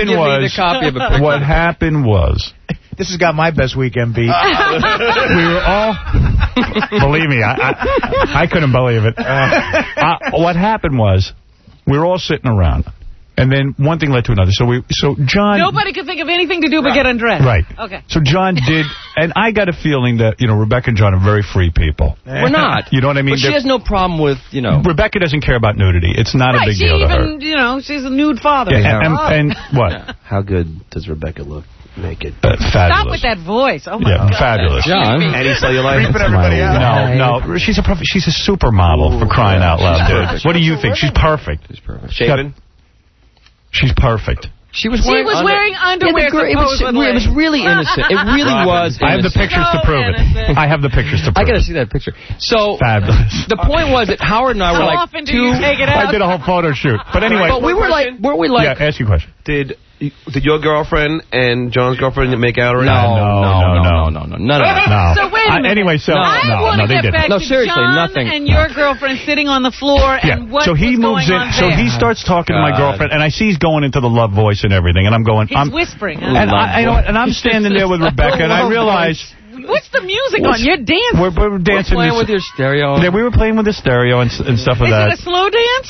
give me was, the copy of a picture. what happened was, This has got my best weekend beat. We were all... Believe me, I, I, I couldn't believe it. Uh, uh, what happened was, we were all sitting around. And then one thing led to another. So we, so John... Nobody could think of anything to do but get undressed. Right. Okay. So John did... And I got a feeling that, you know, Rebecca and John are very free people. We're not. You know what I mean? But she They're, has no problem with, you know... Rebecca doesn't care about nudity. It's not right, a big she deal to her. even, you know, she's a nude father. Yeah, and, and, and what? How good does Rebecca look naked? Uh, fabulous. Stop with that voice. Oh, my yeah, God. fabulous. John. Anti-cellulite. Creeping everybody out. No, no. She's a, prof she's a supermodel, for crying out loud, dude. What do you think? She's perfect. She's perfect. Shaven? She's perfect. She was She wearing, was under wearing underwear, yeah, it, was, it was really innocent. It really was innocent. I have the pictures to prove it. I have the pictures to prove it. I got to see that picture. So, fabulous. The point was that Howard and I were How like often do two... you take it out? I did a whole photo shoot. But anyway. But we were like... Were we like... Yeah, ask you a question. Did did your girlfriend and John's girlfriend make out already? No, no, no, no, no, no, none of that. No. So wait a minute. I, anyway, so... No, I no, want no, to they get didn't. back No, to seriously, John nothing. and your girlfriend sitting on the floor Yeah. and what So he was moves in. going on So there. he starts talking to my God. girlfriend, and I see he's going into the love voice and everything, and I'm going... He's I'm, whispering. Huh? And I, I know, and I'm standing there with Rebecca, and I realize... What's the music on? You're dancing. We're, we're dancing. We're playing this, with your stereo. Yeah, we were playing with the stereo and, and stuff like Is that. it a slow dance?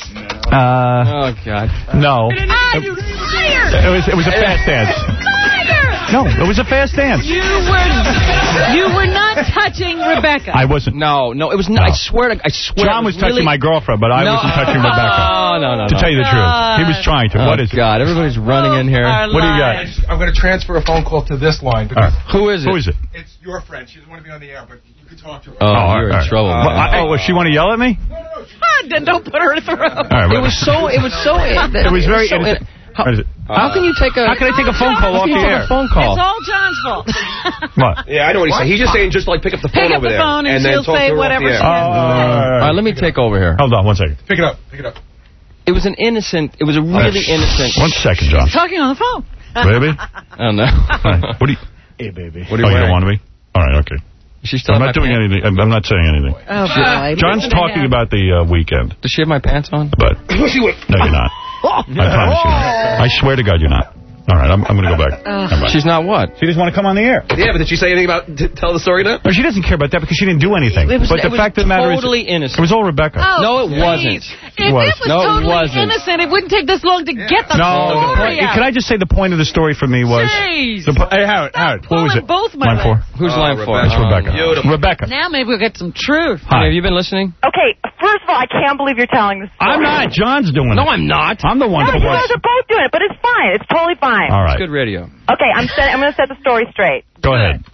Uh, Oh, God. no. Ah, It, you liar! it was it was a fast dance. Liar! No, it was a fast dance. You were you were not touching Rebecca. I wasn't. No, no, it was not. I swear to I swear. John was, it was touching really, my girlfriend, but I No. wasn't touching Rebecca. Oh, no, no, To no. tell you the truth. He was trying to. Oh, What is it? God, everybody's running in here. Our What do you got? lives. I'm going to transfer a phone call to this line. All right. Who is it? Who is it? It's your friend. She doesn't want to be on the air, but you can talk to her. Oh, all you're right. in trouble, Well, man. I, oh, does she want to yell at me? Ah, then don't put her through. All right, It was so, it was so... It was very so innocent. How, What is it? how can you take a... How can I take a phone call How off can the you air? take a phone call? It's all John's fault. What? Yeah, I know what he's saying. He's just saying just like pick up the phone Pick up over the there. phone and then she'll talk say to her off whatever the she air. has to say. All right, let me take over here. Hold on one second. Pick it up. Pick it up. It was an innocent... It was a really innocent... One second, John. Talking on the phone. Baby? I don't know. Right. What do you... Hey, baby. What are Oh, you you wearing? don't want to be? All right, okay. She's still I'm have not my doing pants? anything. I'm I'm not saying anything. Oh, boy. John's Listen to talking him. about the uh, weekend, Does she have my pants on? but no, you're not. I promise you not. I swear to God you're not. All right, I'm, I'm going to go back. Come back. She's not what? She doesn't want to come on the air. Yeah, but did she say anything about t tell the story now? Well, she doesn't care about that because she didn't do anything. It was- but the it was fact of the matter totally is, innocent. it was all Rebecca. Oh, No, it please. wasn't. If It was. it was No, it totally wasn't. innocent, it wouldn't take this long to get the No, the story point, out. can I just say the point of the story for me was... Jeez. The, po- hey, Howard, Howard, what was pulling it? both my line four? legs. Who's Oh, line four? Rebecca. It's Rebecca. Beautiful. Rebecca. Now maybe we'll get some truth. Hi. Have you been listening? Okay, first of all, I can't believe you're telling this story. I'm not. John's doing No, it. I'm not. I'm the one No, who you was. guys are both doing it, but it's fine. It's totally fine. All It's right. good radio. Okay, I'm set, I'm going to set the story straight. Go ahead.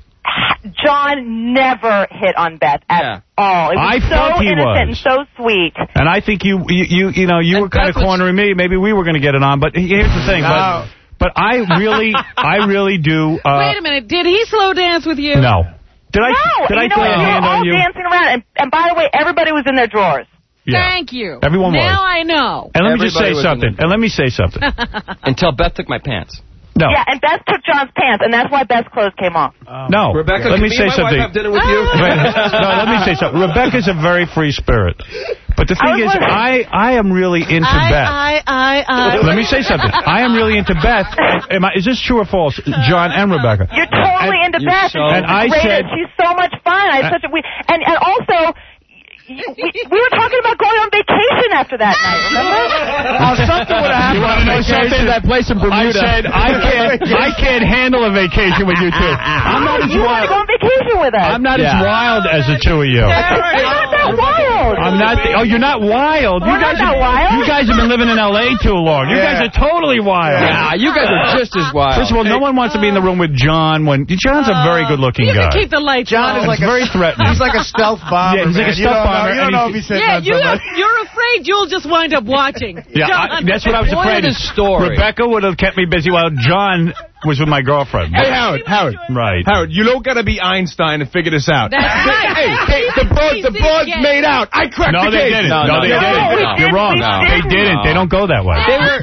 John never hit on Beth at Yeah. all. It was I so thought he innocent was. and so sweet. And I think you, you, you, you know, you And were kind of Beth was- cornering me. Maybe we were going to get it on, but here's the thing. No. But, but I really, I really do. Uh, Wait a minute. Did he slow dance with you? No. Did I? No, Did you I know throw what? a We were hand all on you? dancing around. And, and by the way, everybody was in their drawers. Yeah. Thank you. Everyone was. Now I know. And let me just Everybody say was something. in there. And let me say something. Until Beth took my pants. No. Yeah, and Beth took John's pants, and that's why Beth's clothes came off. No. Rebecca, let can me me say and my something. wife have dinner with you? Wait, no, let me say something. Rebecca's a very free spirit. But the thing I is, was wondering- I, I am really into I, Beth. I, I, I. Let me say something. I am really into Beth. Am I, is this true or false, John and Rebecca? You're totally And- into You're Beth. so- and And I great. said- She's so much fun. I had such a we and and also. You, we, we were talking about going on vacation after that night, remember? Oh, something would have happened. You want to know something? That place in Bermuda. I said, I can't, I can't handle a vacation with you two. I'm not as You want to go wild. on vacation with us. I'm not as Yeah. wild as the two of you. You're not that wild. I'm not. The, oh, you're not wild. You We're guys not that have, wild. You guys have been living in L A too long. You guys are totally wild. Yeah, you guys are just as wild. First of all, no one wants to be in the room with John when John's a very good-looking You guy. can keep the lights John on. is like It's very a, threatening. He's like a stealth bomber. Yeah, he's like a man. stealth you don't bomber, Know, you and don't know if he's- he's sitting Yeah, on you somebody. you're afraid you'll just wind up watching. Yeah, I, John. that's what I was The point afraid of of. the story. Rebecca would have kept me busy while John was with my girlfriend. Hey, Howard, Howard. Right. Howard, you don't got to be Einstein to figure this out. That's right. Hey, hey, the broad, the broad's made out. I cracked No, the they case. didn't. No, No, no, they no, didn't. no, no. You're wrong. No. They didn't. They don't go that way. They were,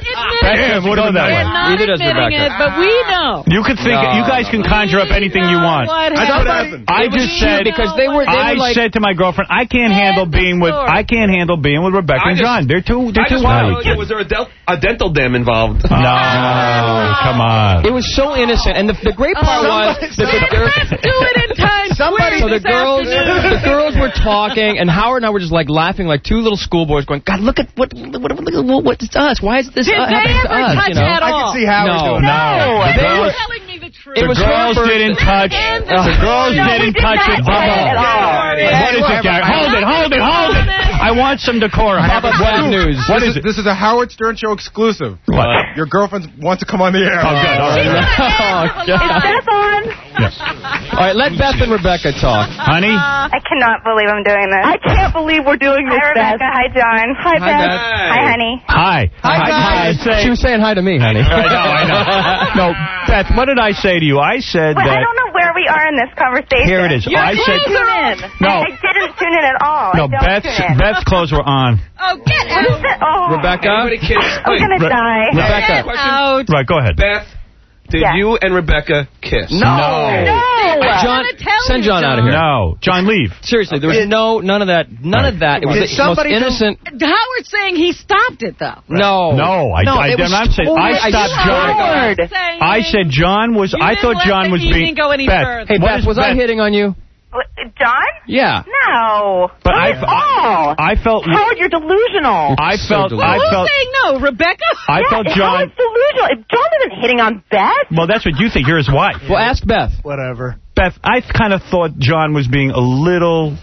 Beth doesn't go that way. We're not Neither does admitting Rebecca. it, but we know. You could think, No, you guys can conjure up anything you want. What I thought what happened? happened. I It was just cute said because they were. They I were like, said to my girlfriend, I can't handle being with. I can't handle being with Rebecca I and just- John. They're too. They're I too just want wild. to know, was there a, del- a dental dam involved? No, come on. it was so innocent, and the, the great part was that the girls. Let's do it in time. Somebody- So the this girls, afternoon. the girls were talking, and Howard and I were just like laughing like two little schoolboys, going, "God, look at what, what, what what's to us? Why is this Did uh, they happening to ever us?" touch You know? at I all? can see Howard No. doing No, that. the They girls, were- telling me the truth. It the was girls her didn't touch. The girls No, we didn't did touch not it. touch it at all. What is it, Gary? Hold it, hold it, hold it. I want some decorum. Bubba Bad News. What this is it? This is a Howard Stern Show exclusive. What? Your girlfriend wants to come on the air. Oh, good. All right. Oh, Is God. Beth on? Yes. All right, let Beth and Rebecca talk. Honey? I cannot believe I'm doing this. I can't believe we're doing this, Hi, Rebecca. Beth. Hi, John. Hi, Hi, Beth. Beth. Hi, honey. Hi. Hi, I, I say, She was saying hi to me, honey. I know, I know. No, Beth, what did I say to you? I said Wait, that... I don't know where we are in this conversation. Here it is. You I said... tune in. No. I, I didn't tune in at all. No, I don't Beth's, tune in. Beth's clothes were on. Oh, get What is out. it? Oh. Rebecca? Anybody kiss? I'm going to Re- die. Rebecca. Get out. Right, go ahead. Beth, did Yeah. you and Rebecca kiss? No. No. John, I'm gonna tell send you, John out of John. here. No. John, leave. Seriously, there was no, none of that, none of that. It was Did the most somebody do- innocent. Howard's saying he stopped it, though. No. No, I, No, I, it was I'm saying, I totally- stopped John. Howard. Saying I said John was... You I didn't thought let John the was evening being... go any Beth, further. Hey, what Beth, is was I Beth? hitting on you? What, John? Yeah. No. But Not I- at all. I felt... Howard, you're delusional. I So felt... delusional. I Who's felt... saying no? Rebecca? I yeah, felt John... Howard's delusional. If John isn't hitting on Beth. Well, that's what you think. You're his wife. Well, ask Beth. Whatever. Beth, I kind of thought John was being a little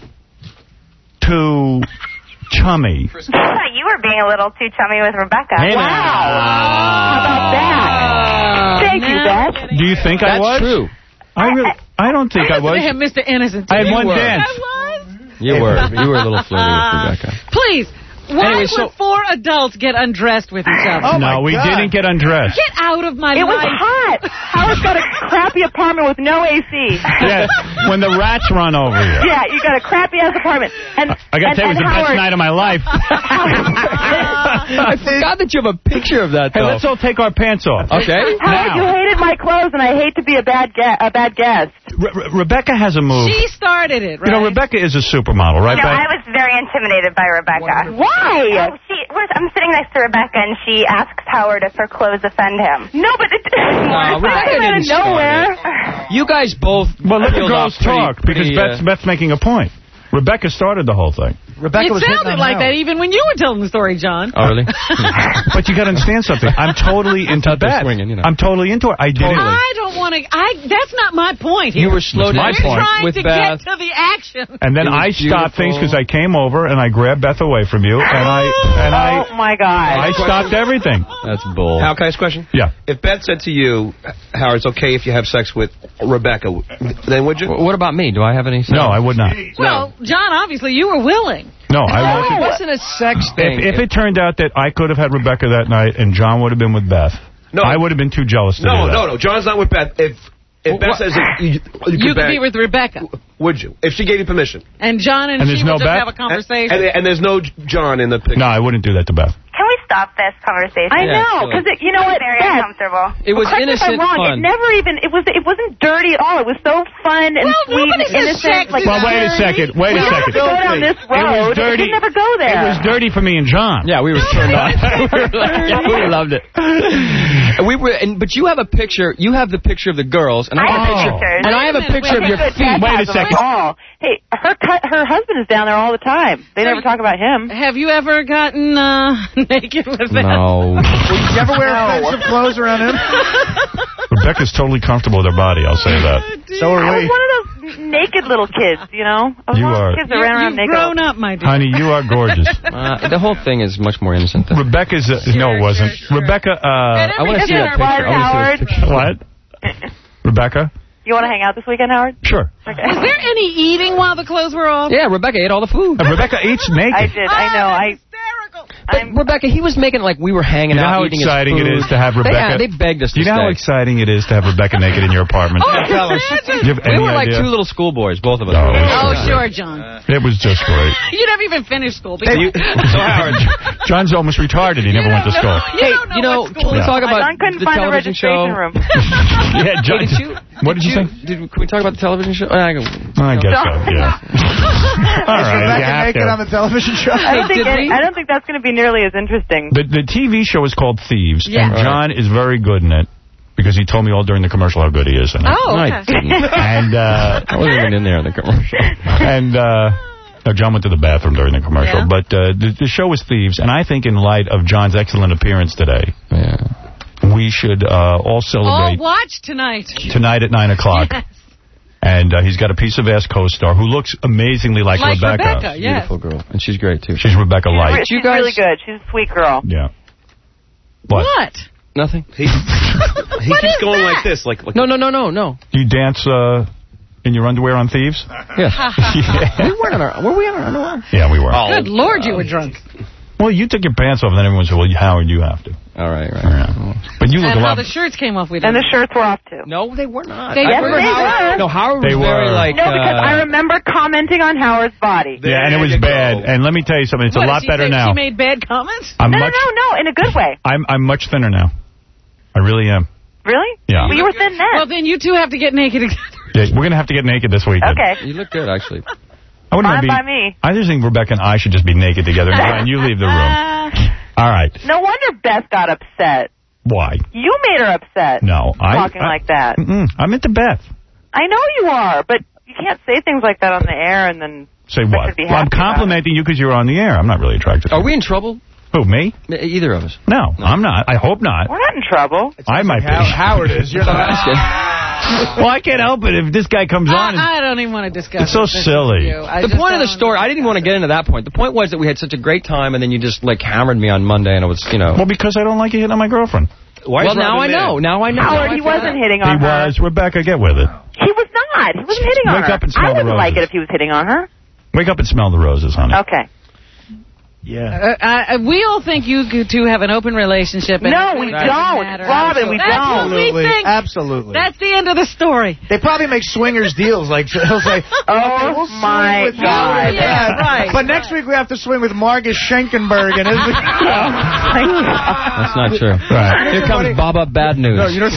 too chummy. I thought you were being a little too chummy with Rebecca. Hey, wow. now. How about that? Thank you, Beth. Do you think I That's was? true. I really, I don't think I was. They have Mister Innocent. I had You one were. dance. I was? You were. You were a little flirty with Rebecca. Please, why Anyway, would so- four adults get undressed with each other? Oh, my no, we God. didn't get undressed. Get out of my It was life. hot. Howard's got a crappy apartment with no A C. Yes, when the rats run over you. Yeah, you got a crappy ass apartment. And I got to tell you, it was the best night of my life. I forgot that you have a picture of that, Hey, though. let's all take our pants off. Okay. Howard, you Now, hated my clothes, and I hate to be a bad ge- a bad guest. Re Re Rebecca has a move. She started it, right? You know, Rebecca is a supermodel, right, No, Beth? I was very intimidated by Rebecca. Why? Oh, she, we're, I'm sitting next to Rebecca, and she asks Howard if her clothes offend him. No, but it No, Rebecca out didn't of start nowhere. You guys both. Well, let the peeled girls off pretty- talk, because pretty, Beth's, uh, Beth's making a point. Rebecca started the whole thing. Rebecca it was hitting sounded on like Howard. that even when you were telling the story, John. Oh, really? But you got to understand something. I'm totally into Thought they're Beth. swinging, you know. I'm totally into her. I didn't. I don't want to. I. That's not my point. You Here. were slow That's my dancing We're point. trying with to Beth. get to the action. And then It was I stopped things beautiful. because I came over and I grabbed Beth away from you, and I and I Oh my God! I stopped everything. That's bull. How can I ask a question? Yeah. If Beth said to you, Howard, it's okay if you have sex with Rebecca, then would you? W- What about me? Do I have any? No, I would not. Well, John, obviously you were willing. No, I No, wasn't. it wasn't a sex thing. If, if it turned out that I could have had Rebecca that night and John would have been with Beth, No. I would have been too jealous to No, do that. no, no. John's not with Beth. If if Well, Beth what- says that you, you, You could could be bang, with Rebecca. would you? If she gave you permission. And John and, And she there's no would just Beth? have a conversation. And, and there's no John in the picture. No, I wouldn't do that to Beth. Can we stop this conversation? I Yeah, know, sure. because you know what? Very Beth, uncomfortable. It was Correct me if I'm innocent wrong. fun. It never even. It was. It wasn't dirty at all. It was so fun and Well, sweet and nobody says sex innocent. Like, is Well, wait a second. Wait we a don't have second. to go down this It was road. dirty. We never go there. It was dirty for me and John. Yeah, we were turned on. we, were like, yeah, we loved it. And we were, and, but you have a picture. You have the picture of the girls, and I, I have a have picture. pictures. And I have a Wait a picture of minute, your Good, feet. Beth Wait a has them second. all. Hey, her cut, her husband is down there all the time. They never talk about him. Have you ever gotten uh, naked with them? No. Did you ever wear offensive clothes around him? Rebecca's totally comfortable with her body, I'll say that. So are I we. was one of those naked little kids, you know. I was You one of are. those kids that You, ran around you've naked. grown up, my dear. Honey, you are gorgeous. Uh, the whole thing is much more innocent than Rebecca's, uh, no, it wasn't. Rebecca, uh, I want to see that Buzz, picture. I wanna see this Howard. picture. what? Rebecca? You want to hang out this weekend, Howard? Sure. Okay. Was there any eating while the clothes were off? Yeah, Rebecca ate all the food. And Rebecca eats naked. I did. I know. I. But Rebecca, he was making it like we were hanging You know out, how eating exciting his it food. is to have Rebecca... They, they begged us to You know how stay. exciting it is to have Rebecca naked in your apartment? Oh, tell us. You have We any were like idea? two little schoolboys, both of us. No, it was Oh, so sure, great. John. It was just great. You never even finished school. Hey, you, so Howard, John's almost retarded. He never went to school. You don't know you know, what can we Yeah. talk about John couldn't the find a television show? registration room. Yeah, John. Hey, did you, What did you say? Did, can we talk about the television show? I, go, I guess so, yeah. All Is right, you Rebecca have naked to. on the television show? I don't, think did it, we? I don't think that's going to be nearly as interesting. The, the T V show is called Thieves, Yeah. and John is very good in it because he told me all during the commercial how good he is in it. Oh, I okay. didn't. And, uh... I wasn't even in there in the commercial. And, uh... No, John went to the bathroom during the commercial. Yeah. But uh, the, the show is Thieves, and I think in light of John's excellent appearance today, Yeah. we should uh, all All celebrate watch tonight. tonight at nine o'clock. Yes. And uh, he's got a piece of ass co-star who looks amazingly like, Like Rebecca. Rebecca, yes. Beautiful girl. And she's great, too. She's Rebecca She's, Light. re- she's really good. She's a sweet girl. Yeah. What? What? Nothing. He, he What keeps is going that? like this. Like, like No, no, no, no, no. You dance uh, in your underwear on Thieves? Yeah. Yeah. We weren't on our, were we on our underwear? Yeah, we were. Good Lord, you were drunk. Well, you took your pants off, and then everyone said, well, Howard, you have to. All right, right. Yeah. But you look And a how lot... the shirts came off, we And didn't. the shirts were off, too. No, they were not. They I were. remember They Howard, were. No, Howard They was very were. like... No, because uh, I remember commenting on Howard's body. Yeah, and it was There you bad. go. And let me tell you something. It's What, a lot she better said now. She made bad comments? I'm No, no, much, no, no, in a good way. I'm, I'm much thinner now. I really am. Really? Yeah. Well, you were thin then. Well, then you two have to get naked together. Yeah, we're going to have to get naked this weekend. Okay. You look good, actually. I wouldn't Fine be, by me. I just think Rebecca and I should just be naked together. And you leave the room. All right. No wonder Beth got upset. Why? You made her upset. No. I, Talking I, like that. Mm-mm, I'm into Beth. I know you are, but you can't say things like that on the air and then... Say Beth what? would be Well, I'm happy about complimenting you because you're on the air. I'm not really attracted to Are you. we in trouble? Who, me? Either of us. No, no, I'm not. I hope not. We're not in trouble. I might be. Howard is. You're not. Well, I can't help it if this guy comes on. And, I, I don't even want to discuss It's so this silly. with you. I The just point of the don't- story, I didn't even want to get into that point. The point was that we had such a great time, and then you just, like, hammered me on Monday, and it was, you know... well, because I don't like you hitting on my girlfriend. Why well, is now I Robin know. mad? Now I know. Howard, Now he I feel wasn't that. hitting He on her. was. Rebecca, get with it. He was not. He wasn't hitting on Wake her. up and smell I the wouldn't like roses. it if he was hitting on her. Wake up and smell the roses, honey. Okay. Yeah. Uh, uh, we all think you two have an open relationship. And No, it we really don't. doesn't matter. Robin, we That's don't. what we Absolutely. think. Absolutely. That's the end of the story. They probably make swingers deals. Like he'll say, Oh, okay, we'll swing my with you God. with that. Yeah, right. But next week we have to swing with Marcus Schenkenberg and his. That's not true. Right. Here comes Baba Bad News. No, you know.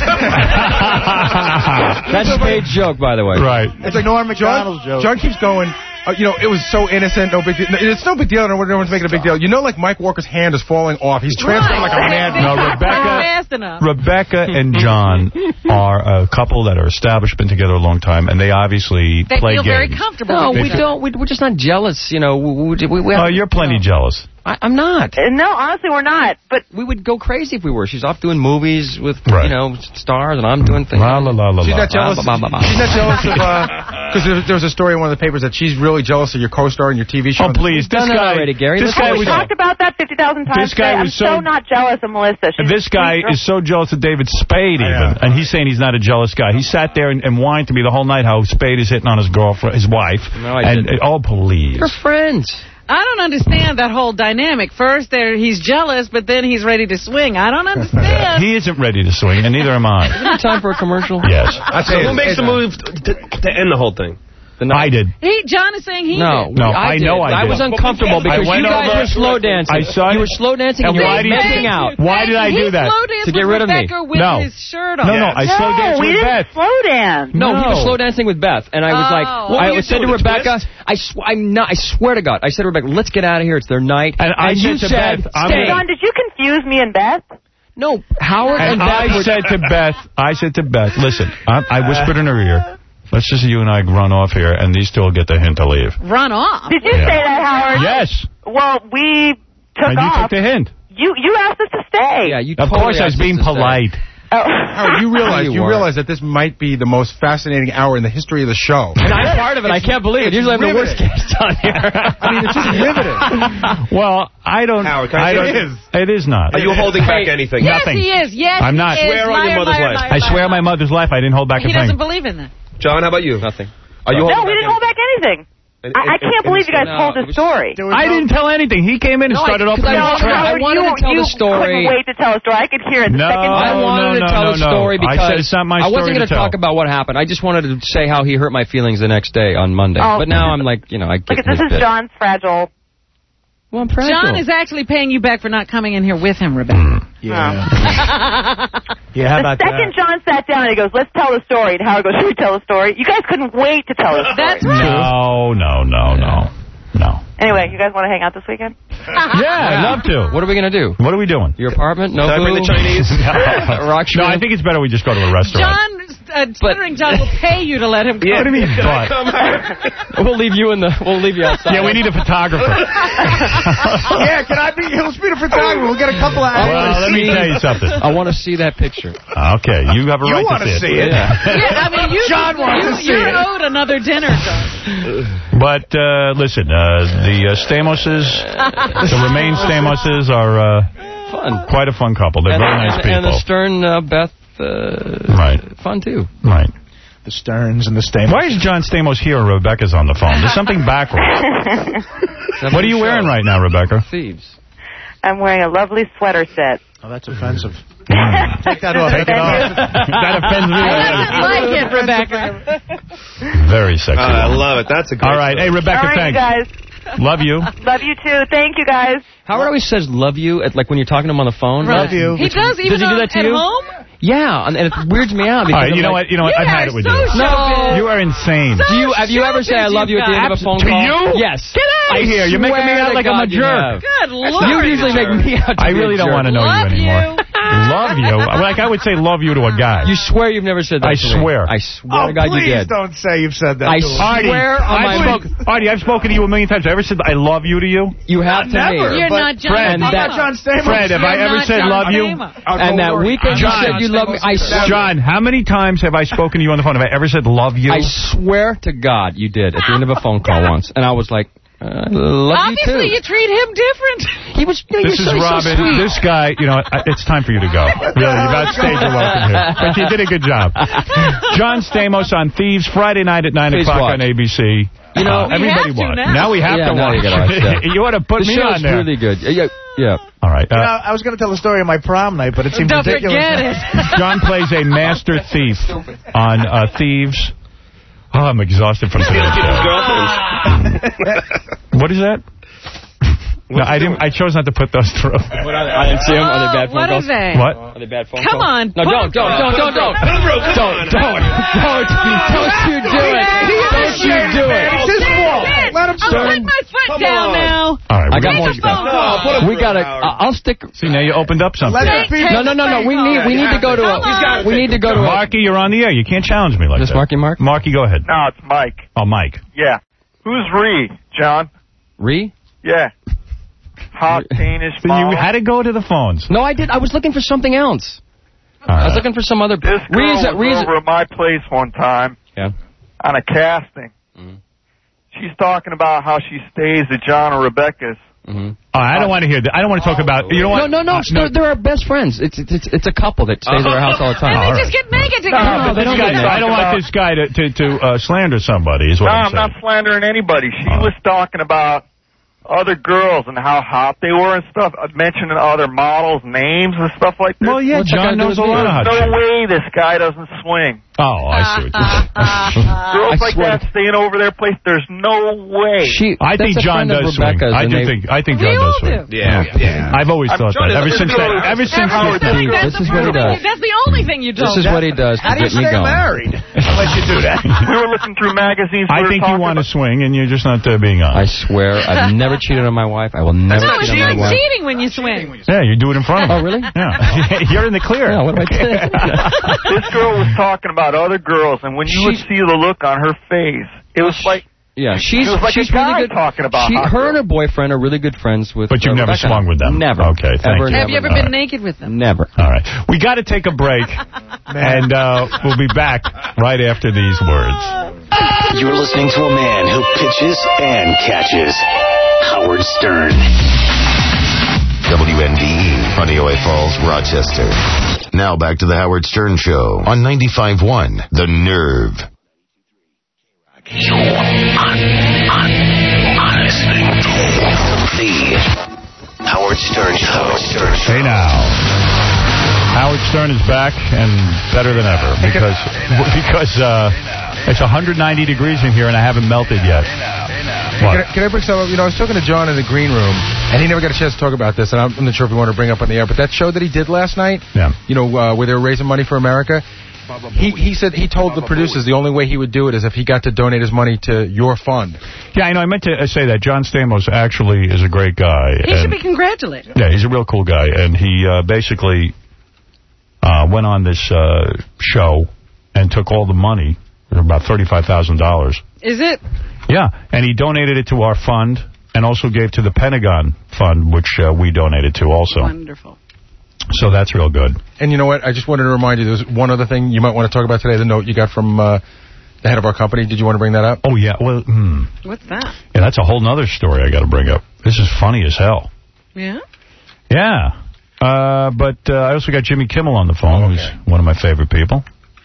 That's a paid joke, by the way. Right. It's like Norm Macdonald's joke. John keeps going. Uh, you know, it was so innocent, no big deal. No, it's no big deal. No one's making a big deal. You know, like Mike Walker's hand is falling off. He's transferring like a madman. No, Rebecca, Fast enough. Rebecca and John are a couple that are established, been together a long time, and they obviously They play feel games. very comfortable. No, with we each other. don't. We, we're just not jealous. You know, we, we, we Oh, you're plenty jealous. I, I'm not. Uh, No, honestly, we're not. But We would go crazy if we were. She's off doing movies with, Right. you know, stars, and I'm doing things. La la la la She's la. not jealous. Bah, bah, bah, bah. She's not jealous of because there, there was a story in one of the papers that she's really jealous of your co-star in your T V show. Oh, please, this done that guy, already, Gary. this Let's guy go was, we talked about that fifty thousand times. This guy today. was I'm so, so- not jealous of Melissa. She's this guy she's- is so jealous of David Spade, even, Yeah. and he's saying he's not a jealous guy. He sat there and, and whined to me the whole night how Spade is hitting on his girlfriend, his wife. No, I and didn't. oh, please. We're friends. I don't understand that whole dynamic. First, there he's jealous, but then he's ready to swing. I don't understand. He isn't ready to swing, and neither am I. Isn't it time for a commercial? Yes. So who makes the move to, to end the whole thing? I did. He, John is saying he No, did. No, I, I know did. I I did. was uncomfortable I because went you guys over- were slow dancing. I saw You it. were slow dancing and And you why were did you- missing out. Why did I he do that? slow danced To get with rid of me. Rebecca with No. his shirt on. No, no, I no, slow danced we with didn't Beth. slow dance. No, he was No. slow dancing with Beth, and I was Oh. like, What I were you said to doing, a Rebecca, twist? I, sw I'm not, I swear to God, I said to Rebecca, let's get out of here. It's their night. And I you said to said, Beth, I'm stay. gonna- John, did you confuse me and Beth? No, Howard and, And Beth I were- said to Beth, I said to Beth, listen, I, I whispered in her ear, let's just you and I run off here, and these two will get the hint to leave. Run off. Did you Yeah. say that, Howard? Yes. Well, we took And you off. took the hint. You you asked us to stay. Yeah, you Of totally course, I was asked us being to stay. polite. Oh. Howard, you realize You you weren't. realize that this might be the most fascinating hour in the history of the show. And I'm part of it. I can't believe it. Usually I'm the worst riveting. guest on here. I mean, it's just riveting. Well, I don't... Howard, can I I say don't, it is? It is not. Are you holding back anything? Yes, Nothing. he is. Yes, I'm not. he is. Swear on your Liar, mother's liar, life. liar, I liar, swear on my liar. mother's life, I didn't hold back He a thing. doesn't believe in that. John, how about you? Nothing. Are you No, holding we back didn't hold back anything. I, I can't believe you guys no, told the story. I didn't tell anything. He came in and No, started I- 'cause opening I his wanted- trap. I wanted you, to tell you the story. couldn't wait to tell a story. I could hear it the No, second I time. wanted no, to tell no, the no. story I because said it's not my I wasn't story going to to talk tell. about what happened. I just wanted to say how he hurt my feelings the next day on Monday. Oh. But now I'm like, you know, I get Look, this his is bit. John's fragile. Well, I'm fragile. John is actually paying you back for not coming in here with him, Rebecca. Yeah. Yeah, how The about second that? John sat down and he goes, let's tell the story. And Howard goes, should we tell the story? You guys couldn't wait to tell the story. That's right. No, no, no, no. No. Anyway, you guys want to hang out this weekend? Yeah, I'd love to. What are we going to do? What are we doing? Your apartment? No Can I bring food? the Chinese? Rock No, I think it's better we just go to a restaurant. John, uh, stuttering John will pay you to let him go. What do you mean, but? We'll leave you in the. We'll leave you outside. Yeah, we need a photographer. Yeah, can I be? Let's be the photographer. We'll get a couple of hours. Well, let me tell you something. I want to see that picture. Okay, you have a You right want to to see see it. it. Yeah. Yeah, I mean, you, John wants you, to see you're it. owed another dinner, John. But uh, listen, uh, the uh, Stamos, the Remain Stamos are uh, Fun. quite a fun couple. They're And, very nice and, people. and the Stern uh, Beth. Uh, Right. Fun too. Right. The Sterns and the Stamos. Why is John Stamos here and Rebecca's on the phone? There's something backwards. What are you wearing right now, Rebecca? Thieves. I'm wearing a lovely sweater set. Oh, that's offensive. Mm. Take that off. Take it off. That offends me. I like it, Rebecca. Very sexy. Uh, I love it. That's a great All right. Hey, Rebecca, All right, you thanks. guys. Love you. Love you, too. Thank you, guys. Howard always says "love you" at like when you're talking to him on the phone. Love you. He does, even Does he do though that to at you? home? Yeah, and, and it weirds me out. All Because right, you I'm know like, what? You know what? You I've had are it with so you. stupid. You are insane. Do you have you ever say "I love you" at the end of a phone To call? you? Yes. Get out of here. You're making me swear out to like I'm a God you jerk. have. Good Lord. You usually make me out to I be a really don't jerk. want to know Love you anymore. you. Love you. Like I would say love you to a guy. You swear you've never said that I to me. swear. I swear Oh, to God you please did. don't say you've said that I to him. Artie, swear on I've my spoke, Artie, I've spoken to you a million times. Have I ever said I love you to you? You have to Never. me. You're But not John Fred, Stamos. that- John Stamos. Fred, have I You're ever not said John love you? Stamos. And that weekend you John, said you love me. I swear. John, how many times have I spoken to you on the phone? Have I ever said love you? I swear to God you did at the end of a phone call once, and I was like, uh, "Love Obviously, you you treat him different. too." He was. He This was is so, Robin. So sweet. This guy, you know, I- it's time for you to go. Really, you're not stage you're welcome here. But you did a good job. John Stamos on Thieves, Friday night at nine Please o'clock watch. on A B C. You know, uh, everybody have to watch. now. we have Yeah, to now watch. you gotta watch that. You ought to put the me show's on there. really good. Yeah, yeah. All right. You know, Uh, I was going to tell the story of my prom night, but it seems Don't ridiculous. forget it. John plays a master thief on uh, Thieves. Oh, I'm exhausted from today's show. What is that? No, I didn't. I chose not to put those through. What are they? I didn't see them. Are they bad phone What calls? are they? What? Are they bad phone Come calls? on. No, put don't, them don't, don't, don't, don't. Don't, don't, don't, don't you do it. Don't you do it. It's his fault. Let him I'll start. put my foot down now. All right. I we got got- more Make a phone call. stuff. We got to. I'll stick. See, now you opened up something. Let the people No, no, no, no. We need. We need to go to a. We need to go to a. Marky, you're on the air. You can't challenge me like Is this that. Marky Mark? Marky, go ahead. No, it's Mike. Oh, Mike. Yeah. Who's Ree, John? Ree? Yeah. Hot Danish So model. you had to go to the phones. No, I did. I was looking for something else. All I was right. looking for some other. This girl Ree is was Ree is over at my place one time Yeah. on a casting. Mhm. She's talking about how she stays at John or Rebecca's. Mm-hmm. Oh, I don't want to hear that. I don't want to talk about. You know No, what? no, no. Uh, They're, they're our best friends. It's it's it's, it's a couple that stays at our house all the time. And All they right. just get naked No, together. no, they This don't guy, get I don't want about- this guy to to, to uh, slander somebody. Is what No, I'm I'm saying. not slandering anybody. She Oh. was talking about other girls and how hot they were and stuff, uh, mentioning other models' names and stuff like that. Well, yeah, What's that got John to do knows a with me? lot of hot no chicks. way this guy doesn't swing. Oh, I see what you're saying. Girls I like swear that to- staying over their place, there's no way. She. I think that's a John friend of does swing. Rebecca's, I and do they- think. I think We John all does swing. do. Yeah, yeah. I've always I'm thought trying that. to- Ever this since girl- that. Ever since Howard, this this thing. girl- This is what he does. That's the only thing you told This is what he does to How do you get me stay going. married unless you do that? We were looking through magazines. I we were think you talking want to about- swing, and you're just not uh, being I honest. swear, I've never cheated on my wife. I will never No, cheat it's on not my wife. cheating when you swing. Yeah, you do it in front of Oh, him. really? Yeah, you're in the clear. Yeah, what do I do? This girl was talking about other girls, and when you would see the look on her face, it was like Yeah, she's She was like a she's guy really good. talking about she, hot her girls. and her boyfriend are really good friends with. But you've uh, never Rebecca. swung with them? Never. Okay, thank ever, you. Have you ever never. been naked with them? Never. All right. We got to take a break, and uh, we'll be back right after these words. You're listening to a man who pitches and catches. Howard Stern. W N D E, Honeoye Falls, Rochester. Now back to the Howard Stern Show on ninety-five point one, The Nerve. The Howard Stern Show. Howard Stern Show. Hey now. Howard Stern is back and better than ever because because uh, it's one hundred ninety degrees in here and I haven't melted yet. Can I, can I bring some up? You know, I was talking to John in the green room, and he never got a chance to talk about this, and I'm not sure if we want to bring up on the air, but that show that he did last night, yeah. you know, uh, where they were raising money for America, he, he said he told the producers the only way he would do it is if he got to donate his money to your fund. Yeah, I know. I meant to say that. John Stamos actually is a great guy. He should be congratulated. Yeah, he's a real cool guy, and he uh, basically uh, went on this uh, show and took all the money, about thirty-five thousand dollars. Is it? Yeah, and he donated it to our fund and also gave to the Pentagon fund, which uh, we donated to also. Wonderful. So that's real good. And you know what? I just wanted to remind you, there's one other thing you might want to talk about today, the note you got from uh, the head of our company. Did you want to bring that up? Oh, yeah. Well, hmm. What's that? Yeah, that's a whole nother story I got to bring up. This is funny as hell. Yeah? Yeah. Uh, but uh, I also got Jimmy Kimmel on the phone, oh, okay. who's one of my favorite people.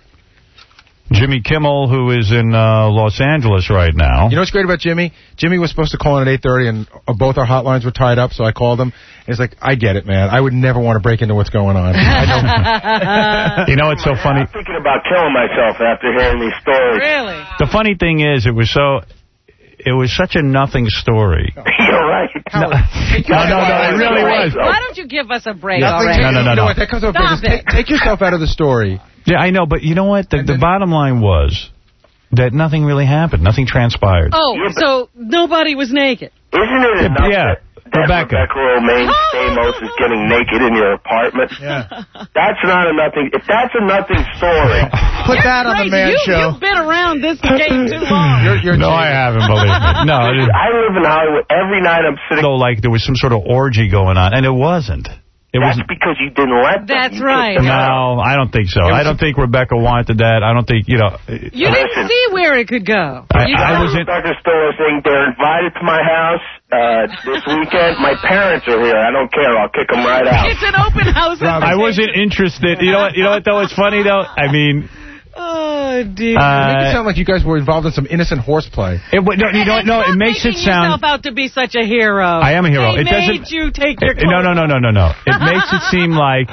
Jimmy Kimmel, who is in uh, Los Angeles right now. You know what's great about Jimmy? Jimmy was supposed to call in at eight thirty, and uh, both our hotlines were tied up, so I called him. And he's like, I get it, man. I would never want to break into what's going on. I know. You know what's so funny? I'm thinking about killing myself after hearing these stories. Really? The funny thing is, it was so... It was such a nothing story. You're right. No, no, no, no, it really was. Why don't you give us a break Yeah. already? No, no, no, you know no. what? That comes up first. Take, take yourself out of the story. Yeah, I know, but you know what? The, the bottom line was that nothing really happened. Nothing transpired. Oh, yeah, so nobody was naked. Isn't it enough yeah. that, that Rebecca. Rebecca Romaine Stamos is getting naked in your apartment? Yeah. That's not a nothing. If that's a nothing story. Put that on the man you, show. You've been around this game too long. You're, you're no, I haven't, believe me. No. It, I live in Hollywood. Every night I'm sitting... So, like, there was some sort of orgy going on, and it wasn't. It That's was because you didn't let them. That's you right. No, I don't think so. I don't think Rebecca wanted that. I don't think, you know... You didn't see where it could go. I, you I was in... Rebecca Stiller saying they're invited to my house uh, this weekend. My parents are here. I don't care. I'll kick them right out. It's an open house. I wasn't interested. You know what? You know what, though? It's funny, though? I mean... Oh, dear. Uh, Uh, it makes it sound like you guys were involved in some innocent horseplay. It, no, you know what? No, it makes it sound... yourself out to be such a hero. I am a hero. They It made doesn't... you take your it, No, no, no, no, no, no. It makes it seem like...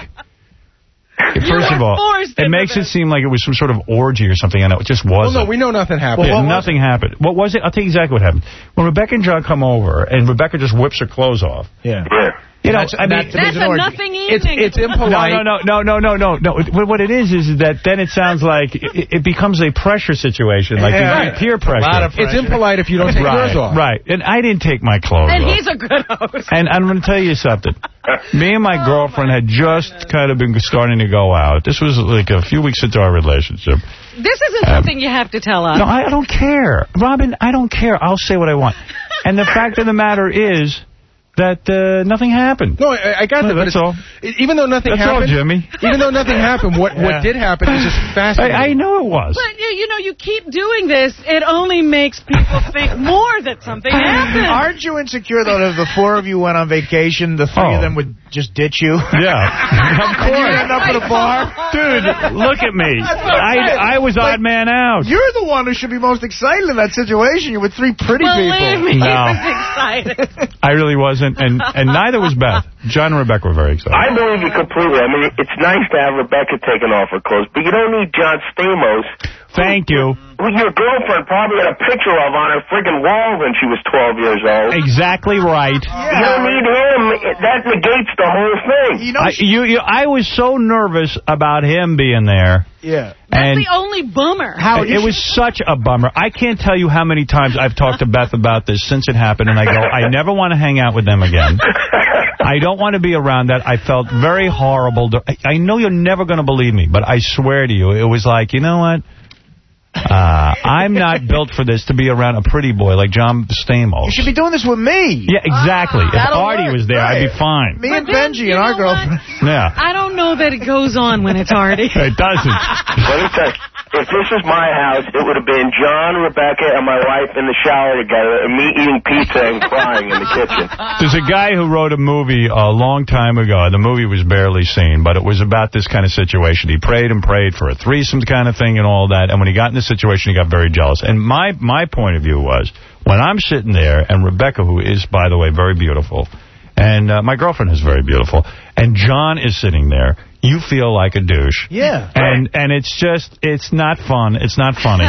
First of all, it makes it seem like it was some sort of orgy or something, and it just wasn't. Well, no, we know nothing happened. Yeah, nothing happened. What was it? I'll tell you exactly what happened. When Rebecca and John come over, and Rebecca just whips her clothes off. Yeah. Yeah. You know, That's, I mean, that's, That's a nothing It's, evening. it's impolite. No, no, no, no, no, no, no. What it is is that then it sounds like it, it becomes a pressure situation, like Yeah. peer pressure. A lot of It's impolite if you don't take right, yours off. right. And I didn't take my clothes And off. he's a good host. And I'm going to tell you something. Me and my girlfriend had just kind of been starting to go out. This was like a few weeks into our relationship. This isn't Um, something you have to tell us. No, I, I don't care. Robin, I don't care. I'll say what I want. And the fact of the matter is that uh, nothing happened. No, I, I got No, that. that's but all. It, even though nothing That's all, happened, Jimmy. Even though nothing happened, what Yeah. what did happen is just fascinating. I, I know it was. But, you, you know, you keep doing this, it only makes people think more that something happened. Aren't you insecure, though, that if the four of you went on vacation, the three Oh. of them would just ditch you? Yeah, of And you course. end up at a bar? Dude, look at me. That's what I'm saying. I, I was Like, odd man out. You're the one who should be most excited in that situation. You're with three pretty Believe people. me, No. he was excited. I really wasn't, and, and neither was Beth. John and Rebecca were very excited. I believe you completely. I mean, it's nice to have Rebecca taking off her clothes, but you don't need John Stamos. Thank you. Who your girlfriend probably had a picture of on her friggin' wall when she was twelve years old. Exactly right. You don't need him. That negates the whole thing. You know, I, you, you, I was so nervous about him being there. yeah. That's And the only bummer. How it was such a bummer. I can't tell you how many times I've talked to Beth about this since it happened, and I go, I never want to hang out with them again. I don't want to be around that. I felt very horrible. I, I know you're never going to believe me, but I swear to you, it was like, you know what? Uh, I'm not built for this, to be around a pretty boy like John Stamos. You should be doing this with me. Yeah, exactly. Ah, if that'll Artie work. was there, I'd be fine. Me But and then, Benji you and our know what? girlfriend. Yeah. I don't know that it goes on when it's Artie. It doesn't. Let me tell you, if this was my house, it would have been John, Rebecca, and my wife in the shower together, and me eating pizza and crying in the kitchen. There's a guy who wrote a movie a long time ago. The movie was barely seen, but it was about this kind of situation. He prayed and prayed for a threesome kind of thing and all that, and when he got in this situation, he got very jealous. And my, my point of view was, when I'm sitting there, and Rebecca, who is, by the way, very beautiful, and uh, my girlfriend is very beautiful, and John is sitting there, you feel like a douche. Yeah. And and it's just, it's not fun. It's not funny.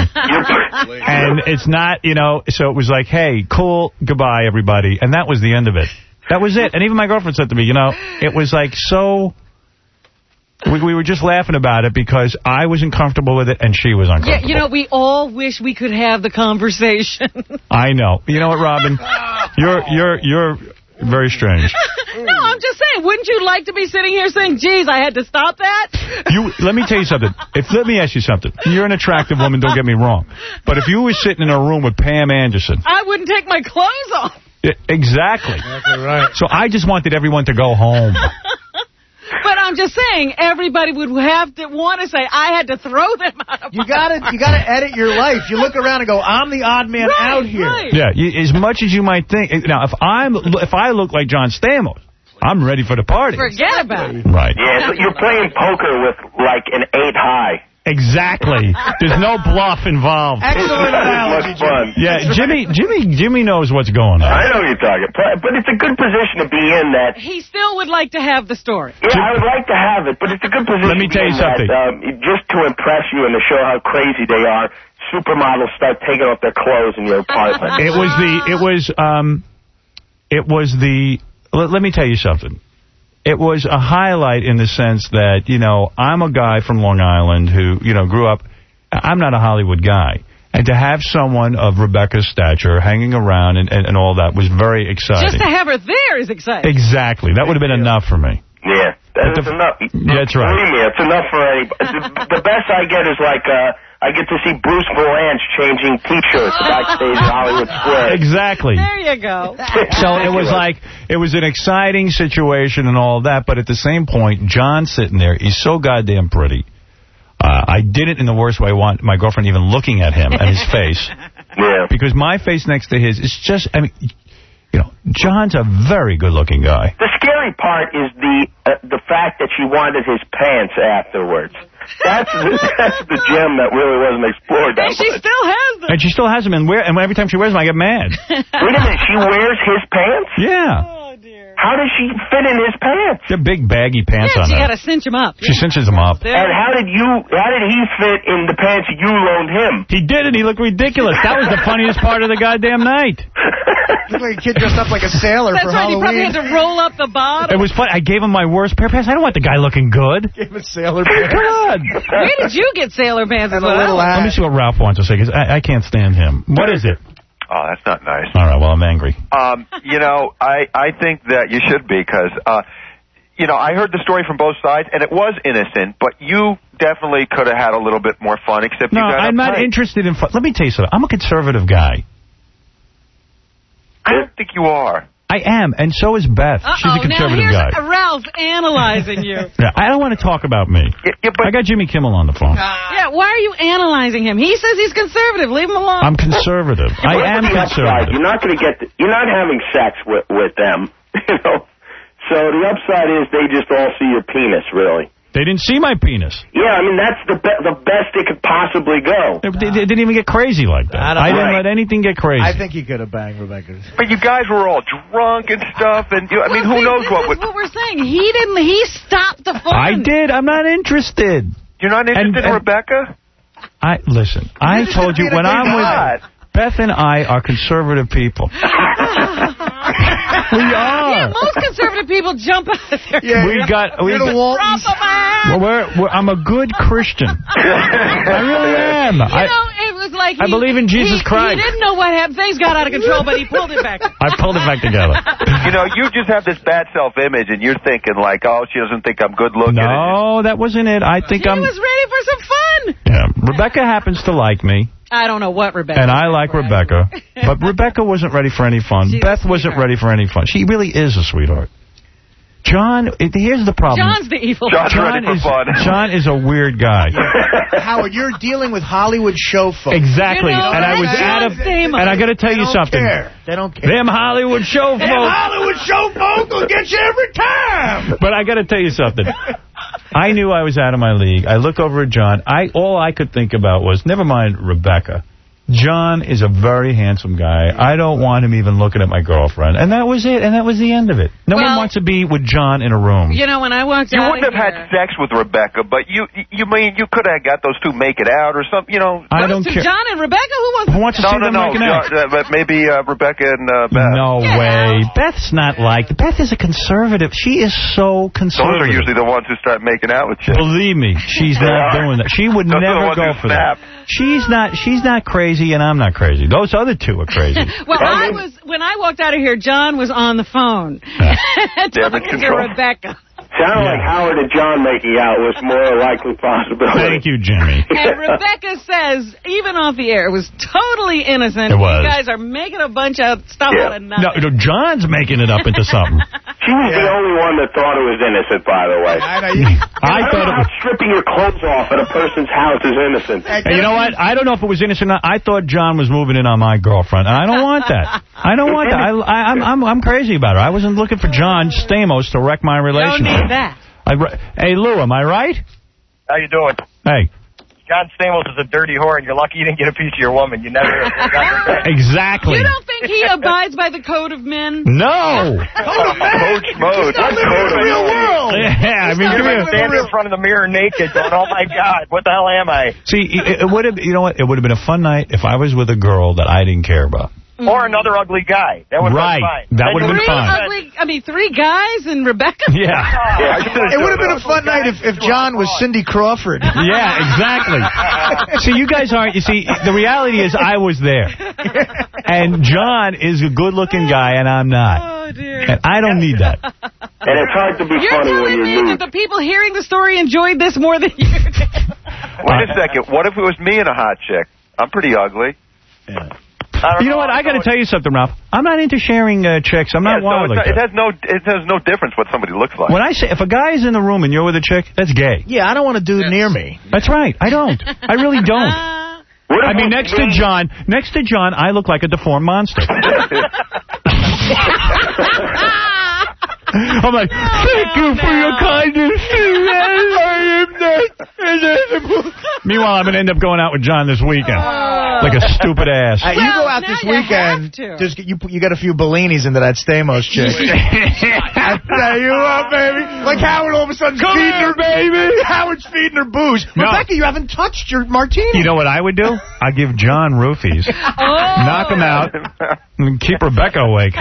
And it's not, you know, so it was like, hey, cool, goodbye, everybody. And that was the end of it. That was it. And even my girlfriend said to me, you know, it was like so... We, we were just laughing about it because I wasn't comfortable with it and she was uncomfortable. Yeah, you know, we all wish we could have the conversation. I know. You know what, Robin? You're, you're, you're... very strange. No, I'm just saying, wouldn't you like to be sitting here saying, geez, I had to stop that? You, let me tell you something. If Let me ask you something. You're an attractive woman, don't get me wrong. But if you were sitting in a room with Pam Anderson... I wouldn't take my clothes off. Yeah, exactly. Exactly right. So I just wanted everyone to go home. But I'm just saying, everybody would have to want to say, I had to throw them out of You gotta, you gotta edit your life. You look around and go, I'm the odd man right, out here. Right. Yeah, you, as much as you might think. Now, if I'm, if I look like John Stamos, I'm ready for the party. Forget about it. Right. Yeah, so you're playing poker with, like, an eight high. Exactly. There's no bluff involved. Excellent analogy, fun. Yeah, Jimmy, Jimmy, Jimmy knows what's going on. I know what you're talking about, but it's a good position to be in that. He still would like to have the story. Yeah, I would like to have it, but it's a good position. Let me tell you something. That, um, just to impress you and to show how crazy they are, supermodels start taking off their clothes in your apartment. It was the, it was, um, it was the, let, let me tell you something. It was a highlight in the sense that, you know, I'm a guy from Long Island who, you know, grew up. I'm not a Hollywood guy. And to have someone of Rebecca's stature hanging around and, and, and all that was very exciting. Just to have her there is exciting. Exactly. That would have been enough for me. Yeah, that is enough. Yeah, that's right. Believe me, it's enough for anybody. The, the best I get is like, uh, I get to see Bruce Vilanch changing T-shirts backstage at Hollywood Square. Exactly. There you go. So it was like, it was an exciting situation and all that, but at the same point, John sitting there, he's so goddamn pretty. Uh, I didn't in the worst way want my girlfriend even looking at him and his face. Yeah. Because my face next to his is just, I mean, you know, John's a very good-looking guy. The scary part is the uh, the fact that she wanted his pants afterwards. That's the, that's the gem that really wasn't explored. And she still has them. And she still has them, and, wear, and every time she wears them, I get mad. Wait a minute, she wears his pants? Yeah. Oh, dear. How does she fit in his pants? They're big, baggy pants yeah, on she her. got to cinch them up. She cinches them up. And how did you? How did he fit in the pants you loaned him? He did, and he looked ridiculous. That was the funniest part of the goddamn night. Looked like a kid dressed up like a sailor That's for right, Halloween. He probably had to roll up the bottom. It was funny. I gave him my worst pair of pants. I don't want the guy looking good. Gave him sailor pants. God. Where did you get sailor pants? And a little Let me see what Ralph wants to say, because I, I can't stand him. What is it? Oh, that's not nice. All right, well, I'm angry. Um, you know, I, I think that you should be, because, uh, you know, I heard the story from both sides, and it was innocent, but you definitely could have had a little bit more fun, except No, you got I'm not uptight. interested in fun. Let me tell you something. I'm a conservative guy. I don't think you are. I am, and so is Beth. Uh-oh, She's a conservative now here's guy. Ralph analyzing you. Yeah, I don't want to talk about me. Yeah, yeah, but I got Jimmy Kimmel on the phone. Yeah, why are you analyzing him? He says he's conservative. Leave him alone. I'm conservative. I am the upside, conservative. you're not going to get. The, you're not having sex with with them, you know. So the upside is they just all see your penis, really. They didn't see my penis. Yeah, I mean, that's the be the best it could possibly go. They, they, they didn't even get crazy like that. I I, don't didn't know. let anything get crazy. I think he could have banged Rebecca. But you guys were all drunk and stuff, and you, I mean, Well, who see, knows this what is would... what we're saying. He didn't. He stopped the fun. I did. I'm not interested. You're not interested And- in and- Rebecca? I Listen, I told you, when I'm with... Beth and I are conservative people. We are. Yeah, most conservative people jump out of their Yeah, we got. We You're the got Waltons. well, we're, we're, I'm a good Christian. I really am. You I, know, it was like I he, believe in Jesus he, Christ. He didn't know what happened. Things got out of control, but he pulled it back. I pulled it back together. You know, you just have this bad self-image, and you're thinking, like, oh, she doesn't think I'm good-looking. No, that wasn't it. I think He I'm... was ready for some fun. Yeah, Rebecca happens to like me. I don't know what Rebecca. And I like Rebecca. But Rebecca wasn't ready for any fun. She's Beth wasn't ready for any fun. She really is a sweetheart. John, it, here's the problem. John's the evil John's John ready for is, fun. John is a weird guy. Howard, you're dealing with Hollywood show folks. Exactly. You know, and I was John at a, Stamos. and I got to tell They you don't something. care. They don't care. Them Hollywood show Them folks. Hollywood show folks will get you every time. But I got to tell you something. I knew I was out of my league. I look over at John. I all I could think about was, never mind Rebecca. John is a very handsome guy. I don't want him even looking at my girlfriend. And that was it. And that was the end of it. No well, one wants to be with John in a room. You know, when I walked You out wouldn't of have here, had sex with Rebecca, but you you mean you could have got those two make it out or something, you know. I don't to care. John and Rebecca, who wants, Who wants to no, see no, them no, making out? uh, but maybe uh, Rebecca and uh, Beth. No Get way. out. Beth's not like... Beth is a conservative. She is so Those conservative. are usually the ones who start making out with you. Believe me, she's not doing that. She would Those are the never ones go who for snap. that. She's not She's not crazy, and I'm not crazy. Those other two are crazy. Well, I was when I walked out of here, John was on the phone talking to control. Rebecca. Sounded like Howard and John making out was more a likely possibility. Thank you, Jimmy. And Rebecca says, even off the air, it was totally innocent. It was. You guys are making a bunch of stuff Yeah. out of nothing. No, no, John's making it up into something. She was the only one that thought it was innocent, by the way. I know you. I thought it was... Stripping your clothes off at a person's house is innocent. Hey, you know what? I don't know if it was innocent or not. I thought John was moving in on my girlfriend, and I don't want that. I don't want that. I, I, I'm, I'm, I'm crazy about her. I wasn't looking for John Stamos to wreck my Don't relationship. need that. I, hey, Lou, am I right? How you doing? Hey. John Stamos is a dirty whore, and you're lucky you didn't get a piece of your woman. You never got her. Exactly. You don't think he abides by the code of men? No. Coach mode. That's the real world. Yeah, I mean, give me a... Standing in front of the mirror naked, going, "Oh my God, what the hell am I?" See, it, it would have, you know what? It would have been a fun night if I was with a girl that I didn't care about. Or another ugly guy. That would Right. have That been fine. would have been Three fun. ugly, I mean, three guys and Rebecca? Yeah. It would have been a fun night if, if John was Cindy Crawford. Yeah, exactly. See, you guys aren't, you see, the reality is I was there. And John is a good-looking guy, and I'm not. Oh, dear. And I don't need that. And it's hard to be You're funny when telling you're me nude. that the people hearing the story enjoyed this more than you did? Wait a second. What if it was me and a hot chick? I'm pretty ugly. Yeah. You know what? I got to tell you something, Ralph. I'm not into sharing uh, chicks. I'm not Yeah, so wild it's like not, it that. has no it has no difference what somebody looks like. When I say, if a guy is in the room and you're with a chick, that's gay. Yeah, I don't want a dude near me. That's right. I don't. I really don't. I mean, next to John, next to John, I look like a deformed monster. I'm like, thank you for your kindness. I am not. Meanwhile, I'm going to end up going out with John this weekend. Like a stupid ass. Uh, you go out this weekend, just get, you you got a few Bellinis into that Stamos chick. I tell you what, baby. Like Howard all of a sudden feeding her, baby. Howard's feeding her booze. No. Rebecca, you haven't touched your martini. You know what I would do? I'd give John roofies. Knock him out. And keep Rebecca awake.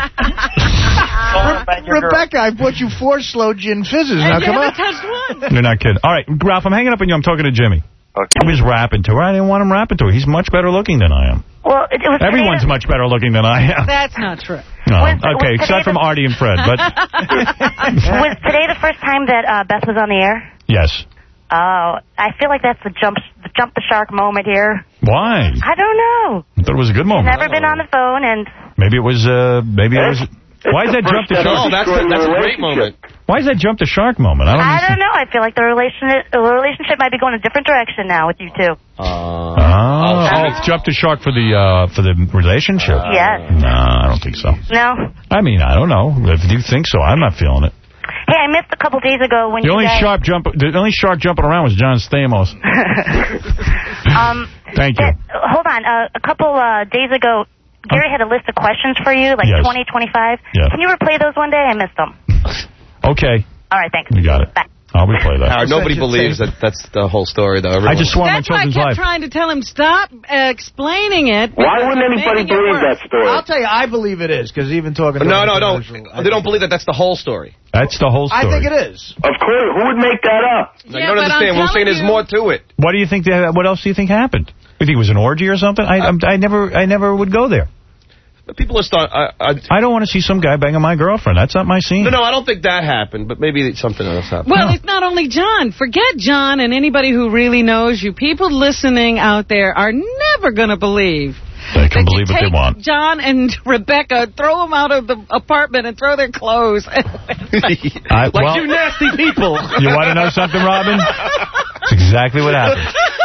Re Rebecca, I bought you four slow gin fizzes. Now, come on. You're not kidding. All right, Ralph, I'm hanging up on you. I'm talking to Jimmy. Okay. He was rapping to her. I didn't want him rapping to her. He's much better looking than I am. Well, it, it was Everyone's much better looking than I am. That's not true. No. Was- okay, was except today from the- Artie and Fred. But Was today the first time that uh, Beth was on the air? yes. Oh, I feel like that's the jump, the jump the shark moment here. Why? I don't know. I thought it was a good She's moment. never been on the phone, and Maybe it was. Uh, maybe it was. Why is that jump the shark? Oh, that's a, that's a great moment. Why is that jump the shark moment? I don't. I understand. don't know. I feel like the relationship, the relationship might be going a different direction now with you two. Oh, oh, jump the shark for the uh, for the relationship. Yes. No, I don't think so. No. I mean, I don't know. If you think so, I'm not feeling it. Hey, I missed a couple days ago when The you only guys... shark jump, the only shark jumping around was John Stamos. um, Thank you. uh, hold on. Uh, a couple uh, days ago, Gary had a list of questions for you, like Yes. twenty, twenty-five. Yeah. Can you replay those one day? I missed them. Okay. All right, thanks. You got it. Bye. I'll replay that. Howard, nobody believes that that's the whole story, though. Everyone. I just swore on my That's why I children's kept life. trying to tell him, stop uh, explaining it. Why wouldn't anybody making it believe worse. that story? I'll tell you, I believe it is, because even talking to No, him no, no. commercial, They don't believe that that's the whole story. That's the whole story. I think it is. Of course, who would make that up? I don't understand. We're saying there's more to it. What do you think? That, what else do you think happened? You think it was an orgy or something? I, I'm, I never, I never would go there. People are starting. I, I, I don't want to see some guy banging my girlfriend. That's not my scene. no, no, I don't think that happened, but maybe something else happened. Well, it's not only John. Forget John and anybody who really knows you. People listening out there are never going to believe They can believe what they want. John and Rebecca, throw them out of the apartment and throw their clothes. I, like well, you nasty people. You want to know something, Robin? It's exactly what happened.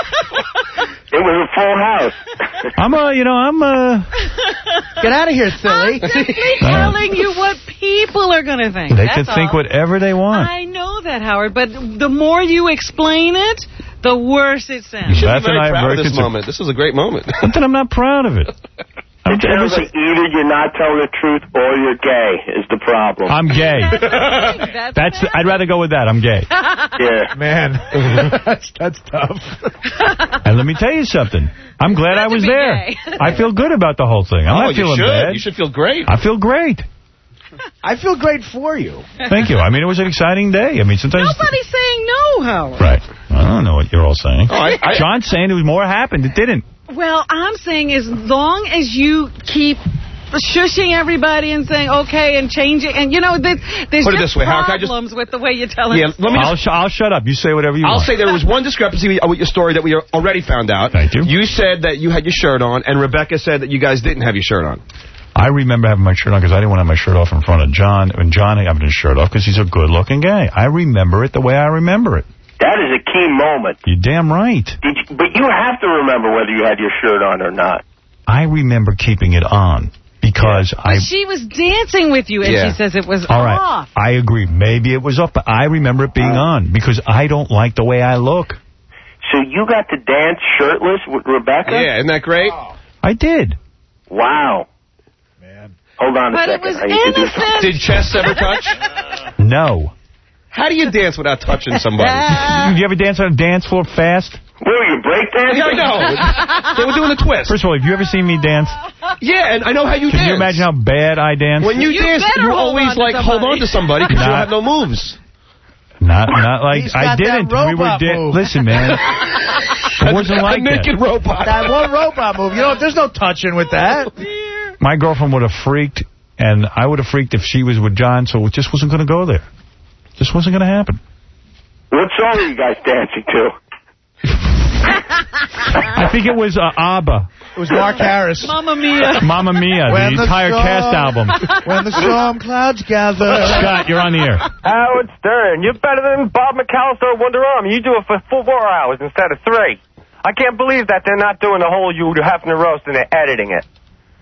It was a full house. I'm, uh, you know, I'm, uh... Get out of here, silly. I'm simply telling you what people are going to think. They That's could think all. whatever they want. I know that, Howard, but the more you explain it, the worse it sounds. You should Beth be very and I are proud very of this concerned. moment. This is a great moment. But then I'm not proud of it. I'm, It sounds like either you're not telling the truth or you're gay is the problem. I'm gay. That's, That's. I'd rather go with that. I'm gay. Yeah. Man, that's, that's tough. And let me tell you something. I'm glad I was there. gay. I feel good about the whole thing. I'm oh, not you feeling should. bad. You should feel great. I feel great. I feel great for you. Thank you. I mean, it was an exciting day. I mean, sometimes... Nobody's saying no, Howard. Right. I don't know what you're all saying. Oh, I, I, John's saying it was more happened. It didn't. Well, I'm saying as long as you keep shushing everybody and saying okay and changing, and you know, there's, there's Put it just this way, Howard, can I just- problems with the way you're telling Yeah, the let me I'll, sh I'll shut up. You say whatever you I'll want. say there was one discrepancy with your story that we already found out. Thank you. You said that you had your shirt on, and Rebecca said that you guys didn't have your shirt on. I remember having my shirt on because I didn't want to have my shirt off in front of John, and John having his shirt off because he's a good-looking guy. I remember it the way I remember it. That is a key moment. You're damn right. Did you, but you have to remember whether you had your shirt on or not. I remember keeping it on because But I... she was dancing with you, and Yeah. she says it was All right, off. I agree. Maybe it was off, but I remember it being on because I don't like the way I look. So you got to dance shirtless with Rebecca? Yeah, isn't that great? I did. Wow. Hold on a But it second. was I need to do innocent. something. Did chests ever touch? No. How do you dance without touching somebody? Did you ever dance on a dance floor fast? Were you break dancing? Yeah, I know. They were doing a twist. First of all, have you ever seen me dance? Yeah, and I know how you Can dance. you imagine how bad I dance? When you, You dance, better you hold always on to like hold on somebody. to somebody because you Not- have no moves. Not, not like He's I got that didn't. We were robot da- move. Listen, man. It wasn't like a naked that. robot. That one robot move. You know, there's no touching with that. My girlfriend would have freaked, and I would have freaked if she was with John, so it just wasn't going to go there. Just wasn't going to happen. What song are you guys dancing to? I think it was uh, ABBA. It was Mark Harris. Mamma Mia. Mamma Mia, When the the entire storm- cast album. When the storm clouds gather. Scott, you're on the air. Howard Stern, you're better than Bob McAllister or Wonder Army. You do it for four hours instead of three. I can't believe that they're not doing the whole Hugh Hefner roast and they're editing it.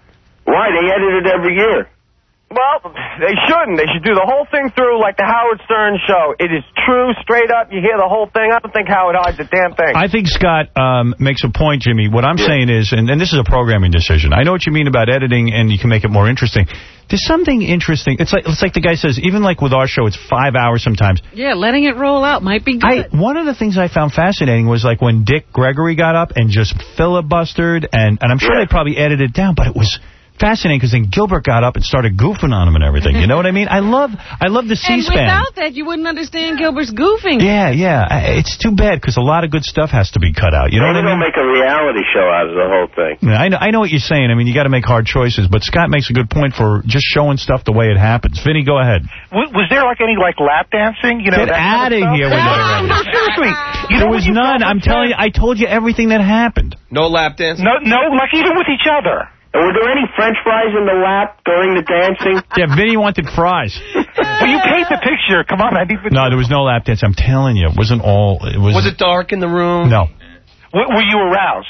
Why? They edit it every year. Well, they shouldn't. They should do the whole thing through like the Howard Stern show. It is true, straight up. You hear the whole thing. I don't think Howard hides a damn thing. I think Scott um, makes a point, Jimmy. What I'm Yeah. saying is, and, and this is a programming decision, I know what you mean about editing and you can make it more interesting. There's something interesting. It's like it's like the guy says, even like with our show, it's five hours sometimes. Yeah, letting it roll out might be good. I, one of the things I found fascinating was like when Dick Gregory got up and just filibustered, and, and I'm sure Yeah. they probably edited it down, but it was fascinating because then Gilbert got up and started goofing on him and everything. You know what I mean? I love I love the And C-SPAN. without that, you wouldn't understand Gilbert's goofing. Yeah, yeah. I- It's too bad because a lot of good stuff has to be cut out. You know Maybe what I they'll mean? make a reality show out of the whole thing. Yeah, I know, I know what you're saying. I mean, you got to make hard choices, but Scott makes a good point for just showing stuff the way it happens. Vinny, go ahead. Was, was there like any like lap dancing? You know, Get that out kind of stuff? here with No, that. no, seriously. You There know was when you none. go I'm telling you, I told you everything that happened. No lap dancing? No, no, like even with each other. And were there any French fries in the lap during the dancing? Yeah, Vinny wanted fries. Well, you paint the picture. Come on, I need. No, there was no lap dance. I'm telling you, it wasn't all. It was. Was it dark in the room? No, W- were you aroused?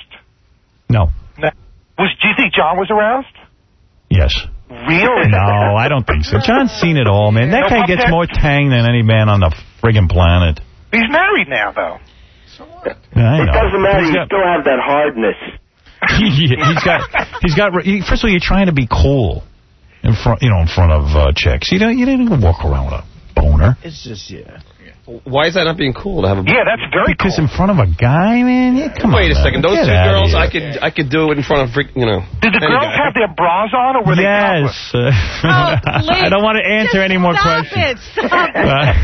no, No. Was? Do you think John was aroused? yes. Really? No, I don't think so. John's seen it all, man. That No, guy but gets that- more tang than any man on the friggin' planet. He's married now, though. Yeah, I It know. doesn't matter. He's You got- still have that hardness. he, he's got, he's got. He, first of all, you're trying to be cool in front, you know, in front of uh, chicks. You don't, you didn't walk around with a boner. It's just, yeah. Why is that not being cool to have a... Yeah, that's very Because cool. in front of a guy, man. Yeah, come Wait on. a second. man. Those Get two outta girls, here. I could I could do it in front of, freak, you know... Did the any girls guy. have their bras on, or were they Yes. topless? Uh, I don't want to answer any more Stop questions. it. Stop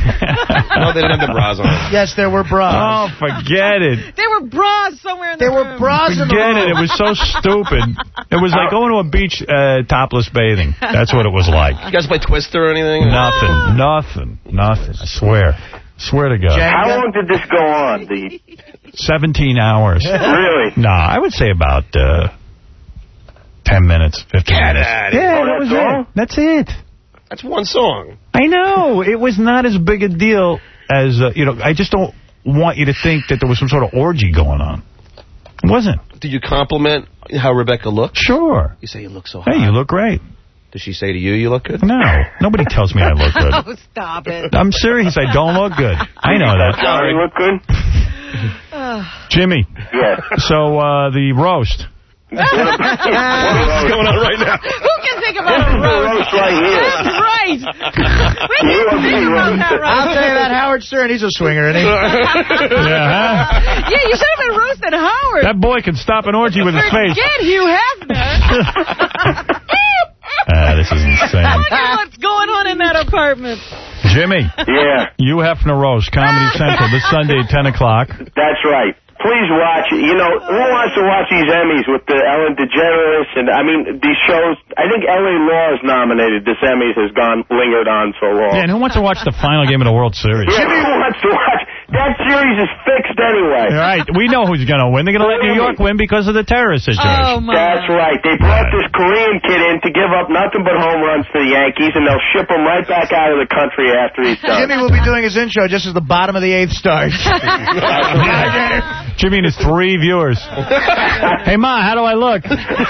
it. No, they didn't have the bras on. Yes, there were bras. Oh, forget it. There were bras somewhere in the There were room. bras in the Forget it. room. It was so stupid. It was like going to a beach uh, topless bathing. That's what it was like. You guys play Twister or anything? Nothing. Nothing. Nothing. I swear. Swear to God. How long did this go on? The seventeen hours. Really? Nah, I would say about uh, ten minutes, fifteen Get minutes. out of Yeah, here. that was Oh, it. That's it. That's one song. I know. It was not as big a deal as, uh, you know, I just don't want you to think that there was some sort of orgy going on. It wasn't. Did you compliment how Rebecca looked? Sure. You say you look so hot. Hey, you look great. Did she say to you, you look good? No. Nobody tells me I look good. Oh, stop it. I'm serious. I don't look good. I know that. Sorry, look good? Jimmy. Yeah. So, uh, the roast. What's going on right now? Who can think about a roast? right here. That's right. We can think about that right. I'll tell you that Howard Stern, he's a swinger, isn't he? Yeah, huh? Yeah, you should have been roasting Howard. That boy can stop an orgy with his face. Forget Hugh Hefner. Ah, this is insane. Look at what's going on in that apartment. Jimmy. Yeah. Hugh Hefner roast, Comedy Central, this Sunday at ten o'clock. That's right. Please watch it. You know, who wants to watch these Emmys with the Ellen DeGeneres? And, I mean, these shows, I think L A Law is nominated. This Emmys has gone, lingered on so long. Yeah, and who wants to watch the final game of the World Series? Jimmy wants to watch. That series is fixed anyway. All right, we know who's going to win. They're going to let New York win because of the terrorist situation. Oh, my. That's right. They brought this Korean kid in to give up nothing but home runs to the Yankees, and they'll ship him right back out of the country after he's done. Jimmy will be doing his intro just as the bottom of the eighth starts. Jimmy and his three viewers. Hey, Ma, how do I look?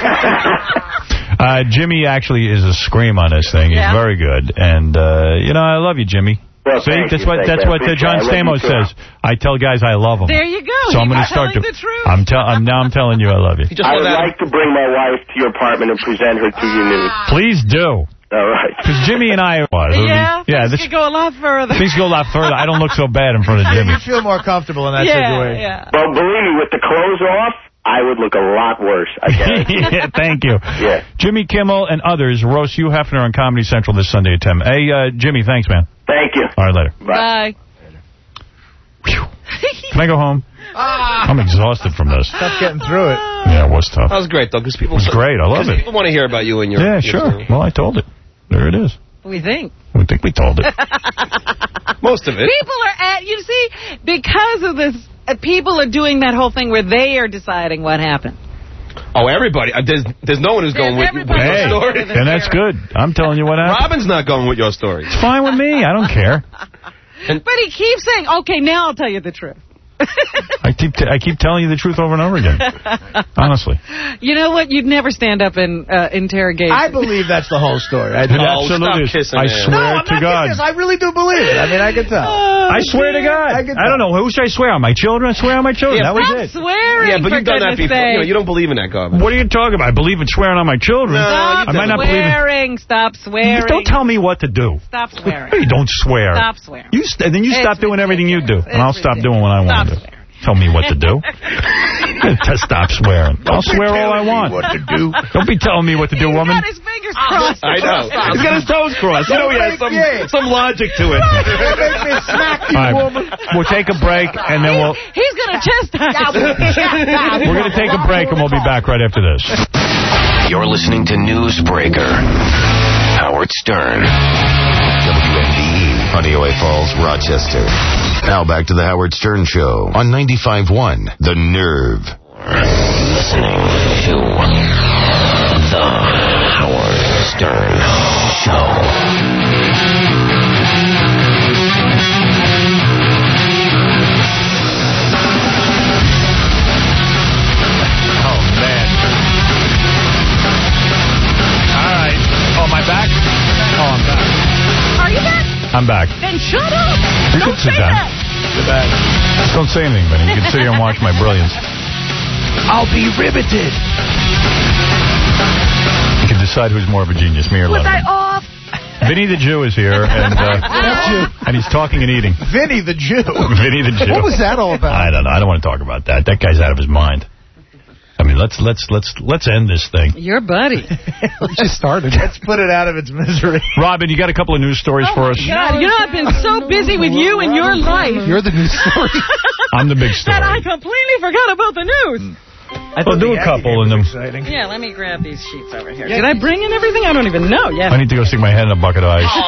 Uh, Jimmy actually is a scream on this thing. He's Yeah. very good. And, uh, you know, I love you, Jimmy. Well, See, thank that's you, what thank that's you. what uh, John I love you Stamos too. says. I tell guys I love them. There you go. So I'm He's going to start to. telling the truth. I'm, tell, I'm now I'm telling you I love you. I would like to bring my wife to your apartment and present her to you nude. Please do. All right. Because Jimmy and I was. Yeah, yeah. things This could go a lot further. things go a lot further. I don't look so bad in front of Jimmy. You feel more comfortable in that yeah, situation. yeah. Well, believe me, with the clothes off, I would look a lot worse. I guess. Yeah, thank you. Yeah. Jimmy Kimmel and others roast Hugh Hefner on Comedy Central this Sunday at ten. Hey, uh, Jimmy, thanks, man. Thank you. All right, later. Bye. Can I go home? I'm exhausted from this. Tough getting through it. Yeah, it was tough. That was great, though, because people... It was great. I love it. People want to hear about you and your... Yeah, your sure. story. Well, I told it. There it is. We think. We think we told it. Most of it. People are at, you see, because of this, uh, people are doing that whole thing where they are deciding what happened. Oh, everybody. Uh, there's there's no one who's going with, with Hey, your story. and that's good. I'm telling you what happened. Robin's not going with your story. It's fine with me. I don't care. But he keeps saying, okay, now I'll tell you the truth. I keep t I keep telling you the truth over and over again. Honestly. You know what? You'd never stand up in uh, interrogation. I believe that's the whole story. I It do. absolutely is. I No, swear I'm to not God. kidding. I really do believe it. I mean, I can tell. I swear to God. I can I don't know. Who should I swear on? My children? I swear on my children. Yeah, that was Stop it. swearing, Yeah, but for you've done that goodness before. You, know, sake. you don't believe in that garbage. What are you talking about? I believe in swearing on my children. Stop I might not believe in... swearing. Stop swearing. Don't tell me what to do. Stop swearing. Hey, don't swear. Stop swearing. You st and then you It's stop doing everything you do, and It's I'll stop ridiculous. doing what I want to do. Stop Tell me what to do. Just stop swearing. I'll swear all I want. What to do? Don't be telling me what to do, He's woman. got his fingers crossed. I know. He's got his toes crossed. You know he has some, some logic to it. Make me smack you, All right, woman. we'll take a break, and then we'll... He's going to chastise. We're going to take a break, and we'll be back right after this. You're listening to Newsbreaker. Howard Stern. W N D E, Honeoye Falls, Rochester. Now back to the Howard Stern Show on ninety-five point one The Nerve. Listening to the Howard Stern Show. Oh, man. All right. Oh, am I back? Oh, I'm back. Are you back? I'm back. Then shut up. You Don't can sit say down. that. Sit back. Don't say anything, Vinny. You can sit here and watch my brilliance. I'll be riveted. You can decide who's more of a genius, me or Was Letterman. I off? Vinny the Jew is here, and uh, and he's talking and eating. Vinny the Jew. Vinny the Jew. What was that all about? I don't know. I don't want to talk about that. That guy's out of his mind. I mean, let's let's let's let's end this thing. Your buddy. We just started. Let's put it out of its misery. Robin, you got a couple of news stories for us? God, you know, I've been so busy with you and your life You're the news story. I'm the big story. that I completely forgot about the news. Well, do a couple in them. Yeah, let me grab these sheets over here. Did I bring in everything? I don't even know. Yeah. I need to go stick my head in a bucket of ice.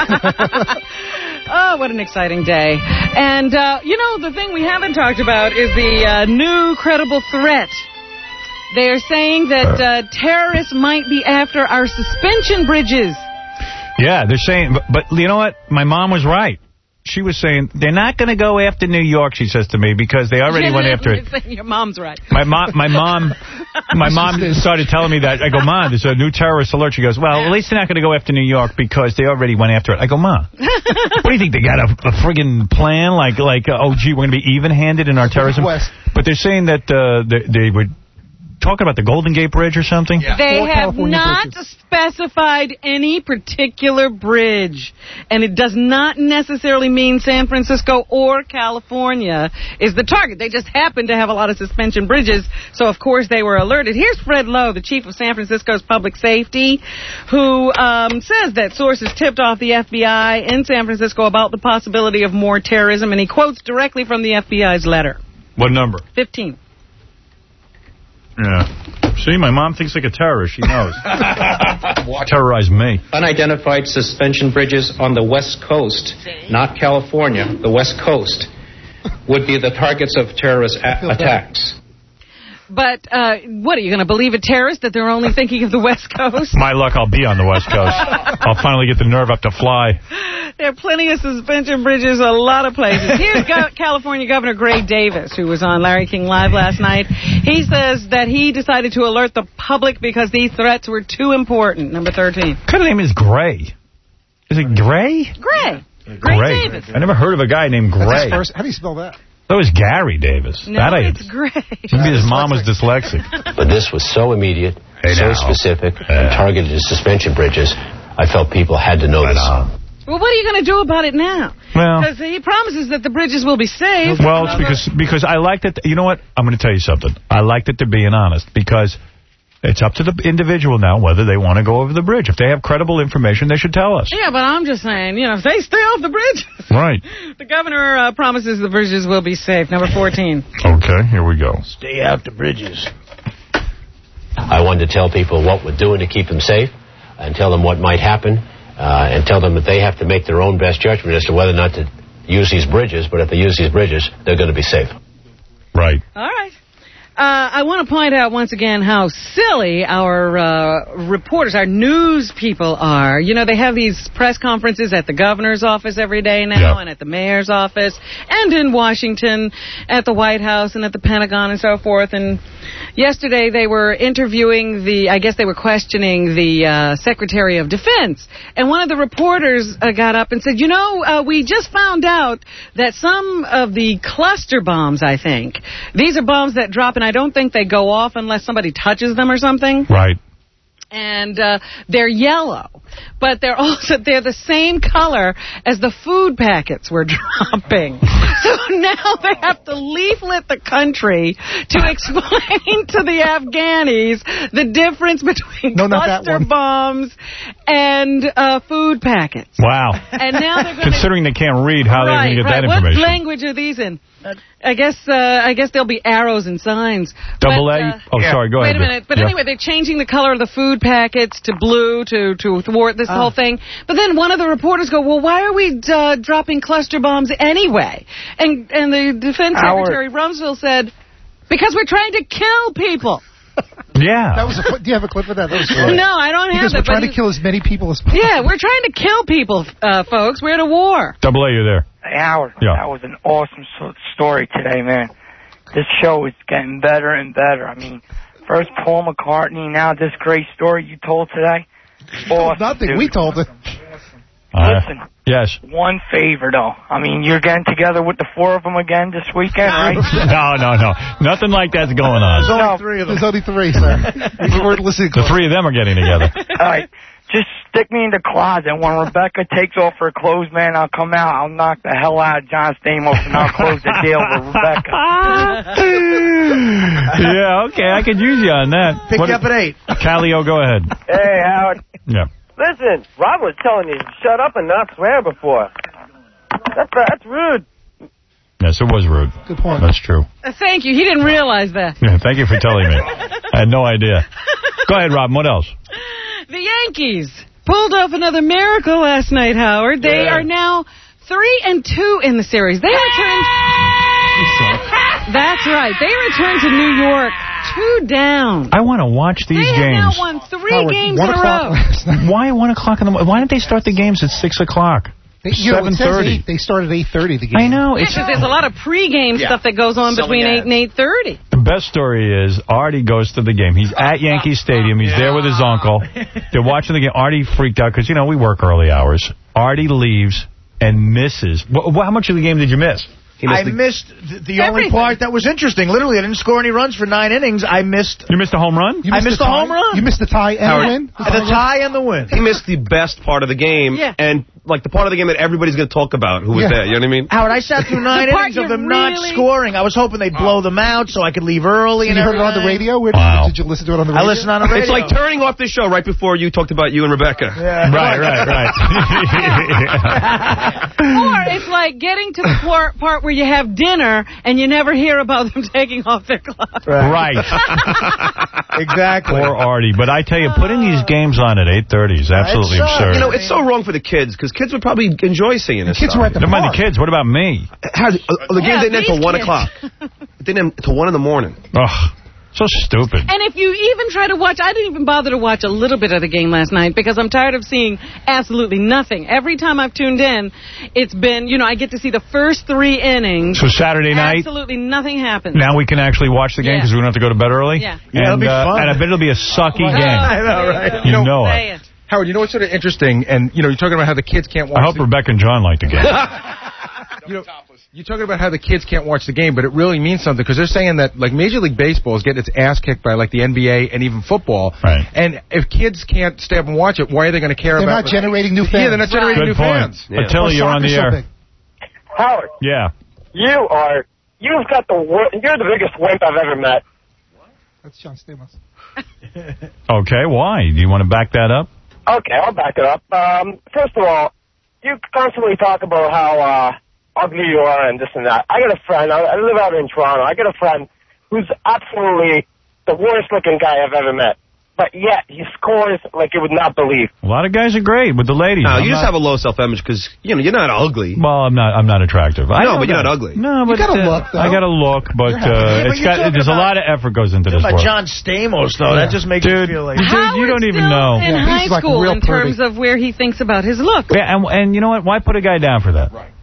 Oh, what an exciting day. And, uh, you know, the thing we haven't talked about is the uh, new credible threat They are saying that uh, terrorists might be after our suspension bridges. Yeah, they're saying, but, but you know what? My mom was right. She was saying, they're not going to go after New York, she says to me, because they already went after it. Your mom's right. My mom, my mom, my mom started telling me that. I go, Mom, there's a new terrorist alert. She goes, well, at least they're not going to go after New York because they already went after it. I go, Mom, what do you think? They got a, a friggin' plan? Like, like, uh, oh, gee, we're going to be even-handed in our terrorism? But they're saying that uh, they, they would... talking about the Golden Gate Bridge or something? Yeah. They Four have California not bridges. specified any particular bridge. And it does not necessarily mean San Francisco or California is the target. They just happen to have a lot of suspension bridges, so of course they were alerted. Here's Fred Lowe, the chief of San Francisco's public safety, who um, says that sources tipped off the F B I in San Francisco about the possibility of more terrorism, and he quotes directly from the F B I's letter. What number? fifteen. Yeah. See, my mom thinks like a terrorist. She knows. Terrorize me. Unidentified suspension bridges on the West Coast, not California, the West Coast, would be the targets of terrorist a- attacks. But uh, what, are you going to believe a terrorist that they're only thinking of the West Coast? My luck, I'll be on the West Coast. I'll finally get the nerve up to fly. There are plenty of suspension bridges a lot of places. Here's Go- California Governor Gray Davis, who was on Larry King Live last night. He says that he decided to alert the public because these threats were too important. Number thirteen. What kind of name is Gray? Is it Gray? Gray. Gray, Gray Davis. I never heard of a guy named Gray. That's his first, how do you spell that? That was Gary Davis. No, that it's Gray. Maybe his mom was dyslexic. But this was so immediate, hey, so now. specific, yeah. and targeted at suspension bridges, I felt people had to know this. Well, what are you going to do about it now? Well, because he promises that the bridges will be safe. Well, it's because because I like that. You know what? I'm going to tell you something. I like that they're being honest because it's up to the individual now whether they want to go over the bridge. If they have credible information, they should tell us. Yeah, but I'm just saying, you know, if they stay off the bridge. Right. The governor uh, promises the bridges will be safe. Number fourteen. Okay, here we go. Stay out the bridges. I wanted to tell people what we're doing to keep them safe and tell them what might happen uh, and tell them that they have to make their own best judgment as to whether or not to use these bridges. But if they use these bridges, they're going to be safe. Right. All right. Uh, I want to point out once again how silly our uh, reporters, our news people are. You know, they have these press conferences at the governor's office every day now, yeah. and at the mayor's office, and in Washington, at the White House, and at the Pentagon, and so forth. And yesterday they were interviewing the, I guess they were questioning the uh, Secretary of Defense. And one of the reporters uh, got up and said, you know, uh, we just found out that some of the cluster bombs, I think, these are bombs that drop in I don't think they go off unless somebody touches them or something. Right. And uh, they're yellow, but they're also they're the same color as the food packets we're dropping. So now they have to leaflet the country to explain to the Afghanis the difference between no, cluster bombs and uh, food packets. Wow. And now they're going considering they can't read, how right, they're going to get right. that What information. What language are these in? I guess uh, I guess there'll be arrows and signs. Double but, A? Uh, oh, yeah. sorry, go wait ahead. Wait a minute. But yeah. anyway, they're changing the color of the food packets to blue to, to thwart this oh. whole thing. But then one of the reporters go, well, why are we uh, dropping cluster bombs anyway? And and the Defense Howard. Secretary Rumsfeld said, because we're trying to kill people. Yeah. That was a, do you have a clip of that? That was great. No, I don't have because that. Because we're trying to kill as many people as possible. Yeah, we're trying to kill people, uh, folks. We're at a war. Double A, you're there. Hey, Howard, yeah. that was an awesome story today, man. This show is getting better and better. I mean, first Paul McCartney, now this great story you told today. Awesome, Nothing, dude. we told it. Uh, Listen. Yes. One favor, though. I mean, you're getting together with the four of them again this weekend, right? no, no, no. Nothing like that's going on. There's only no. three of them. There's only three, sir. We weren't listening. The three of them are getting together. All right. Just stick me in the closet. When Rebecca takes off her clothes, man, I'll come out. I'll knock the hell out of John Stamos, and I'll close the deal with Rebecca. Yeah, okay. I could use you on that. Pick what you up at eight. Calio, go ahead. Hey, Howard. Yeah. Listen, Rob was telling you to shut up and not swear before. That's, that's rude. Yes, it was rude. Good point. That's true. Uh, thank you. He didn't realize that. Yeah, thank you for telling me. I had no idea. Go ahead, Rob. What else? The Yankees pulled off another miracle last night, Howard. They yeah. are now three and two in the series. They returned. That's right. They returned to New York two down. I want to watch these they games. They have now won three Howard, games one in a row. Why one o'clock in the morning? Why didn't they start the games at six o'clock? Seven thirty. They started at eight thirty. The game. I know. It's yeah, there's a lot of pre-game yeah. stuff that goes on Selling between eight and eight thirty. The best story is Artie goes to the game. He's at Yankee Stadium. He's yeah. there with his uncle. They're watching the game. Artie freaked out because you know we work early hours. Artie leaves and misses. Well, how much of the game did you miss? Missed I the, missed the, the only part that was interesting. Literally, I didn't score any runs for nine innings. I missed... You missed a home run? You missed I missed the, the home run. You missed the tie and Howard, the win? The, the tie and the win. He missed the best part of the game. Yeah. And, like, the part of the game that everybody's going to talk about who was yeah. there. You know what I mean? Howard, I sat through nine innings of them really... not scoring. I was hoping they'd blow them out so I could leave early. And you heard it on the radio? Where wow. did you listen to it on the radio? I listened on the radio. It's like turning off the show right before you talked about you and Rebecca. Yeah. Right, right, right. Or it's like getting to the part, part where you have dinner and you never hear about them taking off their clothes. Right. Exactly. Poor Artie. But I tell you, putting these games on at eight thirty is absolutely so, absurd. You know, it's so wrong for the kids, because kids would probably enjoy seeing this kids stuff. Were at the Never mind the kids. What about me? How, uh, the game yeah, didn't end until one o'clock. It didn't end until one in the morning. Ugh. So stupid. And if you even try to watch, I didn't even bother to watch a little bit of the game last night because I'm tired of seeing absolutely nothing. Every time I've tuned in, it's been, you know, I get to see the first three innings. So Saturday night? Absolutely nothing happens. Now we can actually watch the game because yeah. we don't have to go to bed early? Yeah. yeah and, it'll be uh, fun. And I bet it'll be a sucky oh, game. I know, right? You, you know, know it. it. Howard, you know what's sort of interesting? And, you know, you're talking about how the kids can't watch I hope the Rebecca and John like the game. You know, you're talking about how the kids can't watch the game, but it really means something because they're saying that like Major League Baseball is getting its ass kicked by like the N B A and even football. Right. And if kids can't stay up and watch it, why are they going to care they're about? They're not generating new fans. Yeah, they're not generating Good new point. fans. Yeah. Attila, you're on the air. Something. Howard. Yeah. You are. You've got the. You're the biggest wimp I've ever met. That's John Stamos. Okay. Why? Do you want to back that up? Okay, I'll back it up. Um, first of all, you constantly talk about how uh, ugly you are and this and that. I got a friend. I, I live out in Toronto. I got a friend who's absolutely the worst-looking guy I've ever met. But yet, he scores like you would not believe. A lot of guys are great with the ladies. No, I'm you just not... have a low self-image because, you know, you're not ugly. Well, I'm not I'm not attractive. I no, but you're that. not ugly. No, but you got a uh, look, though. I got a look, but, uh, yeah, but it's got, there's about, a lot of effort goes into this about work. John Stamos, though. Yeah. That just makes dude, me feel like... Dude, you don't even know. in yeah, high like school in pretty. terms of where he thinks about his look. Yeah, and, and you know what? Why put a guy down for that? Right.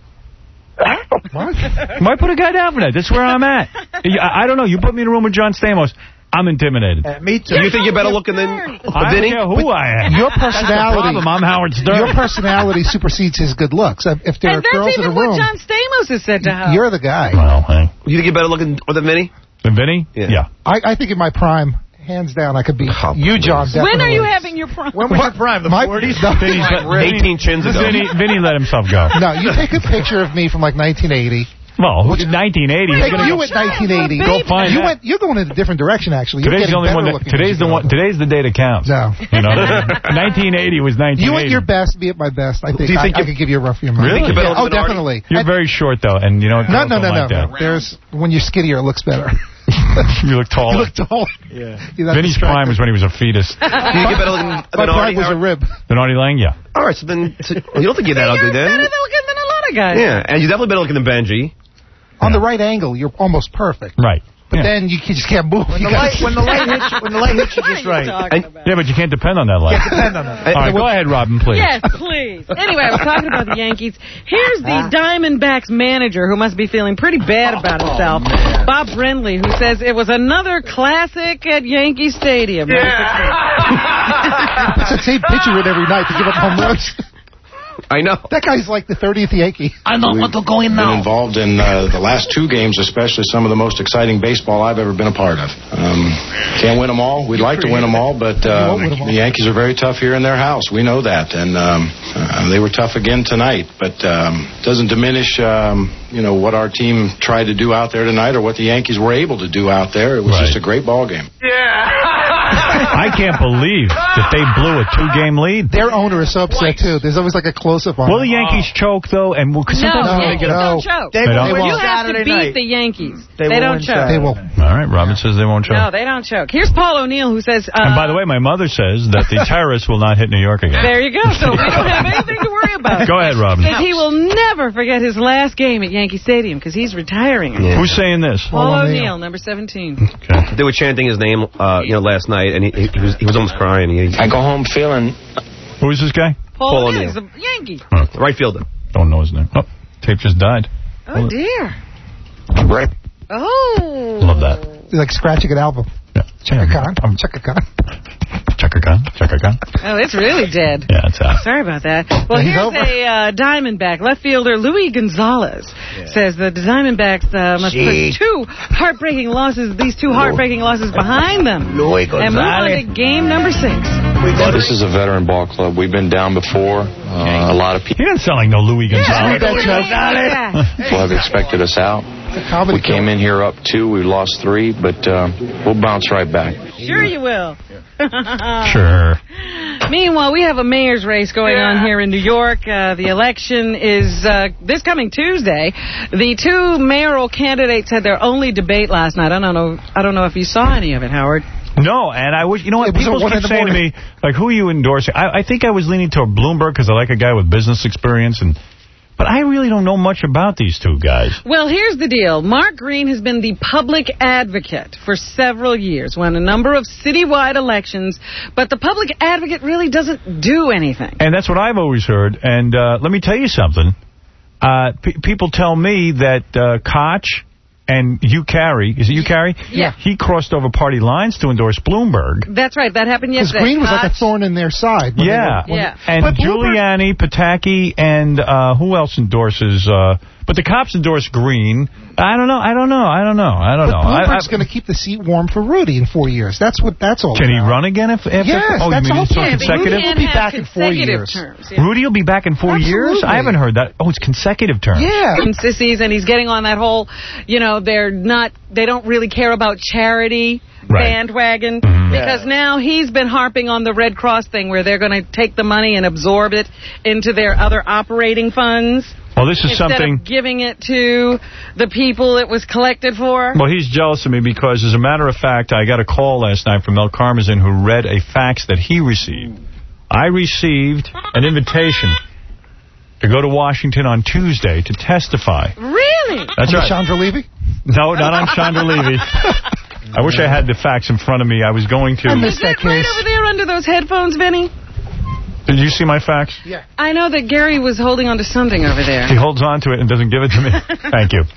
What? Why put a guy down for that? That's where I'm at. I, I don't know. You put me in a room with John Stamos. I'm intimidated. Uh, me too. You think you're better looking than I Vinny? don't care who I am. Your personality. I'm Howard Stern. Your personality supersedes his good looks. If there and are girls in a room, that's even what John Stamos has said to her. You're the guy. Well, hey. You think you're better looking than Vinny? Than Vinny? Yeah. yeah. I, I think in my prime, hands down, I could be oh, you, John. Definitely. When are you having your prime? When was your prime? The my, forties? No, Vinny's eighteen chins ago. Vinny, Vinny let himself go. No, you take a picture of me from like nineteen eighty. Well, who's nineteen eighty? Take you at nineteen eighty. Go find you that. Went, you're going in a different direction, actually. You're today's the only one. That, today's the one. Today's the day that counts. No. You know, nineteen eighty was nineteen eighty. You at your best, be at my best. I think. Do you think I, I could give you a rough year. Really? Yeah. Oh, definitely. You're very short though, and you know. No, no, no, no. like no. There's when you're skinnier, it looks better. You look tall. You look tall. Yeah. Vinny's prime was when he was a fetus. Do you get better looking My than prime Artie? was a rib. Than Artie Lang, yeah. All right, so then so you don't think you're that ugly then? You're better looking than a lot of guys. Yeah, and you're definitely better looking than Benji. On the right angle, you're almost perfect. Right. But yeah. then you just can't move. When the light, when the light hits, you, when the light hits you just right. And, yeah, but you can't depend on that light. Can't depend on that. All right, go ahead, Robin, please. Yes, please. Anyway, I was talking about the Yankees. Here's the Diamondbacks manager who must be feeling pretty bad about himself, oh, Bob Brindley, who says it was another classic at Yankee Stadium. Yeah. He puts that same pitcher in every night to give up home runs. I know. That guy's like the thirtieth Yankee. I don't want to go in now. Been involved in uh, the last two games, especially some of the most exciting baseball I've ever been a part of. Um, can't win them all. We'd like to win them all, but uh, the Yankees are very tough here in their house. We know that, and um, uh, they were tough again tonight. But um, doesn't diminish, um, you know, what our team tried to do out there tonight, or what the Yankees were able to do out there. It was right. just a great ball game. Yeah. I can't believe that they blew a two-game lead. Their owner is so upset, too. There's always like a close-up on Will the him. Yankees oh. choke, though? And we'll, no, no, Yankees no. don't choke. They, they, they don't? You have Saturday to beat night. the Yankees. They, they will don't choke. They will. All right, Robin says they won't choke. No, they don't choke. Here's Paul O'Neill, who says... Uh, and by the way, my mother says that the terrorists will not hit New York again. There you go. So we don't have anything to worry about. Go ahead, Robin. Says he will never forget his last game at Yankee Stadium because he's retiring. Yeah. Who's saying this? Paul, Paul O'Neill, number seventeen. Okay. They were chanting his name, uh, you know, last night, and he, he was he was almost crying. He, I go home feeling... Who is this guy? Paul, Paul O'Neill. O'Neill. He's a Yankee. Oh. Right fielder. Don't know his name. Oh, tape just died. Oh, dear. Right. Oh. Love that. He's like scratching an album. Yeah. Chaka Khan. Um, Chaka Khan. Chaka Khan. Chaka Khan. Oh, it's really dead. Yeah, it's out. Sorry about that. Well, He's here's over. a uh, Diamondback left fielder, Luis Gonzalez, yeah. says the Diamondbacks uh, must Gee. put two heartbreaking losses, these two heartbreaking losses behind them. Luis And move on to game number six. This is a veteran ball club. We've been down before. Uh, a lot of people He doesn't sound like no Luis Gonzalez. Yeah, have expected us out. We came in here up two. We lost three, but uh, we'll bounce right back. Sure you will. Sure. Meanwhile, we have a mayor's race going yeah. on here in New York. Uh, the election is uh, this coming Tuesday. The two mayoral candidates had their only debate last night. I don't know. I don't know if you saw any of it, Howard. No, and I wish, you know what, people keep saying to me, like, who are you endorsing? I, I think I was leaning toward Bloomberg because I like a guy with business experience, and but I really don't know much about these two guys. Well, here's the deal. Mark Green has been the public advocate for several years, won a number of citywide elections, but the public advocate really doesn't do anything. And that's what I've always heard, and uh, let me tell you something. Uh, pe people tell me that uh, Koch... And Hugh Carey, is it Hugh Carey? Yeah. He crossed over party lines to endorse Bloomberg. That's right. That happened yesterday. Because Green was Koch. like a thorn in their side. Yeah. They were, yeah. And but Giuliani, Pataki, and uh, who else endorses... Uh, but the cops endorse Green. I don't know. I don't know. I don't know. I don't but know. Bloomberg's going to keep the seat warm for Rudy in four years. That's what that's all Can about. he run again if... if yes, oh, that's you mean all. so Yeah, consecutive? Rudy will be back in four years. Terms, yeah. Rudy will be back in four Absolutely. years? I haven't heard that. Oh, it's consecutive terms. Yeah. And sissies, and he's getting on that whole, you know, they're not, they don't really care about charity right. bandwagon. Mm-hmm. Because yeah. now he's been harping on the Red Cross thing where they're going to take the money and absorb it into their other operating funds. Well, this is instead something... of giving it to the people it was collected for. Well, he's jealous of me because, as a matter of fact, I got a call last night from Mel Karmazin who read a fax that he received. I received an invitation to go to Washington on Tuesday to testify. Really? That's on right. Chandra Levy? No, not on Chandra Levy. I wish I had the fax in front of me. I was going to... I missed that case. Right over there under those headphones, Vinny? Did you see my fax? Yeah. I know that Gary was holding on to something over there. He holds on to it and doesn't give it to me. Thank you.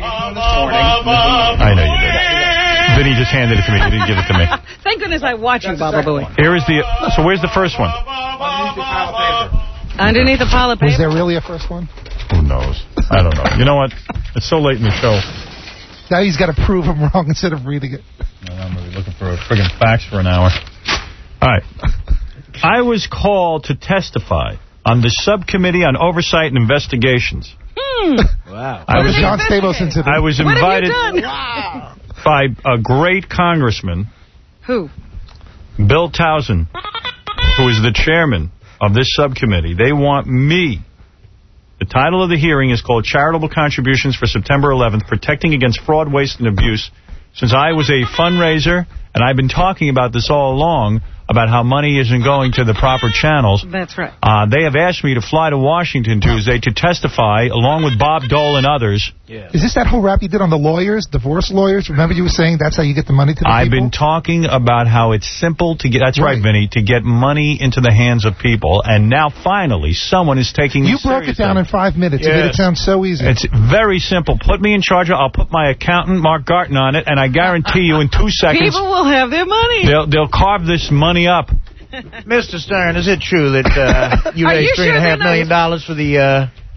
I know you did. Vinny just handed it to me. He didn't give it to me. Thank goodness I watch you, Baba Booey. Here is the... So where's the first one? Underneath the pile of paper. Was there really a first one? Who knows? I don't know. You know what? It's so late in the show. Now he's got to prove him wrong instead of reading it. I'm going to be looking for a friggin' fax for an hour. All right. I was called to testify on the Subcommittee on Oversight and Investigations. Hmm. Wow. I was John Stamos incident. I was invited wow. by a great congressman. Who? Bill Towson, who is the chairman of this subcommittee. They want me. The title of the hearing is called Charitable Contributions for September eleventh, Protecting Against Fraud, Waste, and Abuse. Since I was a fundraiser, and I've been talking about this all along, about how money isn't going to the proper channels. That's right. Uh, they have asked me to fly to Washington Tuesday to testify, along with Bob Dole and others. Yeah. Is this that whole rap you did on the lawyers, divorce lawyers? Remember you were saying that's how you get the money to the I've people? been talking about how it's simple to get, that's right, right Vinny, to get money into the hands of people. And now, finally, someone is taking You broke it down in five minutes. Yes. You made it sound so easy. It's very simple. Put me in charge. I'll put my accountant, Mark Garton, on it, and I guarantee you in two seconds... People will have their money. They'll, they'll carve this money up. Mister Stern, is it true that uh, you raised three and a half million dollars for the uh,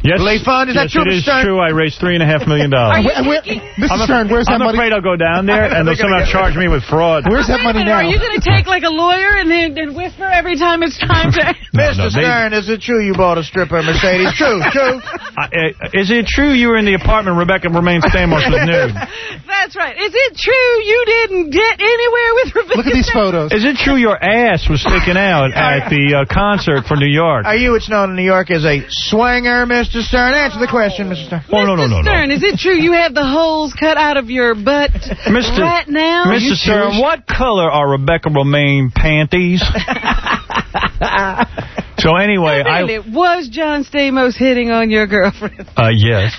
Yes, Relief fund, is yes, that true, it is Mister Stern? true. I raised three and a half million dollars. Mister Stern, where's that I'm money? afraid I'll go down there and they'll somehow charge me with fraud. Where's that money now? Are you going to take like a lawyer and then and whisper every time it's time to... Mister Stern, is it true you bought a stripper Mercedes? True, true. Uh, is it true you were in the apartment Rebecca Romaine Stamos was nude? That's right. Is it true you didn't get anywhere with Rebecca? Look at these photos. Is it true your ass was sticking out at the uh, concert for New York? Are you what's known in New York as a swanger, Mister Stern? Answer the question, Mister Stern. Oh, no, no, no, no. Stern, is it true you have the holes cut out of your butt Mister right now? Mister Stern, what color are Rebecca Romaine panties? So anyway, no, really, I... Was John Stamos hitting on your girlfriend? Uh, yes.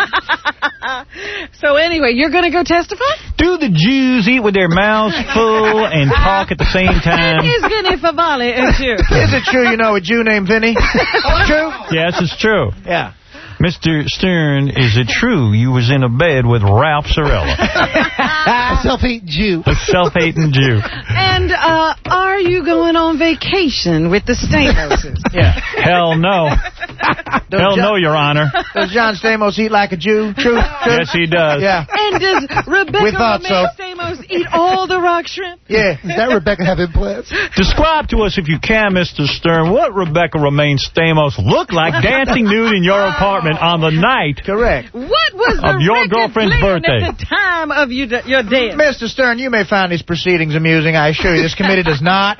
So anyway, you're going to go testify? Do the Jews eat with their mouths full and talk at the same time? Is Vinny Favale a Jew? Is it true you know a Jew named Vinny? True? Yes, it's true. Yeah. Mister Stern, is it true you was in a bed with Ralph Cirella? A self-hating Jew. A self-hating Jew. And uh, are you going on vacation with the Stamos? Yeah. Hell no. Hell no, Your Honor. Does John Stamos eat like a Jew? True? True? Yes, he does. Yeah. And does Rebecca Romaine so. Stamos eat all the rock shrimp? Yeah. Does that Rebecca have implants? Describe to us, if you can, Mister Stern, what Rebecca Romaine Stamos looked like dancing nude in your apartment on the night Correct. What was the of your record girlfriend's playing birthday at the time of you, your dance? Mister Stern, you may find these proceedings amusing. I assure you, this committee does not.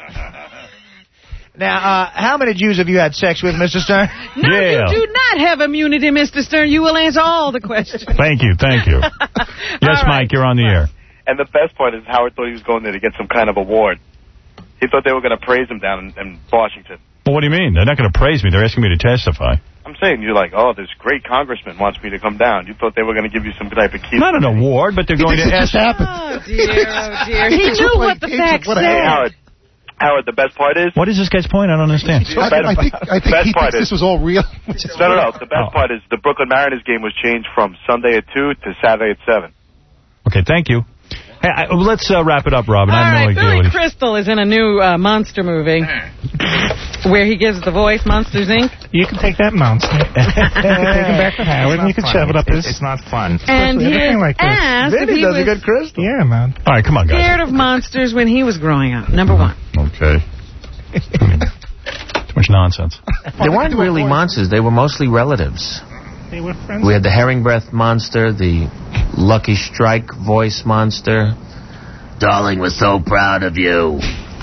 Now, uh, how many Jews have you had sex with, Mister Stern? No, yeah. you do not have immunity, Mister Stern. You will answer all the questions. Thank you, thank you. Yes, right. Mike, you're on the air. And the best part is Howard thought he was going there to get some kind of award. He thought they were going to praise him down in, in Washington. Well, what do you mean? They're not going to praise me. They're asking me to testify. I'm saying, you're like, oh, this great congressman wants me to come down. You thought they were going to give you some type of key. Not an award, but they're going to ask. Oh, dear, oh, dear. He knew what the facts said. Hey, Howard. Howard, the best part is... What is this guy's point? I don't understand. I, I think, I think he thinks this was all real. No, no, no. The best oh. part is the Brooklyn Mariners game was changed from Sunday at two to Saturday at seven. Okay, thank you. Hey, I, let's uh, wrap it up, Robin. All I have right, no idea Billy what Crystal is in a new uh, monster movie where he gives the voice, Monsters, Incorporated. You can take that monster. you can take him back to Howard and you can shove it up his... It's not fun. And he like asked if he does was a good Crystal. Yeah, man. All right, come on, guys. scared of monsters when he was growing up, number one. Okay. Too much nonsense. They weren't really monsters. They were mostly relatives. They were friends. We had the herring breath monster, the Lucky Strike voice monster. Darling, we're so proud of you.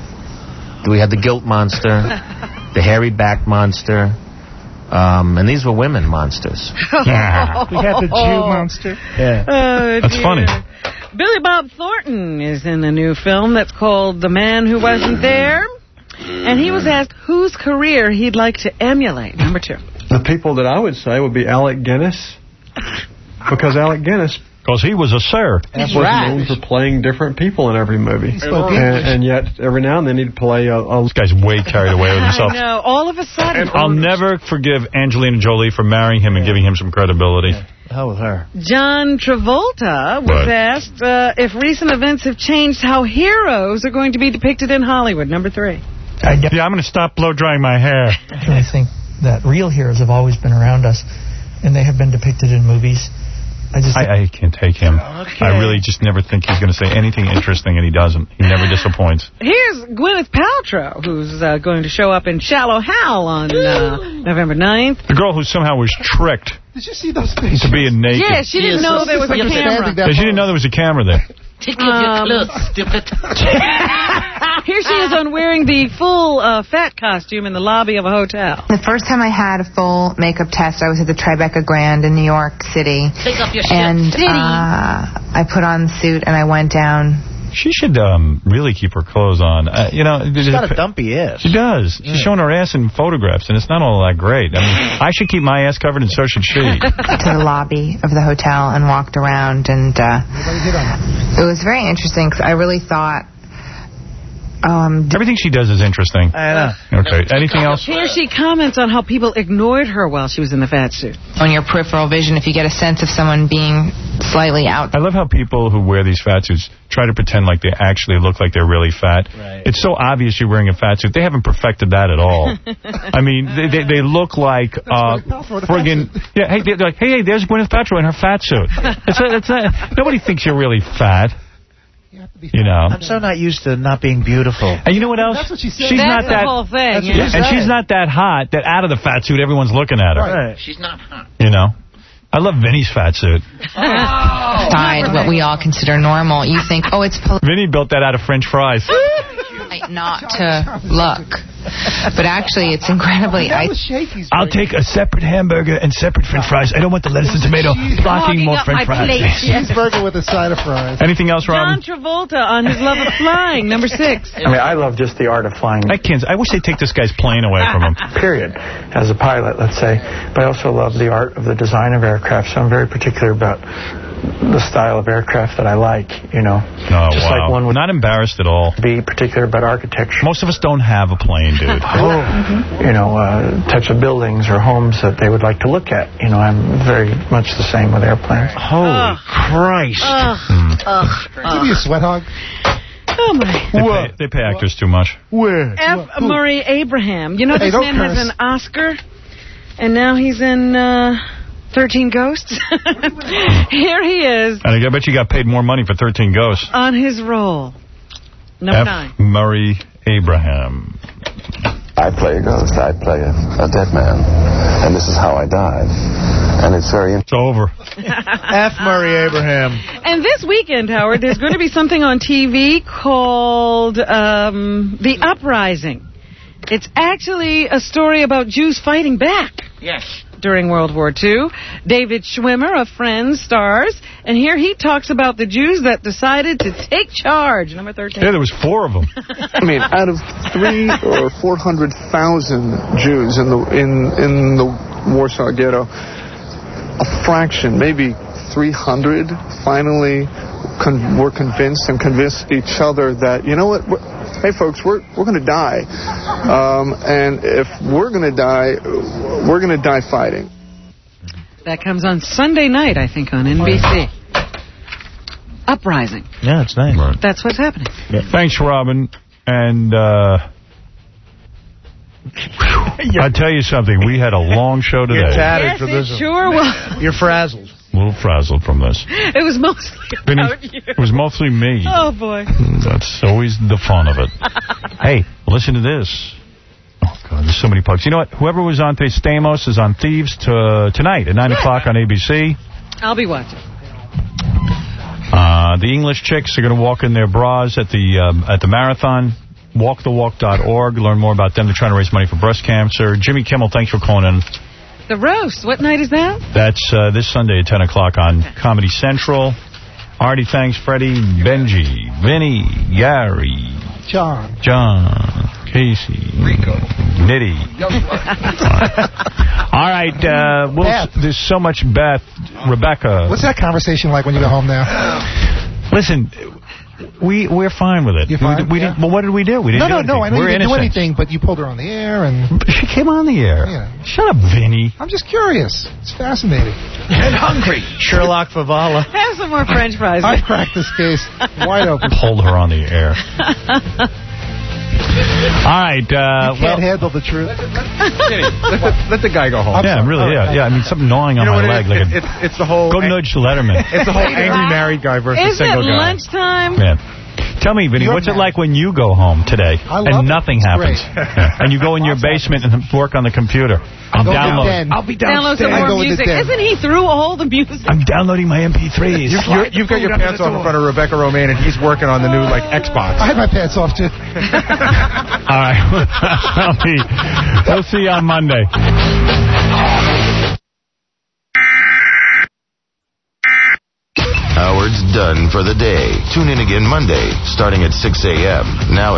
We had the guilt monster, the hairy back monster, um, and these were women monsters. Yeah. We had the Jew monster. Yeah. Oh, that's dear. funny. Billy Bob Thornton is in a new film that's called The Man Who Wasn't There. And he was asked whose career he'd like to emulate. Number two. The people that I would say would be Alec Guinness. Because Alec Guinness... Because he was a sir. was right. known for playing different people in every movie. And, and yet, every now and then, he'd play a... a this guy's way carried away with himself. I know. All of a sudden... And I'll never forgive Angelina Jolie for marrying him and giving him some credibility. Yeah. Hell with her. John Travolta was what? asked uh, if recent events have changed how heroes are going to be depicted in Hollywood. Number three. I yeah, I'm going to stop blow-drying my hair. I think that real heroes have always been around us, and they have been depicted in movies. I just I, I can't take him. Okay. I really just never think he's going to say anything interesting, and he doesn't. He never disappoints. Here's Gwyneth Paltrow, who's uh, going to show up in Shallow Hal on uh, November ninth. The girl who somehow was tricked. Did you see those pictures? To being naked. Yeah, she didn't know there was a camera. Yeah, she didn't know there was a camera there. Take off your clothes, stupid. Here she is on wearing the full uh, fat costume in the lobby of a hotel. The first time I had a full makeup test, I was at the Tribeca Grand in New York City. Take off your shit. And uh, I put on the suit and I went down. She should um, really keep her clothes on. Uh, you know, she's got a dumpy ass. She does. Yeah. She's showing her ass in photographs, and it's not all that great. I mean, I should keep my ass covered, and so should she. To the lobby of the hotel and walked around, and uh, it was very interesting because I really thought Um, Everything she does is interesting. I know. Okay. Anything else? Here she comments on how people ignored her while she was in the fat suit. On your peripheral vision, if you get a sense of someone being slightly out. I love how people who wear these fat suits try to pretend like they actually look like they're really fat. Right. It's so obvious you're wearing a fat suit. They haven't perfected that at all. I mean, they they, they look like uh, friggin' yeah. Hey, they're like, hey, hey, there's Gwyneth Paltrow in her fat suit. It's a, it's a, nobody thinks you're really fat. You know, I'm so not used to not being beautiful. And you know what else? That's what she said. She's That's not the that. whole thing. Yeah, and she's not that hot that out of the fat suit everyone's looking at her. Right. She's not hot. You know, I love Vinny's fat suit. Side, what we all consider normal. You think, oh, it's polite Vinny built that out of French fries. not to look. But actually, it's incredibly... I, I'll take a separate hamburger and separate French fries. I don't want the lettuce and tomato blocking more French fries. Cheeseburger with a side of fries. Anything else, Robin? John Travolta on his love of flying, number six. I mean, I love just the art of flying. I can't. I wish they'd take this guy's plane away from him. Period. As a pilot, let's say. But I also love the art of the design of aircraft, so I'm very particular about the style of aircraft that I like, you know. Oh, just wow. like one would not embarrassed at all. Be particular about architecture. Most of us don't have a plane, dude. Oh, you know, uh, types of buildings or homes that they would like to look at. You know, I'm very much the same with airplanes. Holy Ugh. Christ. Ugh. Mm. Ugh. Give me a sweat hog. Oh, my. They pay, they pay actors too much. Where? F. Murray Abraham. You know, Hey, this don't man curse. has an Oscar, and now he's in uh, thirteen Ghosts. Here he is And I bet you got paid more money for thirteen Ghosts. on his role. Number F. nine. Murray Abraham. I play a ghost. I play a, a dead man. And this is how I died. And it's very It's over. F. Murray Abraham. And this weekend, Howard, there's going to be something on T V called um, The Uprising. It's actually a story about Jews fighting back. Yes. During World War Two. David Schwimmer of Friends stars, and here he talks about the Jews that decided to take charge. Number thirteen. Yeah, there was four of them. I mean, out of three or four hundred thousand Jews in the in in the Warsaw Ghetto, a fraction, maybe three hundred, finally con- were convinced and convinced each other that, you know what, we're, hey folks, we're we're going to die, um, and if we're going to die, we're going to die fighting. That comes on Sunday night, I think, on N B C. Uprising. Yeah, it's nice. Right. That's what's happening. Yeah. Thanks, Robin. And uh, I tell you something, we had a long show today. You're tattered Yes, for it this. sure was. You're frazzled. A little frazzled from this. It was mostly Vinny, about you. it was mostly me. Oh, boy. That's always the fun of it. Hey, listen to this. Oh, God, there's so many plugs. You know what? Whoever was on today, Stamos, is on Thieves to, tonight at nine o'clock on A B C. I'll be watching. Uh, the English chicks are going to walk in their bras at the um, at the marathon. walk the walk dot org. Learn more about them. They're trying to raise money for breast cancer. Jimmy Kimmel, thanks for calling in. The roast. What night is that? That's uh, this Sunday at ten o'clock on Comedy Central. Artie, thanks. Freddie, Benji, Vinny, Gary, John, John, Casey, Rico, Nitty. All right. Uh, we'll, there's so much Beth, Rebecca. What's that conversation like when you go home now? Listen, we we're fine with it. You're fine? We, we yeah. didn't. Well, what did we do? We didn't no, do no, anything. no. I know we're you didn't innocent. do anything, but you pulled her on the air, and she came on the air. Yeah. Shut up, Vinny. I'm just curious. It's fascinating. And hungry. Sherlock Favala. Have some more French fries. I cracked this case wide open. Pulled her on the air. All right. Uh, you can't well, handle the truth. let, the, let the guy go home. Yeah, really. Yeah, yeah. I mean, something gnawing you on know my what leg. It Like is? a, it's, it's the whole... Go nudge Letterman. It's the whole angry married guy versus Is single it guy. lunchtime? Yeah. Tell me, Vinny, You're what's it mad. like when you go home today I love and it. nothing It's happens? great. And you go in your basement and work on the computer. I'll go download. to den. I'll be Download some downstairs. I more go in the music. den. Isn't he through all the music? I'm downloading my M P threes. You've, you're, you've got your pants off in front of Rebecca Romaine, and he's working on the new like Xbox. I had my pants off, too. All right. I'll be, we'll see you on Monday. Howard's done for the day. Tune in again Monday, starting at six a m Now